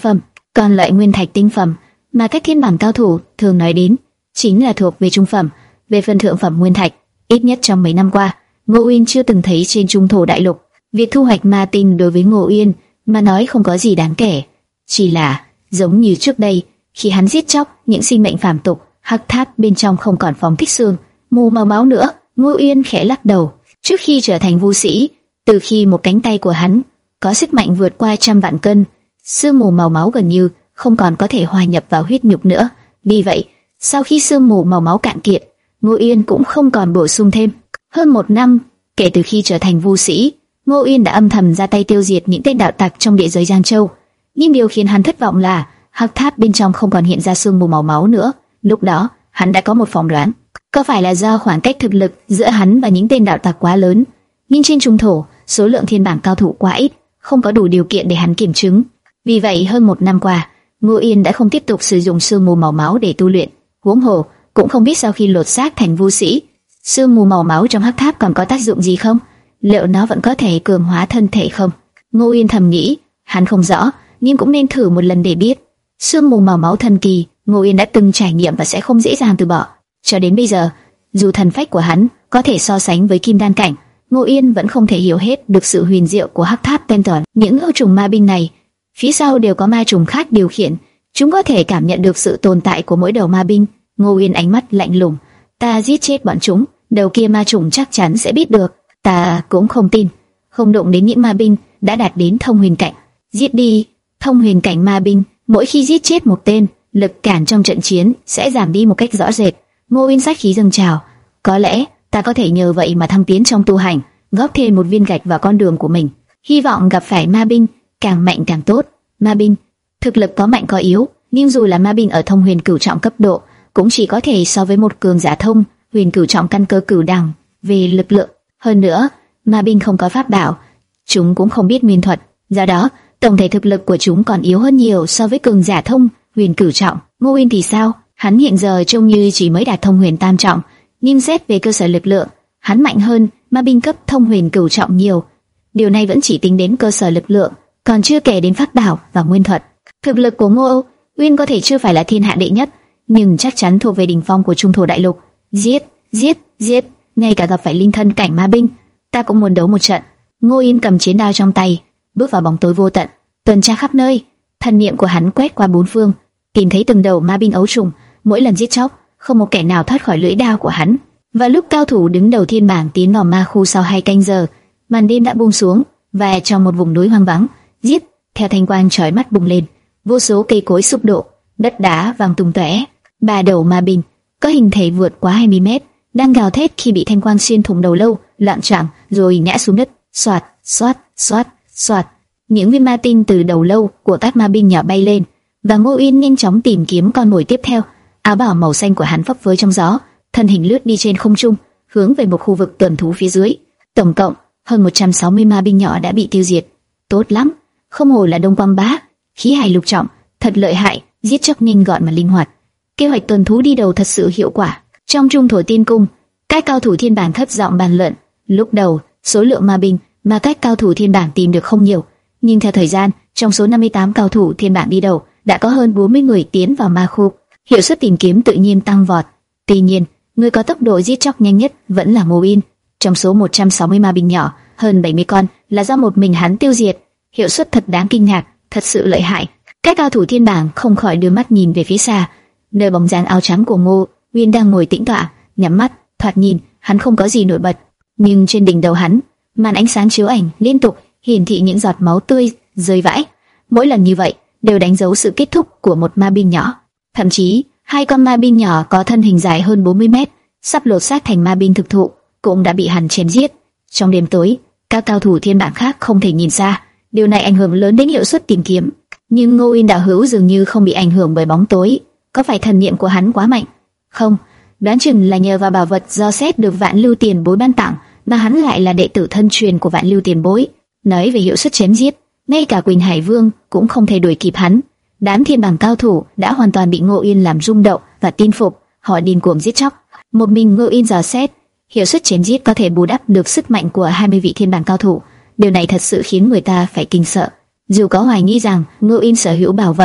Còn loại nguyên thạch tinh phẩm mà các thiên bảng cao thủ thường nói đến chính là thuộc về trung phẩm. Về phần thượng phẩm nguyên thạch, ít nhất trong mấy năm qua, Ngô Uyên chưa từng thấy trên trung thổ đại lục. Việc thu hoạch ma tinh đối với Ngô Uyên mà nói không có gì đáng kể, chỉ là giống như trước đây, khi hắn giết chóc những sinh mệnh phàm tục, hắc tháp bên trong không còn phóng thích xương mù màu máu nữa. Ngô Uyên khẽ lắc đầu. Trước khi trở thành vu sĩ, từ khi một cánh tay của hắn có sức mạnh vượt qua trăm vạn cân, sương mù màu máu gần như không còn có thể hòa nhập vào huyết nhục nữa. Vì vậy, sau khi sương mù màu máu cạn kiệt, Ngô Uyên cũng không còn bổ sung thêm. Hơn một năm kể từ khi trở thành vu sĩ, Ngô Uyên đã âm thầm ra tay tiêu diệt những tên đạo tặc trong địa giới Giang Châu. Nhưng điều khiến hắn thất vọng là hắc tháp bên trong không còn hiện ra sương mù màu máu nữa. Lúc đó, hắn đã có một phỏng đoán, có phải là do khoảng cách thực lực giữa hắn và những tên đạo tặc quá lớn, nhưng trên trung thổ số lượng thiên bảng cao thủ quá ít, không có đủ điều kiện để hắn kiểm chứng. Vì vậy hơn một năm qua, Ngô Uyên đã không tiếp tục sử dụng sương mù màu máu để tu luyện. Huống hồ cũng không biết sau khi lột xác thành vu sĩ, sương mù màu máu trong hắc tháp còn có tác dụng gì không? Liệu nó vẫn có thể cường hóa thân thể không? Ngô Uyên thầm nghĩ, hắn không rõ, nhưng cũng nên thử một lần để biết. Sương mù màu máu thần kỳ, Ngô Uyên đã từng trải nghiệm và sẽ không dễ dàng từ bỏ. Cho đến bây giờ, dù thần phách của hắn có thể so sánh với kim đan cảnh, Ngô Uyên vẫn không thể hiểu hết được sự huyền diệu của hắc tháp tên toàn. Những ô trùng ma binh này, phía sau đều có ma trùng khác điều khiển, chúng có thể cảm nhận được sự tồn tại của mỗi đầu ma binh. Ngô Uyên ánh mắt lạnh lùng, ta giết chết bọn chúng, đầu kia ma trùng chắc chắn sẽ biết được. Ta cũng không tin, không động đến những ma binh đã đạt đến thông huyền cảnh. Giết đi, thông huyền cảnh ma binh, mỗi khi giết chết một tên, lực cản trong trận chiến sẽ giảm đi một cách rõ rệt. Ngô Uyên sát khí dâng trào, có lẽ ta có thể nhờ vậy mà thăng tiến trong tu hành, góp thêm một viên gạch vào con đường của mình. Hy vọng gặp phải ma binh càng mạnh càng tốt. Ma binh, thực lực có mạnh có yếu, nhưng dù là ma binh ở thông huyền cửu trọng cấp độ, cũng chỉ có thể so với một cường giả thông huyền cửu trọng căn cơ cửu đẳng về lực lượng. Hơn nữa, ma binh không có pháp bảo, chúng cũng không biết nguyên thuật, do đó tổng thể thực lực của chúng còn yếu hơn nhiều so với cường giả thông huyền cửu trọng. Ngô Uyên thì sao? Hắn hiện giờ trông như chỉ mới đạt thông huyền tam trọng, nhưng xét về cơ sở lực lượng, hắn mạnh hơn ma binh cấp thông huyền cửu trọng nhiều. Điều này vẫn chỉ tính đến cơ sở lực lượng, còn chưa kể đến pháp bảo và nguyên thuật. Thực lực của Ngô Uyên có thể chưa phải là thiên hạ đệ nhất, nhưng chắc chắn thuộc về đỉnh phong của trung thổ đại lục. Giết, giết, giết, ngay cả gặp phải linh thân cảnh ma binh, ta cũng muốn đấu một trận. Ngô Uyên cầm chiến đao trong tay, bước vào bóng tối vô tận, tuần tra khắp nơi. Thần niệm của hắn quét qua bốn phương, tìm thấy từng đầu ma binh ấu trùng. Mỗi lần giết chóc, không một kẻ nào thoát khỏi lưỡi đao của hắn. Và lúc cao thủ đứng đầu thiên bảng tiến vào ma khu sau hai canh giờ, màn đêm đã buông xuống, và trong một vùng núi hoang vắng, giết theo thanh quang chói mắt bùng lên, vô số cây cối sụp đổ, đất đá vàng tung tóe. Ba đầu ma binh có hình thể vượt quá hai mươi mét, đang gào thét khi bị thanh quang xuyên thủng đầu lâu, loạn choạng rồi ngã xuống đất. Xoạt, xoát, xoát, xoạt. Những viên ma tinh từ đầu lâu của các ma binh nhỏ bay lên, và Ngô Uyên nhanh chóng tìm kiếm con mồi tiếp theo. Áo bào màu xanh của hắn phấp phới trong gió, thân hình lướt đi trên không trung, hướng về một khu vực tuần thú phía dưới. Tổng cộng hơn một trăm sáu mươi ma binh nhỏ đã bị tiêu diệt. Tốt lắm, không hổ là Đông Quang Bá, khí hải lục trọng, thật lợi hại, giết chóc nhanh gọn mà linh hoạt. Kế hoạch tuần thú đi đầu thật sự hiệu quả. Trong trung thổ tiên cung, các cao thủ thiên bảng thấp giọng bàn luận. Lúc đầu, số lượng ma binh mà các cao thủ thiên bảng tìm được không nhiều, nhưng theo thời gian, trong số năm mươi tám cao thủ thiên bảng đi đầu, đã có hơn bốn mươi người tiến vào ma khu. Hiệu suất tìm kiếm tự nhiên tăng vọt. Tuy nhiên, người có tốc độ giết chóc nhanh nhất vẫn là Ngô Uyên. Trong số một trăm sáu mươi ma binh nhỏ, hơn bảy mươi con là do một mình hắn tiêu diệt. Hiệu suất thật đáng kinh ngạc, thật sự lợi hại. Các cao thủ thiên bảng không khỏi đưa mắt nhìn về phía xa, nơi bóng dáng áo trắng của Ngô Uyên đang ngồi tĩnh tọa, nhắm mắt. Thoạt nhìn, hắn không có gì nổi bật, nhưng trên đỉnh đầu hắn, màn ánh sáng chiếu ảnh liên tục hiển thị những giọt máu tươi rơi vãi. Mỗi lần như vậy đều đánh dấu sự kết thúc của một ma binh nhỏ. Thậm chí, hai con ma binh nhỏ có thân hình dài hơn bốn mươi mét, sắp lột xác thành ma binh thực thụ, cũng đã bị hắn chém giết. Trong đêm tối, các cao thủ thiên bảng khác không thể nhìn xa, điều này ảnh hưởng lớn đến hiệu suất tìm kiếm. Nhưng Ngô Uyên đạo hữu dường như không bị ảnh hưởng bởi bóng tối, có phải thần niệm của hắn quá mạnh? Không, đoán chừng là nhờ vào bảo vật do xét được Vạn Lưu Tiền Bối ban tặng, mà hắn lại là đệ tử thân truyền của Vạn Lưu Tiền Bối. Nói về hiệu suất chém giết, ngay cả Quỳnh Hải Vương cũng không thể đuổi kịp hắn. Đám thiên bảng cao thủ đã hoàn toàn bị Ngô Uyên làm rung động và tin phục, họ điên cuồng giết chóc. Một mình Ngô Uyên dò xét, hiệu suất chém giết có thể bù đắp được sức mạnh của hai mươi vị thiên bảng cao thủ. Điều này thật sự khiến người ta phải kinh sợ. Dù có hoài nghi rằng Ngô Uyên sở hữu bảo vật,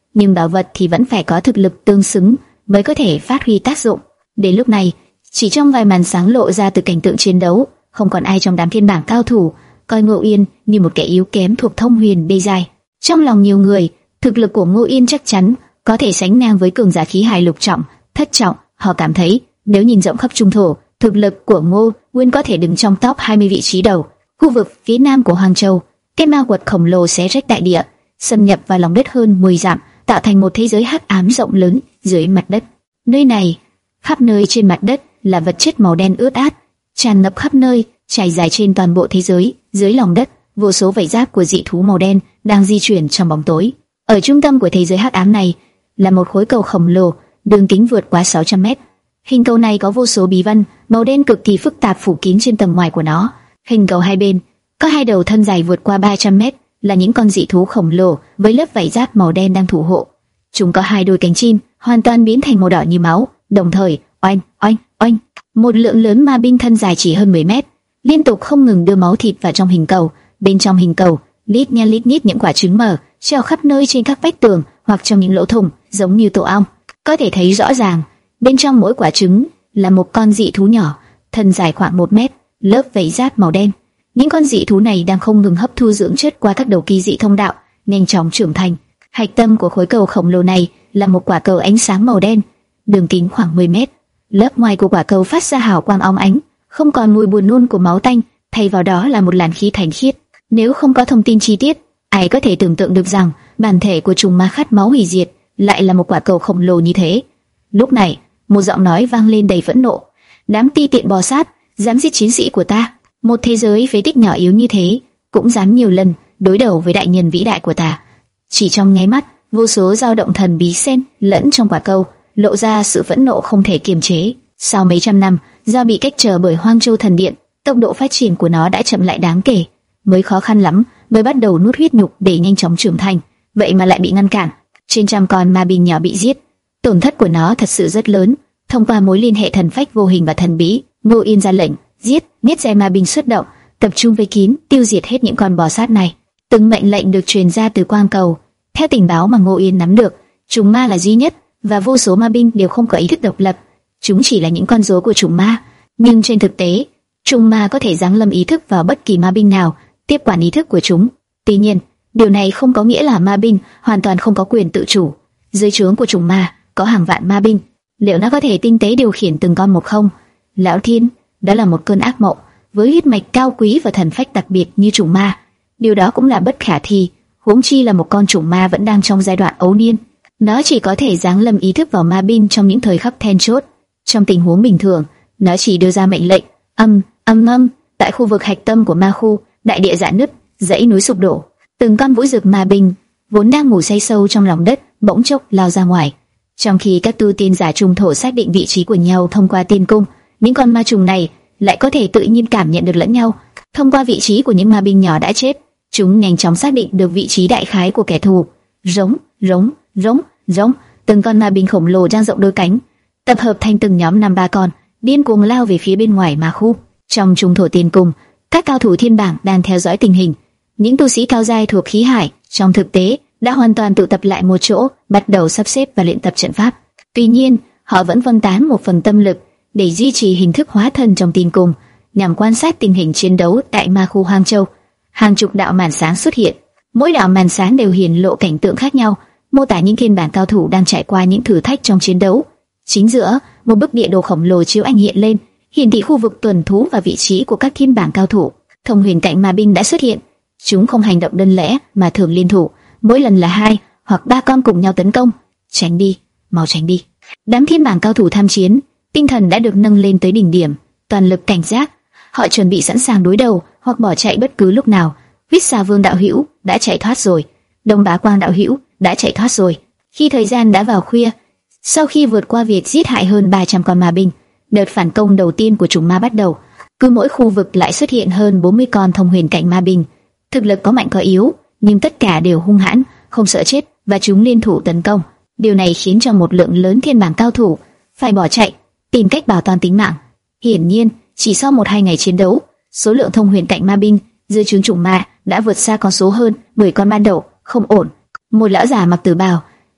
nhưng bảo vật thì vẫn phải có thực lực tương xứng mới có thể phát huy tác dụng. Đến lúc này, chỉ trong vài màn sáng lộ ra từ cảnh tượng chiến đấu, không còn ai trong đám thiên bảng cao thủ coi Ngô Yên như một kẻ yếu kém thuộc thông huyền bề dài. Trong lòng nhiều người, thực lực của Ngô Yên chắc chắn có thể sánh ngang với cường giả khí hải lục trọng, thất trọng. Họ cảm thấy nếu nhìn rộng khắp trung thổ, thực lực của Ngô Yên có thể đứng trong top hai mươi vị trí đầu. Khu vực phía nam của Hoàng Châu, cái ma quật khổng lồ xé rách đại địa, xâm nhập vào lòng đất hơn mười dặm, tạo thành một thế giới hắc ám rộng lớn dưới mặt đất. Nơi này, khắp nơi trên mặt đất là vật chất màu đen ướt át, tràn ngập khắp nơi, trải dài trên toàn bộ thế giới. Dưới lòng đất, vô số vảy giáp của dị thú màu đen đang di chuyển trong bóng tối. Ở trung tâm của thế giới hắc ám này là một khối cầu khổng lồ, đường kính vượt quá sáu trăm mét. Hình cầu này có vô số bí văn màu đen cực kỳ phức tạp phủ kín trên tầng ngoài của nó. Hình cầu hai bên có hai đầu thân dài vượt qua ba trăm mét, là những con dị thú khổng lồ với lớp vảy giáp màu đen đang thủ hộ. Chúng có hai đôi cánh chim hoàn toàn biến thành màu đỏ như máu, đồng thời oanh oanh oanh, một lượng lớn ma binh thân dài chỉ hơn mười mét liên tục không ngừng đưa máu thịt vào trong hình cầu. Bên trong hình cầu, lít nha lít nhít những quả trứng mở treo khắp nơi trên các vách tường hoặc trong những lỗ thủng giống như tổ ong. Có thể thấy rõ ràng, bên trong mỗi quả trứng là một con dị thú nhỏ, thân dài khoảng một mét, lớp vảy giáp màu đen. Những con dị thú này đang không ngừng hấp thu dưỡng chất qua các đầu kỳ dị thông đạo, nhanh chóng trưởng thành. Hạch tâm của khối cầu khổng lồ này là một quả cầu ánh sáng màu đen, đường kính khoảng mười mét. Lớp ngoài của quả cầu phát ra hào quang óng ánh, không còn mùi buồn nôn của máu tanh, thay vào đó là một làn khí thanh khiết. Nếu không có thông tin chi tiết, ai có thể tưởng tượng được rằng bản thể của trùng ma khát máu hủy diệt lại là một quả cầu khổng lồ như thế. Lúc này, một giọng nói vang lên đầy phẫn nộ: "Đám ti tiện bò sát, dám giết chiến sĩ của ta! Một thế giới phế tích nhỏ yếu như thế, cũng dám nhiều lần đối đầu với đại nhân vĩ đại của ta!" Chỉ trong nháy mắt, vô số dao động thần bí xen lẫn trong quả cầu, lộ ra sự phẫn nộ không thể kiềm chế. Sau mấy trăm năm, do bị cách trở bởi Hoang Châu Thần Điện, tốc độ phát triển của nó đã chậm lại đáng kể. Mới khó khăn lắm mới bắt đầu nuốt huyết nhục để nhanh chóng trưởng thành, vậy mà lại bị ngăn cản. Trên trăm con ma binh nhỏ bị giết, tổn thất của nó thật sự rất lớn. Thông qua mối liên hệ thần phách vô hình và thần bí, Ngô Yên ra lệnh giết, niết xe ma binh xuất động, tập trung vây kín, tiêu diệt hết những con bò sát này. Từng mệnh lệnh được truyền ra từ quang cầu. Theo tình báo mà Ngô Yên nắm được, trùng ma là duy nhất và vô số ma binh đều không có ý thức độc lập. Chúng chỉ là những con rối của trùng ma, nhưng trên thực tế, trùng ma có thể giáng lâm ý thức vào bất kỳ ma binh nào, tiếp quản ý thức của chúng. Tuy nhiên, điều này không có nghĩa là ma binh hoàn toàn không có quyền tự chủ. Dưới trướng của trùng ma có hàng vạn ma binh, liệu nó có thể tinh tế điều khiển từng con một không? Lão Thiên, đó là một cơn ác mộng với huyết mạch cao quý và thần phách đặc biệt như trùng ma. Điều đó cũng là bất khả thi, huống chi là một con trùng ma vẫn đang trong giai đoạn ấu niên. Nó chỉ có thể giáng lâm ý thức vào ma binh trong những thời khắc then chốt. Trong tình huống bình thường, nó chỉ đưa ra mệnh lệnh âm âm âm. Tại khu vực hạch tâm của ma khu, đại địa rạn nứt, dãy núi sụp đổ. Từng con vũ dực ma binh vốn đang ngủ say sâu trong lòng đất bỗng chốc lao ra ngoài. Trong khi các tu tiên giả trung thổ xác định vị trí của nhau thông qua tiên cung, những con ma trùng này lại có thể tự nhiên cảm nhận được lẫn nhau. Thông qua vị trí của những ma binh nhỏ đã chết, chúng nhanh chóng xác định được vị trí đại khái của kẻ thù. Rống, rống, rống, rống, từng con ma binh khổng lồ dang rộng đôi cánh, tập hợp thành từng nhóm năm ba con, điên cuồng lao về phía bên ngoài ma khu. Trong trung thổ tiên cung, các cao thủ thiên bảng đang theo dõi tình hình. Những tu sĩ cao giai thuộc khí hải trong thực tế đã hoàn toàn tụ tập lại một chỗ, bắt đầu sắp xếp và luyện tập trận pháp. Tuy nhiên, họ vẫn phân tán một phần tâm lực để duy trì hình thức hóa thân trong tiên cung, nhằm quan sát tình hình chiến đấu tại ma khu Hoang Châu. Hàng chục đạo màn sáng xuất hiện, mỗi đạo màn sáng đều hiển lộ cảnh tượng khác nhau, mô tả những phiên bản cao thủ đang trải qua những thử thách trong chiến đấu. Chính giữa, một bức địa đồ khổng lồ chiếu ảnh hiện lên, hiển thị khu vực tuần thú và vị trí của các thiên bảng cao thủ. Thông huyền cảnh ma binh đã xuất hiện. Chúng không hành động đơn lẻ mà thường liên thủ, mỗi lần là hai hoặc ba con cùng nhau tấn công. Tránh đi, mau tránh đi. Đám thiên bảng cao thủ tham chiến, tinh thần đã được nâng lên tới đỉnh điểm, toàn lực cảnh giác. Họ chuẩn bị sẵn sàng đối đầu hoặc bỏ chạy bất cứ lúc nào. Huyết Xà Vương đạo hữu đã chạy thoát rồi, Đông Bá Quang đạo hữu đã chạy thoát rồi. Khi thời gian đã vào khuya, sau khi vượt qua việc giết hại hơn ba trăm con ma binh, đợt phản công đầu tiên của chủng ma bắt đầu. Cứ mỗi khu vực lại xuất hiện hơn bốn mươi con thông huyền cảnh ma binh. Thực lực có mạnh có yếu, nhưng tất cả đều hung hãn, không sợ chết, và chúng liên thủ tấn công. Điều này khiến cho một lượng lớn thiên bảng cao thủ phải bỏ chạy, tìm cách bảo toàn tính mạng. Hiển nhiên, chỉ sau một hai ngày chiến đấu, số lượng thông huyền cảnh ma binh dưới trướng chủng ma đã vượt xa con số hơn mười con ban đầu. Không ổn. Một lão già mặc tử bào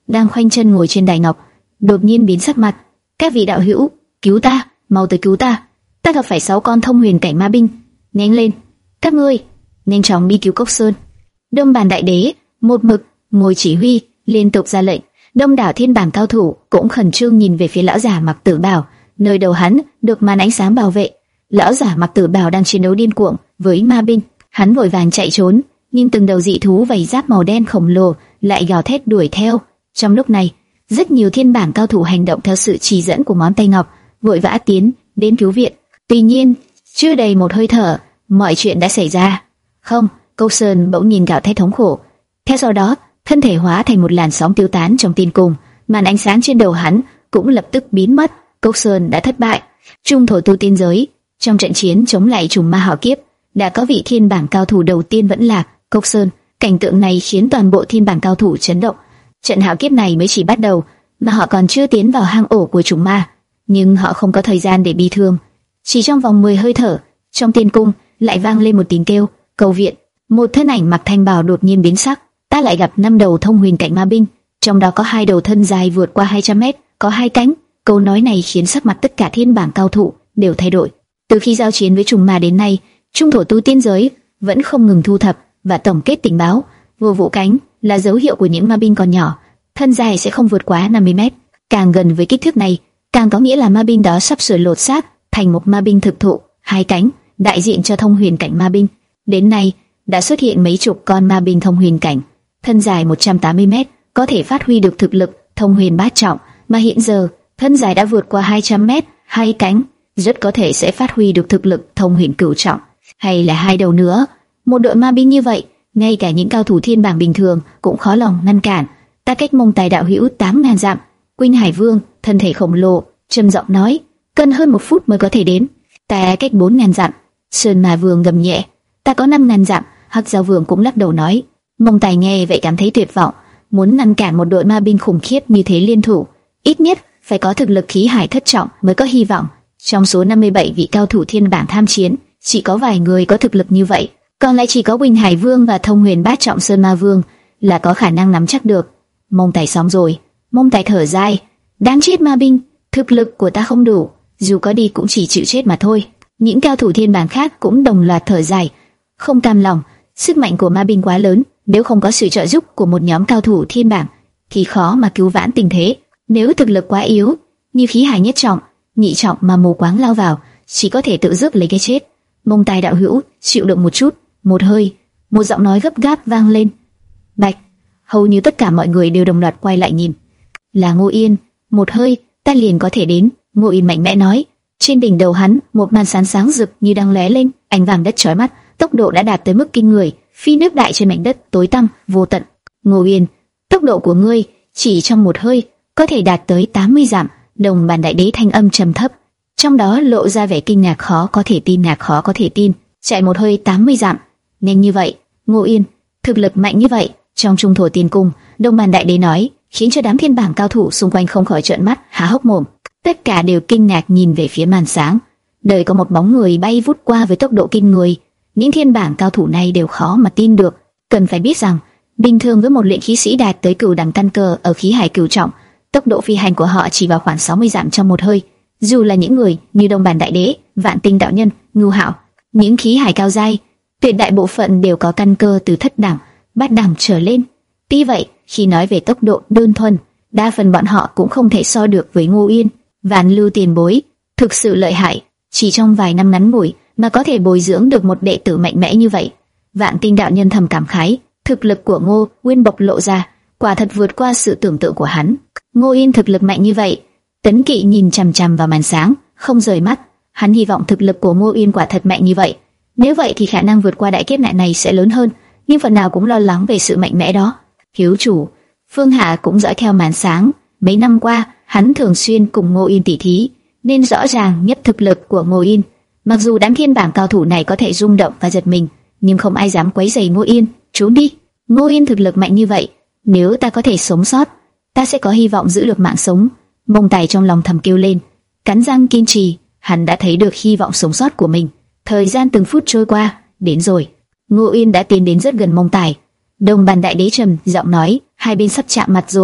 đang khoanh chân ngồi trên đài ngọc, đột nhiên biến sắc mặt. Các vị đạo hữu, cứu ta, mau tới cứu ta! Ta gặp phải sáu con thông huyền cảnh ma binh. Nhanh lên, các ngươi, nhanh chóng đi cứu Cốc Sơn. Đông Bàn Đại Đế một mực ngồi chỉ huy, liên tục ra lệnh. Đông đảo thiên bảng cao thủ cũng khẩn trương nhìn về phía lão giả mặc tử bào, nơi đầu hắn được màn ánh sáng bảo vệ. Lão giả mặc tử bào đang chiến đấu điên cuồng với ma binh, hắn vội vàng chạy trốn, nhưng từng đầu dị thú vảy giáp màu đen khổng lồ lại gào thét đuổi theo. Trong lúc này, rất nhiều thiên bảng cao thủ hành động theo sự chỉ dẫn của ngón tay ngọc, vội vã tiến đến cứu viện. Tuy nhiên, chưa đầy một hơi thở, mọi chuyện đã xảy ra. Không, Cốc Sơn bỗng nhìn gào thét thống khổ. Theo sau đó, thân thể hóa thành một làn sóng tiêu tán trong tiên cung, màn ánh sáng trên đầu hắn cũng lập tức biến mất. Cốc Sơn đã thất bại. Trung thổ tu tiên giới, trong trận chiến chống lại trùng ma hạo kiếp, đã có vị thiên bảng cao thủ đầu tiên vẫn lạc, Cốc Sơn. Cảnh tượng này khiến toàn bộ thiên bảng cao thủ chấn động. Trận hạo kiếp này mới chỉ bắt đầu, mà họ còn chưa tiến vào hang ổ của trùng ma, nhưng họ không có thời gian để bi thương. Chỉ trong vòng mười hơi thở, trong tiên cung lại vang lên một tiếng kêu cầu viện. Một thân ảnh mặc thanh bào đột nhiên biến sắc. Ta lại gặp năm đầu thông huyền cảnh ma binh, trong đó có hai đầu thân dài vượt qua hai trăm mét, có hai cánh. Câu nói này khiến sắc mặt tất cả thiên bảng cao thủ đều thay đổi. Từ khi giao chiến với trùng ma đến nay, trung thổ tu tiên giới vẫn không ngừng thu thập và tổng kết tình báo. Vô vũ cánh là dấu hiệu của những ma binh còn nhỏ, thân dài sẽ không vượt quá năm mươi mét. Càng gần với kích thước này, càng có nghĩa là ma binh đó sắp sửa lột xác thành một ma binh thực thụ. Hai cánh đại diện cho thông huyền cảnh ma binh. Đến nay đã xuất hiện mấy chục con ma binh thông huyền cảnh, thân dài một trăm tám mươi mét, có thể phát huy được thực lực thông huyền bát trọng, mà hiện giờ thân dài đã vượt qua hai trăm mét. Hai cánh rất có thể sẽ phát huy được thực lực thông huyền cửu trọng, hay là hai đầu nữa. Một đội ma binh như vậy, ngay cả những cao thủ thiên bảng bình thường cũng khó lòng ngăn cản. Ta cách Mông Tài đạo hữu tám ngàn dặm. Quynh Hải Vương thân thể khổng lồ trầm giọng nói, cần hơn một phút mới có thể đến. Ta cách bốn ngàn dặm. Sơn Ma Vương gầm nhẹ, ta có năm ngàn dặm. Hắc Giao Vương cũng lắc đầu nói. Mông Tài nghe vậy cảm thấy tuyệt vọng, muốn ngăn cản một đội ma binh khủng khiếp như thế liên thủ, ít nhất phải có thực lực khí hải thất trọng mới có hy vọng. Trong số năm mươi bảy vị cao thủ thiên bảng tham chiến, chỉ có vài người có thực lực như vậy, còn lại chỉ có Quỳnh Hải Vương và thông huyền bát trọng Sơn Ma Vương là có khả năng nắm chắc được. Mông Tài xong rồi. Mông Tài thở dài, đáng chết ma binh, thực lực của ta không đủ, dù có đi cũng chỉ chịu chết mà thôi. Những cao thủ thiên bảng khác cũng đồng loạt thở dài, không cam lòng. Sức mạnh của ma binh quá lớn, nếu không có sự trợ giúp của một nhóm cao thủ thiên bảng thì khó mà cứu vãn tình thế. Nếu thực lực quá yếu, như khí hải nhất trọng, nhị trọng mà mù quáng lao vào, chỉ có thể tự rước lấy cái chết. Mông Tài đạo hữu, chịu đựng một chút. Một hơi, một giọng nói gấp gáp vang lên. Bạch. Hầu như tất cả mọi người đều đồng loạt quay lại nhìn. Là Ngô Yên. Một hơi, ta liền có thể đến. Ngô Yên mạnh mẽ nói. Trên đỉnh đầu hắn, một màn sáng sáng rực như đang lóe lên, ánh vàng đất chói mắt, tốc độ đã đạt tới mức kinh người, phi nước đại trên mảnh đất tối tăm vô tận. Ngô Yên, tốc độ của ngươi chỉ trong một hơi có thể đạt tới tám mươi dặm. Đồng Bàn Đại Đế thanh âm trầm thấp, trong đó lộ ra vẻ kinh ngạc khó có thể tin. Ngạc khó có thể tin, chạy một hơi tám mươi dặm, nhanh như vậy. Ngô Yên, thực lực mạnh như vậy. Trong trung thổ tiên cung, Đông Bàn Đại Đế nói, khiến cho đám thiên bảng cao thủ xung quanh không khỏi trợn mắt há hốc mồm. Tất cả đều kinh ngạc nhìn về phía màn sáng. Đời có một bóng người bay vút qua với tốc độ kinh người. Những thiên bảng cao thủ này đều khó mà tin được. Cần phải biết rằng, bình thường với một luyện khí sĩ đạt tới cửu đẳng căn cơ ở khí hải cửu trọng, tốc độ phi hành của họ chỉ vào khoảng sáu mươi dặm trong một hơi. Dù là những người như Đông Bàn Đại Đế, Vạn Tinh đạo nhân, Ngưu Hạo, những khí hải cao giai, tuyệt đại bộ phận đều có căn cơ từ thất đẳng, bát đẳng trở lên. Tuy vậy, khi nói về tốc độ đơn thuần, đa phần bọn họ cũng không thể so được với Ngô Yên. Vạn Lưu tiền bối thực sự lợi hại, chỉ trong vài năm ngắn ngủi mà có thể bồi dưỡng được một đệ tử mạnh mẽ như vậy. Vạn Tinh đạo nhân thầm cảm khái, thực lực của Ngô Uyên bộc lộ ra, quả thật vượt qua sự tưởng tượng của hắn. Ngô Yên thực lực mạnh như vậy. Tấn Kỵ nhìn chằm chằm vào màn sáng, không rời mắt. Hắn hy vọng thực lực của Ngô Uyên quả thật mạnh như vậy. Nếu vậy thì khả năng vượt qua đại kiếp nạn này sẽ lớn hơn, nhưng phần nào cũng lo lắng về sự mạnh mẽ đó. Hiếu chủ, Phương Hạ cũng dõi theo màn sáng. Mấy năm qua, hắn thường xuyên cùng Ngô Yên tỉ thí, nên rõ ràng nhất thực lực của Ngô Yên. Mặc dù đám thiên bảng cao thủ này có thể rung động và giật mình, nhưng không ai dám quấy rầy Ngô Yên. Trốn đi. Ngô Yên thực lực mạnh như vậy, nếu ta có thể sống sót, ta sẽ có hy vọng giữ được mạng sống. Mông Tài trong lòng thầm kêu lên, cắn răng kiên trì. Hắn đã thấy được hy vọng sống sót của mình. Thời gian từng phút trôi qua, đến rồi. Ngô Yên đã tiến đến rất gần Mông Tài. Đông Bàn Đại Đế trầm giọng nói, hai bên sắp chạm mặt rồi.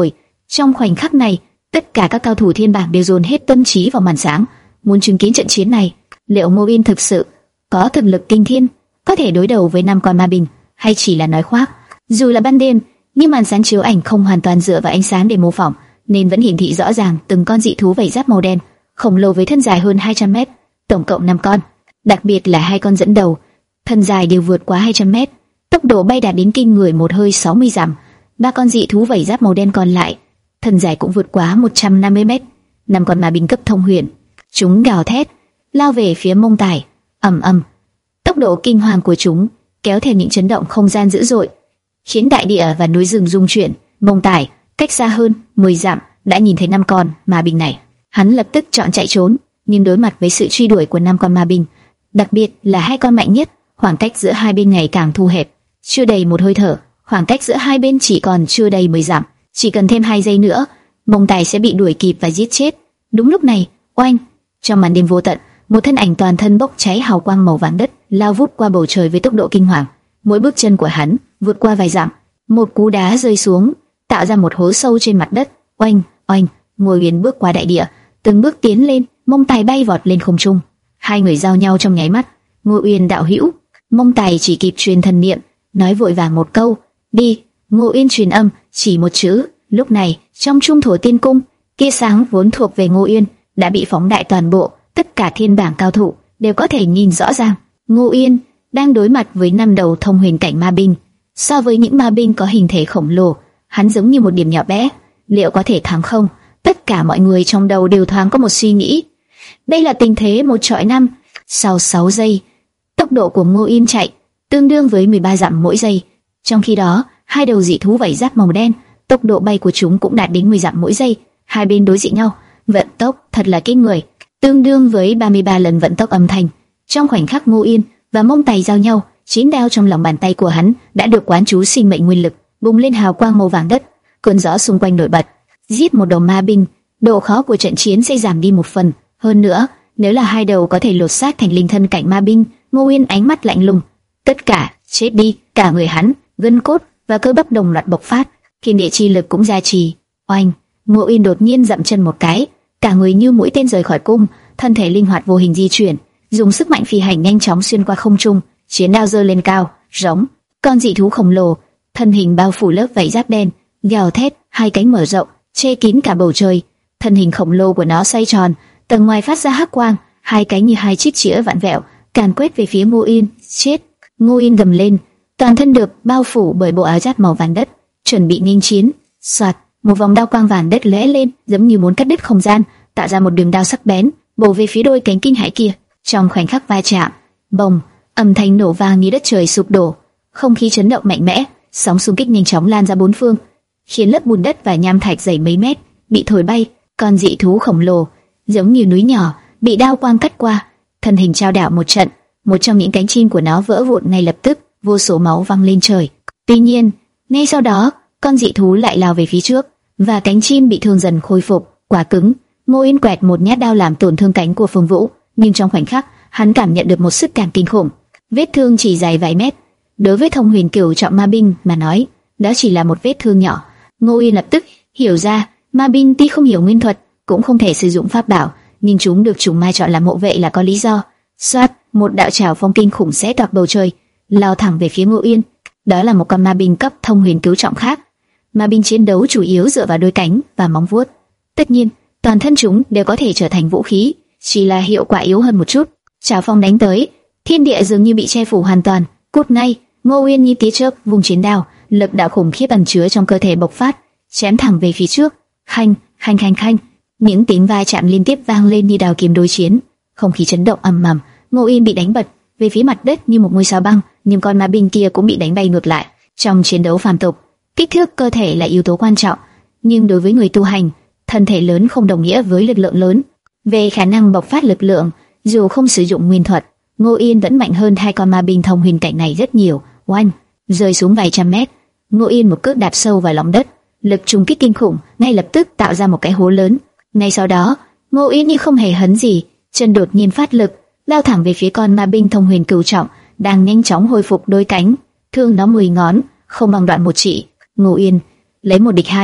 Trong khoảnh khắc này, tất cả các cao thủ thiên bảng đều dồn hết tâm trí vào màn sáng, muốn chứng kiến trận chiến này. Liệu Ngô Yên thực sự có thực lực kinh thiên, có thể đối đầu với năm con ma binh, hay chỉ là nói khoác? Dù là ban đêm, nhưng màn sáng chiếu ảnh không hoàn toàn dựa vào ánh sáng để mô phỏng, nên vẫn hiển thị rõ ràng từng con dị thú vảy giáp màu đen, khổng lồ với thân dài hơn hai trăm mét, tổng cộng năm con. Đặc biệt là hai con dẫn đầu, thân dài đều vượt quá hai trăm mét, tốc độ bay đạt đến kinh người một hơi sáu mươi dặm. Ba con dị thú vảy giáp màu đen còn lại, thân dài cũng vượt quá một trăm năm mươi mét. Năm con ma binh cấp thông huyền, chúng gào thét, lao về phía Mông Tài. Ầm ầm, tốc độ kinh hoàng của chúng kéo theo những chấn động không gian dữ dội, khiến đại địa và núi rừng rung chuyển. Mông Tài cách xa hơn mười dặm đã nhìn thấy năm con ma binh này, hắn lập tức chọn chạy trốn, nhưng đối mặt với sự truy đuổi của năm con ma binh, đặc biệt là hai con mạnh nhất, khoảng cách giữa hai bên ngày càng thu hẹp. Chưa đầy một hơi thở, khoảng cách giữa hai bên chỉ còn chưa đầy mười dặm. Chỉ cần thêm hai giây nữa, Mông Tài sẽ bị đuổi kịp và giết chết. Đúng lúc này, oanh! Trong màn đêm vô tận, một thân ảnh toàn thân bốc cháy hào quang màu vàng đất lao vút qua bầu trời với tốc độ kinh hoàng. Mỗi bước chân của hắn vượt qua vài dặm, một cú đá rơi xuống, tạo ra một hố sâu trên mặt đất. Oanh, oanh! Ngô Uyên bước qua đại địa, từng bước tiến lên. Mông Tài bay vọt lên không trung, hai người giao nhau trong nháy mắt. Ngô Uyên đạo hữu. Mông Tài chỉ kịp truyền thần niệm, nói vội vàng một câu, đi. Ngô Uyên truyền âm, chỉ một chữ. Lúc này, trong Trung Thổ Tiên Cung, tia sáng vốn thuộc về Ngô Uyên đã bị phóng đại toàn bộ. Tất cả thiên bảng cao thủ đều có thể nhìn rõ ràng, Ngô Uyên đang đối mặt với năm đầu thông huyền cảnh ma binh. So với những ma binh có hình thể khổng lồ, hắn giống như một điểm nhỏ bé. Liệu có thể thắng không? Tất cả mọi người trong đầu đều thoáng có một suy nghĩ. Đây là tình thế một trọi năm. Sau sáu giây, tốc độ của Ngô Uyên chạy tương đương với mười ba dặm mỗi giây. Trong khi đó, hai đầu dị thú vảy giáp màu đen, tốc độ bay của chúng cũng đạt đến mười dặm mỗi giây. Hai bên đối diện nhau, vận tốc thật là kinh người, tương đương với ba mươi ba lần vận tốc âm thanh. Trong khoảnh khắc Ngô Uyên và Mông Tài giao nhau, chín đao trong lòng bàn tay của hắn đã được quán chú sinh mệnh nguyên lực, bùng lên hào quang màu vàng đất. Cơn gió xung quanh nổi bật. Giết một đầu ma binh, độ khó của trận chiến sẽ giảm đi một phần. Hơn nữa, nếu là hai đầu có thể lột xác thành linh thân cảnh ma binh, Ngô Uyên ánh mắt lạnh lùng. Tất cả chết đi. Cả người hắn, gân cốt và cơ bắp đồng loạt bộc phát, thiên địa chi lực cũng gia trì. Oanh! Ngô Uyên đột nhiên dậm chân một cái, cả người như mũi tên rời khỏi cung, thân thể linh hoạt vô hình di chuyển, dùng sức mạnh phi hành nhanh chóng xuyên qua không trung, chiến đao giơ lên cao, giống con dị thú khổng lồ, thân hình bao phủ lớp vảy giáp đen, gào thét, hai cánh mở rộng, che kín cả bầu trời. Thân hình khổng lồ của nó xoay tròn, tầng ngoài phát ra hắc quang, hai cánh như hai chiếc chĩa vặn vẹo, càn quét về phía Ngô Uyên. Chết! Ngô Uyên gầm lên, toàn thân được bao phủ bởi bộ áo giáp màu vàng đất, chuẩn bị nghênh chiến. Soạt! Một vòng đao quang vàng đất lóe lên, giống như muốn cắt đứt không gian, tạo ra một đường đao sắc bén, bổ về phía đôi cánh kinh hãi kia. Trong khoảnh khắc va chạm, bồng, âm thanh nổ vang như đất trời sụp đổ, không khí chấn động mạnh mẽ, sóng xung kích nhanh chóng lan ra bốn phương, khiến lớp bùn đất và nham thạch dày mấy mét bị thổi bay. Con dị thú khổng lồ, giống như núi nhỏ, bị đao quang cắt qua, thân hình trao đảo một trận, một trong những cánh chim của nó vỡ vụn ngay lập tức, vô số máu văng lên trời. Tuy nhiên, ngay sau đó, con dị thú lại lao về phía trước, và cánh chim bị thương dần khôi phục. Quả cứng, Ngô Uyên quẹt một nhát đao làm tổn thương cánh của Phương Vũ, nhưng trong khoảnh khắc, hắn cảm nhận được một sức cản kinh khủng. Vết thương chỉ dài vài mét, đối với thông huyền cửu trọng ma binh mà nói, đó chỉ là một vết thương nhỏ. Ngô Uyên lập tức hiểu ra, ma binh tuy không hiểu nguyên thuật, cũng không thể sử dụng pháp bảo, nhưng chúng được chúng mai chọn làm hộ vệ là có lý do. Soát, một đạo trảo phong kinh khủng xé toạc bầu trời, lao thẳng về phía Ngô Uyên. Đó là một con ma binh cấp thông huyền cứu trọng khác. Ma binh chiến đấu chủ yếu dựa vào đôi cánh và móng vuốt. Tất nhiên, toàn thân chúng đều có thể trở thành vũ khí, chỉ là hiệu quả yếu hơn một chút. Trảo phong đánh tới, thiên địa dường như bị che phủ hoàn toàn. Cút ngay! Ngô Uyên như tia chớp vung chiến đao, lực đạo khủng khiếp ẩn chứa trong cơ thể bộc phát, chém thẳng về phía trước. Khanh, khanh khanh khanh, những tiếng va chạm liên tiếp vang lên như đao kiếm đối chiến, không khí chấn động ầm ầm. Ngô Uyên bị đánh bật về phía mặt đất như một ngôi sao băng, nhưng con ma binh kia cũng bị đánh bay ngược lại. Trong chiến đấu phàm tục, kích thước cơ thể là yếu tố quan trọng, nhưng đối với người tu hành, thân thể lớn không đồng nghĩa với lực lượng lớn. Về khả năng bộc phát lực lượng, dù không sử dụng nguyên thuật, Ngô Uyên vẫn mạnh hơn hai con ma binh thông huyền cảnh này rất nhiều. Oanh! Rơi xuống vài trăm mét, Ngô Uyên một cước đạp sâu vào lòng đất, lực trùng kích kinh khủng ngay lập tức tạo ra một cái hố lớn. Ngay sau đó, Ngô Uyên như không hề hấn gì, chân đột nhiên phát lực, lao thẳng về phía con ma binh thông huyền cửu trọng đang nhanh chóng hồi phục đôi cánh, thương nó mười ngón, không bằng đoạn một chỉ. Ngô Uyên lấy một địch hai,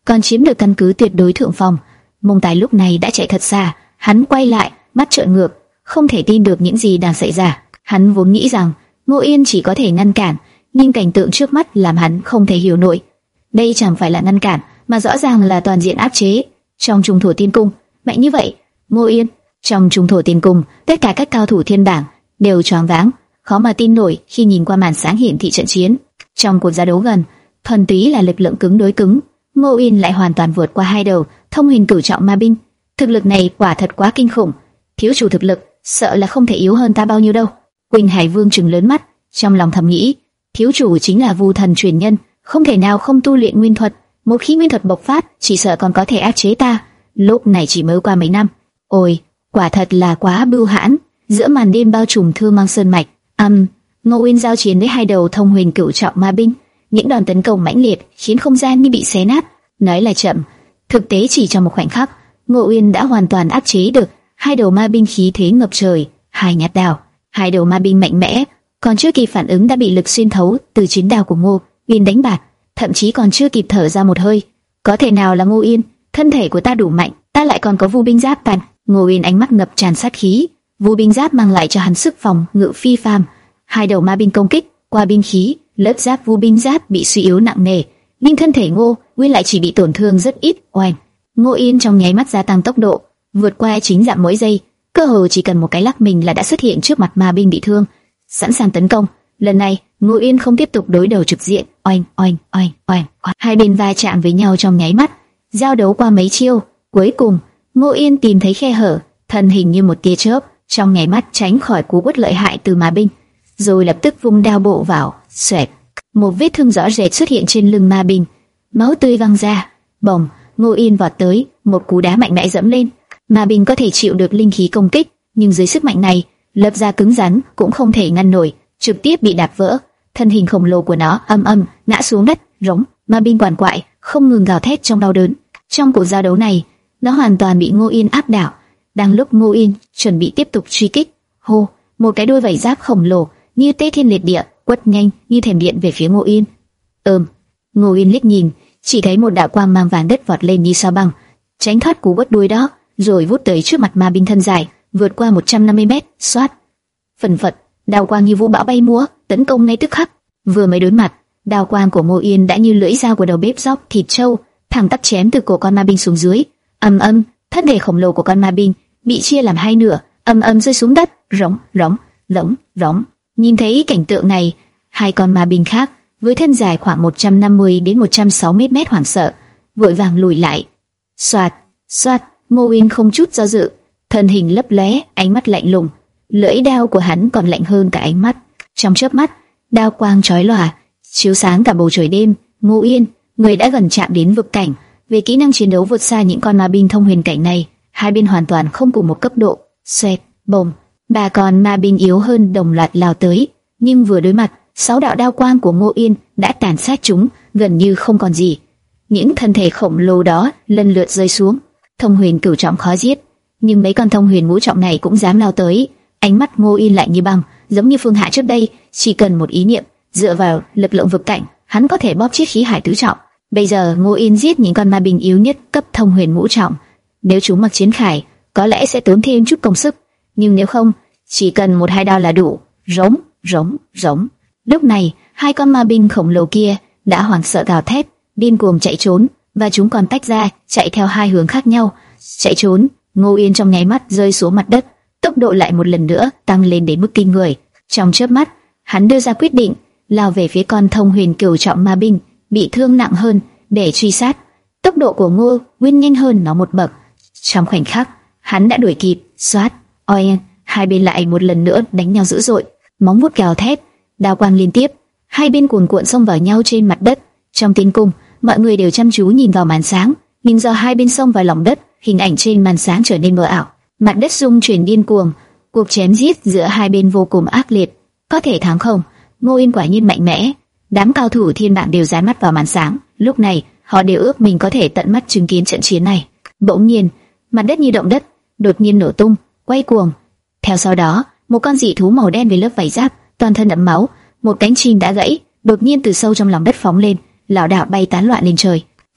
còn chiếm được căn cứ tuyệt đối thượng phong. Mông Tài lúc này đã chạy thật xa, hắn quay lại, mắt trợn ngược, không thể tin được những gì đang xảy ra. Hắn vốn nghĩ rằng Ngô Yên chỉ có thể ngăn cản, nhưng cảnh tượng trước mắt làm hắn không thể hiểu nổi. Đây chẳng phải là ngăn cản, mà rõ ràng là toàn diện áp chế. Trong Trung Thổ Tiên Cung, mạnh như vậy, Ngô Yên. Trong Trung Thổ Tiên Cung, tất cả các cao thủ thiên bảng đều choáng váng, khó mà tin nổi khi nhìn qua màn sáng hiển thị trận chiến. Trong cuộc giao đấu gần, thuần túy là lực lượng cứng đối cứng, Ngô Yên lại hoàn toàn vượt qua hai đầu thông huyền cửu trọng ma binh. Thực lực này quả thật quá kinh khủng, thiếu chủ thực lực sợ là không thể yếu hơn ta bao nhiêu đâu. Quỳnh Hải Vương trừng lớn mắt, trong lòng thầm nghĩ, thiếu chủ chính là Vu Thần truyền nhân, không thể nào không tu luyện nguyên thuật. Một khi nguyên thuật bộc phát, chỉ sợ còn có thể áp chế ta. Lúc này chỉ mới qua mấy năm, ôi, quả thật là quá bưu hãn. Giữa màn đêm bao trùm Thương Mang Sơn mạch, âm, um, Ngô Yên giao chiến với hai đầu thông huyền cửu trọng ma binh, những đòn tấn công mãnh liệt khiến không gian như bị xé nát. Nói là chậm, thực tế chỉ trong một khoảnh khắc, Ngô Yên đã hoàn toàn áp chế được hai đầu ma binh khí thế ngập trời, hai nhát đao. Hai đầu ma binh mạnh mẽ, còn chưa kịp phản ứng đã bị lực xuyên thấu từ chiến đao của Ngô Yên đánh bạt, thậm chí còn chưa kịp thở ra một hơi. Có thể nào là Ngô Yên, thân thể của ta đủ mạnh, ta lại còn có Vu binh giáp tàn. Ngô Yên ánh mắt ngập tràn sát khí, Vu binh giáp mang lại cho hắn sức phòng ngự phi phàm. Hai đầu ma binh công kích qua binh khí, lớp giáp Vu binh giáp bị suy yếu nặng nề, nhưng thân thể Ngô Yên lại chỉ bị tổn thương rất ít. Oanh! Ngô Yên trong nháy mắt gia tăng tốc độ, vượt qua chính dạng mỗi giây, cơ hồ chỉ cần một cái lắc mình là đã xuất hiện trước mặt ma binh bị thương, sẵn sàng tấn công. Lần này, Ngô Yên không tiếp tục đối đầu trực diện. Oanh, oanh, oanh, oanh, oanh. Hai bên va chạm với nhau trong nháy mắt, giao đấu qua mấy chiêu, cuối cùng Ngô Yên tìm thấy khe hở, thân hình như một tia chớp, trong nháy mắt tránh khỏi cú quất lợi hại từ ma binh, rồi lập tức vung đao bộ vào, xoẹt, một vết thương rõ rệt xuất hiện trên lưng ma binh, máu tươi văng ra. Bồng, Ngô Yên vọt tới, một cú đá mạnh mẽ dẫm lên. Ma binh có thể chịu được linh khí công kích, nhưng dưới sức mạnh này, lớp da cứng rắn cũng không thể ngăn nổi, trực tiếp bị đạp vỡ. Thân hình khổng lồ của nó âm âm ngã xuống đất, rống. Ma binh quằn quại, không ngừng gào thét trong đau đớn. Trong cuộc giao đấu này, nó hoàn toàn bị Ngô Yên áp đảo. Đang lúc Ngô Yên chuẩn bị tiếp tục truy kích, hô, một cái đuôi vảy giáp khổng lồ như Tế Thiên Liệt Địa quất nhanh như thềm điện về phía Ngô Yên. Ừm, Ngô Yên liếc nhìn, chỉ thấy một đạo quang mang vàng đất vọt lên như sao băng, tránh thoát cú quất đuôi đó, rồi vút tới trước mặt ma binh thân dài, vượt qua một trăm năm mươi mét, xoát, phần phật, đao quang như vũ bão bay múa, tấn công ngay tức khắc. Vừa mới đối mặt, đao quang của Ngô Yên đã như lưỡi dao của đầu bếp róc thịt trâu, thẳng tắp chém từ cổ con ma binh xuống dưới. Ầm ầm, thân thể khổng lồ của con ma binh bị chia làm hai nửa, ầm ầm rơi xuống đất, rống, rống, rống, rống. Nhìn thấy cảnh tượng này, hai con ma binh khác với thân dài khoảng một trăm năm mươi đến một trăm sáu mươi mét hoảng sợ, vội vàng lùi lại. Xoạt, xoạt, Ngô Yên không chút do dự, thân hình lấp lóe, ánh mắt lạnh lùng, lưỡi đao của hắn còn lạnh hơn cả ánh mắt. Trong chớp mắt, đao quang chói lòa, chiếu sáng cả bầu trời đêm. Ngô Yên, người đã gần chạm đến vực cảnh, về kỹ năng chiến đấu vượt xa những con ma binh thông huyền cảnh này, hai bên hoàn toàn không cùng một cấp độ. Xoẹt, bồng, ba con ma binh yếu hơn đồng loạt lao tới, nhưng vừa đối mặt, sáu đạo đao quang của Ngô Yên đã tàn sát chúng gần như không còn gì. Những thân thể khổng lồ đó lần lượt rơi xuống. Thông huyền cửu trọng khó giết, nhưng mấy con thông huyền ngũ trọng này cũng dám lao tới. Ánh mắt Ngô Yên lạnh như băng, giống như Phương Hạ trước đây, chỉ cần một ý niệm, dựa vào lực lượng vực cảnh, hắn có thể bóp chết khí hải tứ trọng. Bây giờ Ngô Yên giết những con ma binh yếu nhất cấp thông huyền ngũ trọng, nếu chúng mặc chiến khải, có lẽ sẽ tốn thêm chút công sức, nhưng nếu không, chỉ cần một hai đao là đủ. Rống, rống, rống. Lúc này, hai con ma binh khổng lồ kia đã hoảng sợ gào thét, điên cuồng chạy trốn, và chúng còn tách ra, chạy theo hai hướng khác nhau. Chạy trốn, Ngô Yên trong nháy mắt rơi xuống mặt đất, tốc độ lại một lần nữa tăng lên đến mức kinh người. Trong chớp mắt, hắn đưa ra quyết định, lao về phía con thông huyền cửu trọng ma binh bị thương nặng hơn để truy sát. Tốc độ của Ngô Yên nhanh hơn nó một bậc. Trong khoảnh khắc, hắn đã đuổi kịp. Xoát, oeng, hai bên lại một lần nữa đánh nhau dữ dội, móng vuốt gào thét, đao quang liên tiếp, hai bên cuồn cuộn xông vào nhau trên mặt đất. Trong tiên cung, mọi người đều chăm chú nhìn vào màn sáng, nhưng do hai bên xông vào lòng đất, hình ảnh trên màn sáng trở nên mờ ảo. Mặt đất rung chuyển điên cuồng, cuộc chém giết giữa hai bên vô cùng ác liệt. Có thể thắng không? Ngô Yên quả nhiên mạnh mẽ. Đám cao thủ thiên bảng đều dán mắt vào màn sáng. Lúc này, họ đều ước mình có thể tận mắt chứng kiến trận chiến này. Bỗng nhiên, mặt đất như động đất, đột nhiên nổ tung, quay cuồng. Theo sau đó, một con dị thú màu đen với lớp vảy giáp, toàn thân đẫm máu, một cánh chim đã gãy, đột nhiên từ sâu trong lòng đất phóng lên, lảo đảo bay tán loạn lên trời.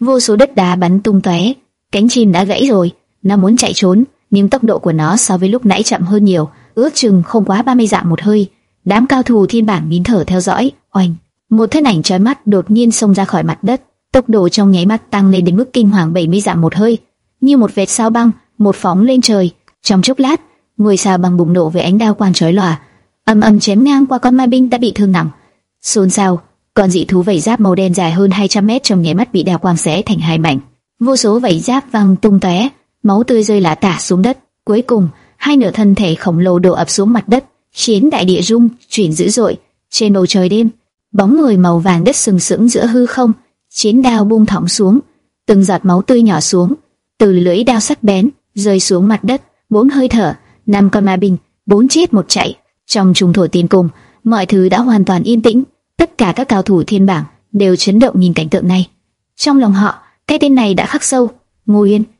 vô số đất đá bắn tung tóe, cánh chim đã gãy rồi, nó muốn chạy trốn, nhưng tốc độ của nó so với lúc nãy chậm hơn nhiều, ước chừng không quá ba mươi dặm một hơi. Đám cao thủ thiên bảng nín thở theo dõi. Oanh, một thân ảnh chói mắt đột nhiên xông ra khỏi mặt đất, tốc độ trong nháy mắt tăng lên đến mức kinh hoàng bảy mươi dặm một hơi, như một vệt sao băng, một phóng lên trời. Trong chốc lát, ngôi sao băng bùng nổ với ánh đao quang chói lòa, ầm ầm chém ngang qua con ma binh đã bị thương nặng. Xôn xao, con dị thú vảy giáp màu đen dài hơn hai trăm mét trong nháy mắt bị đao quang xé thành hai mảnh, vô số vảy giáp văng tung tóe, máu tươi rơi lả tả xuống đất. Cuối cùng, hai nửa thân thể khổng lồ đổ ập xuống mặt đất, khiến đại địa rung chuyển dữ dội. Trên bầu trời đêm, bóng người màu vàng đất sừng sững giữa hư không, chiến đao buông thõng xuống, từng giọt máu tươi nhỏ xuống từ lưỡi đao sắc bén rơi xuống mặt đất. Bốn hơi thở, năm con ma binh, bốn chết một chạy. Trong trùng thổ tiên cung, mọi thứ đã hoàn toàn yên tĩnh. Tất cả các cao thủ thiên bảng đều chấn động nhìn cảnh tượng này. Trong lòng họ, cái tên này đã khắc sâu. Ngô Uyên,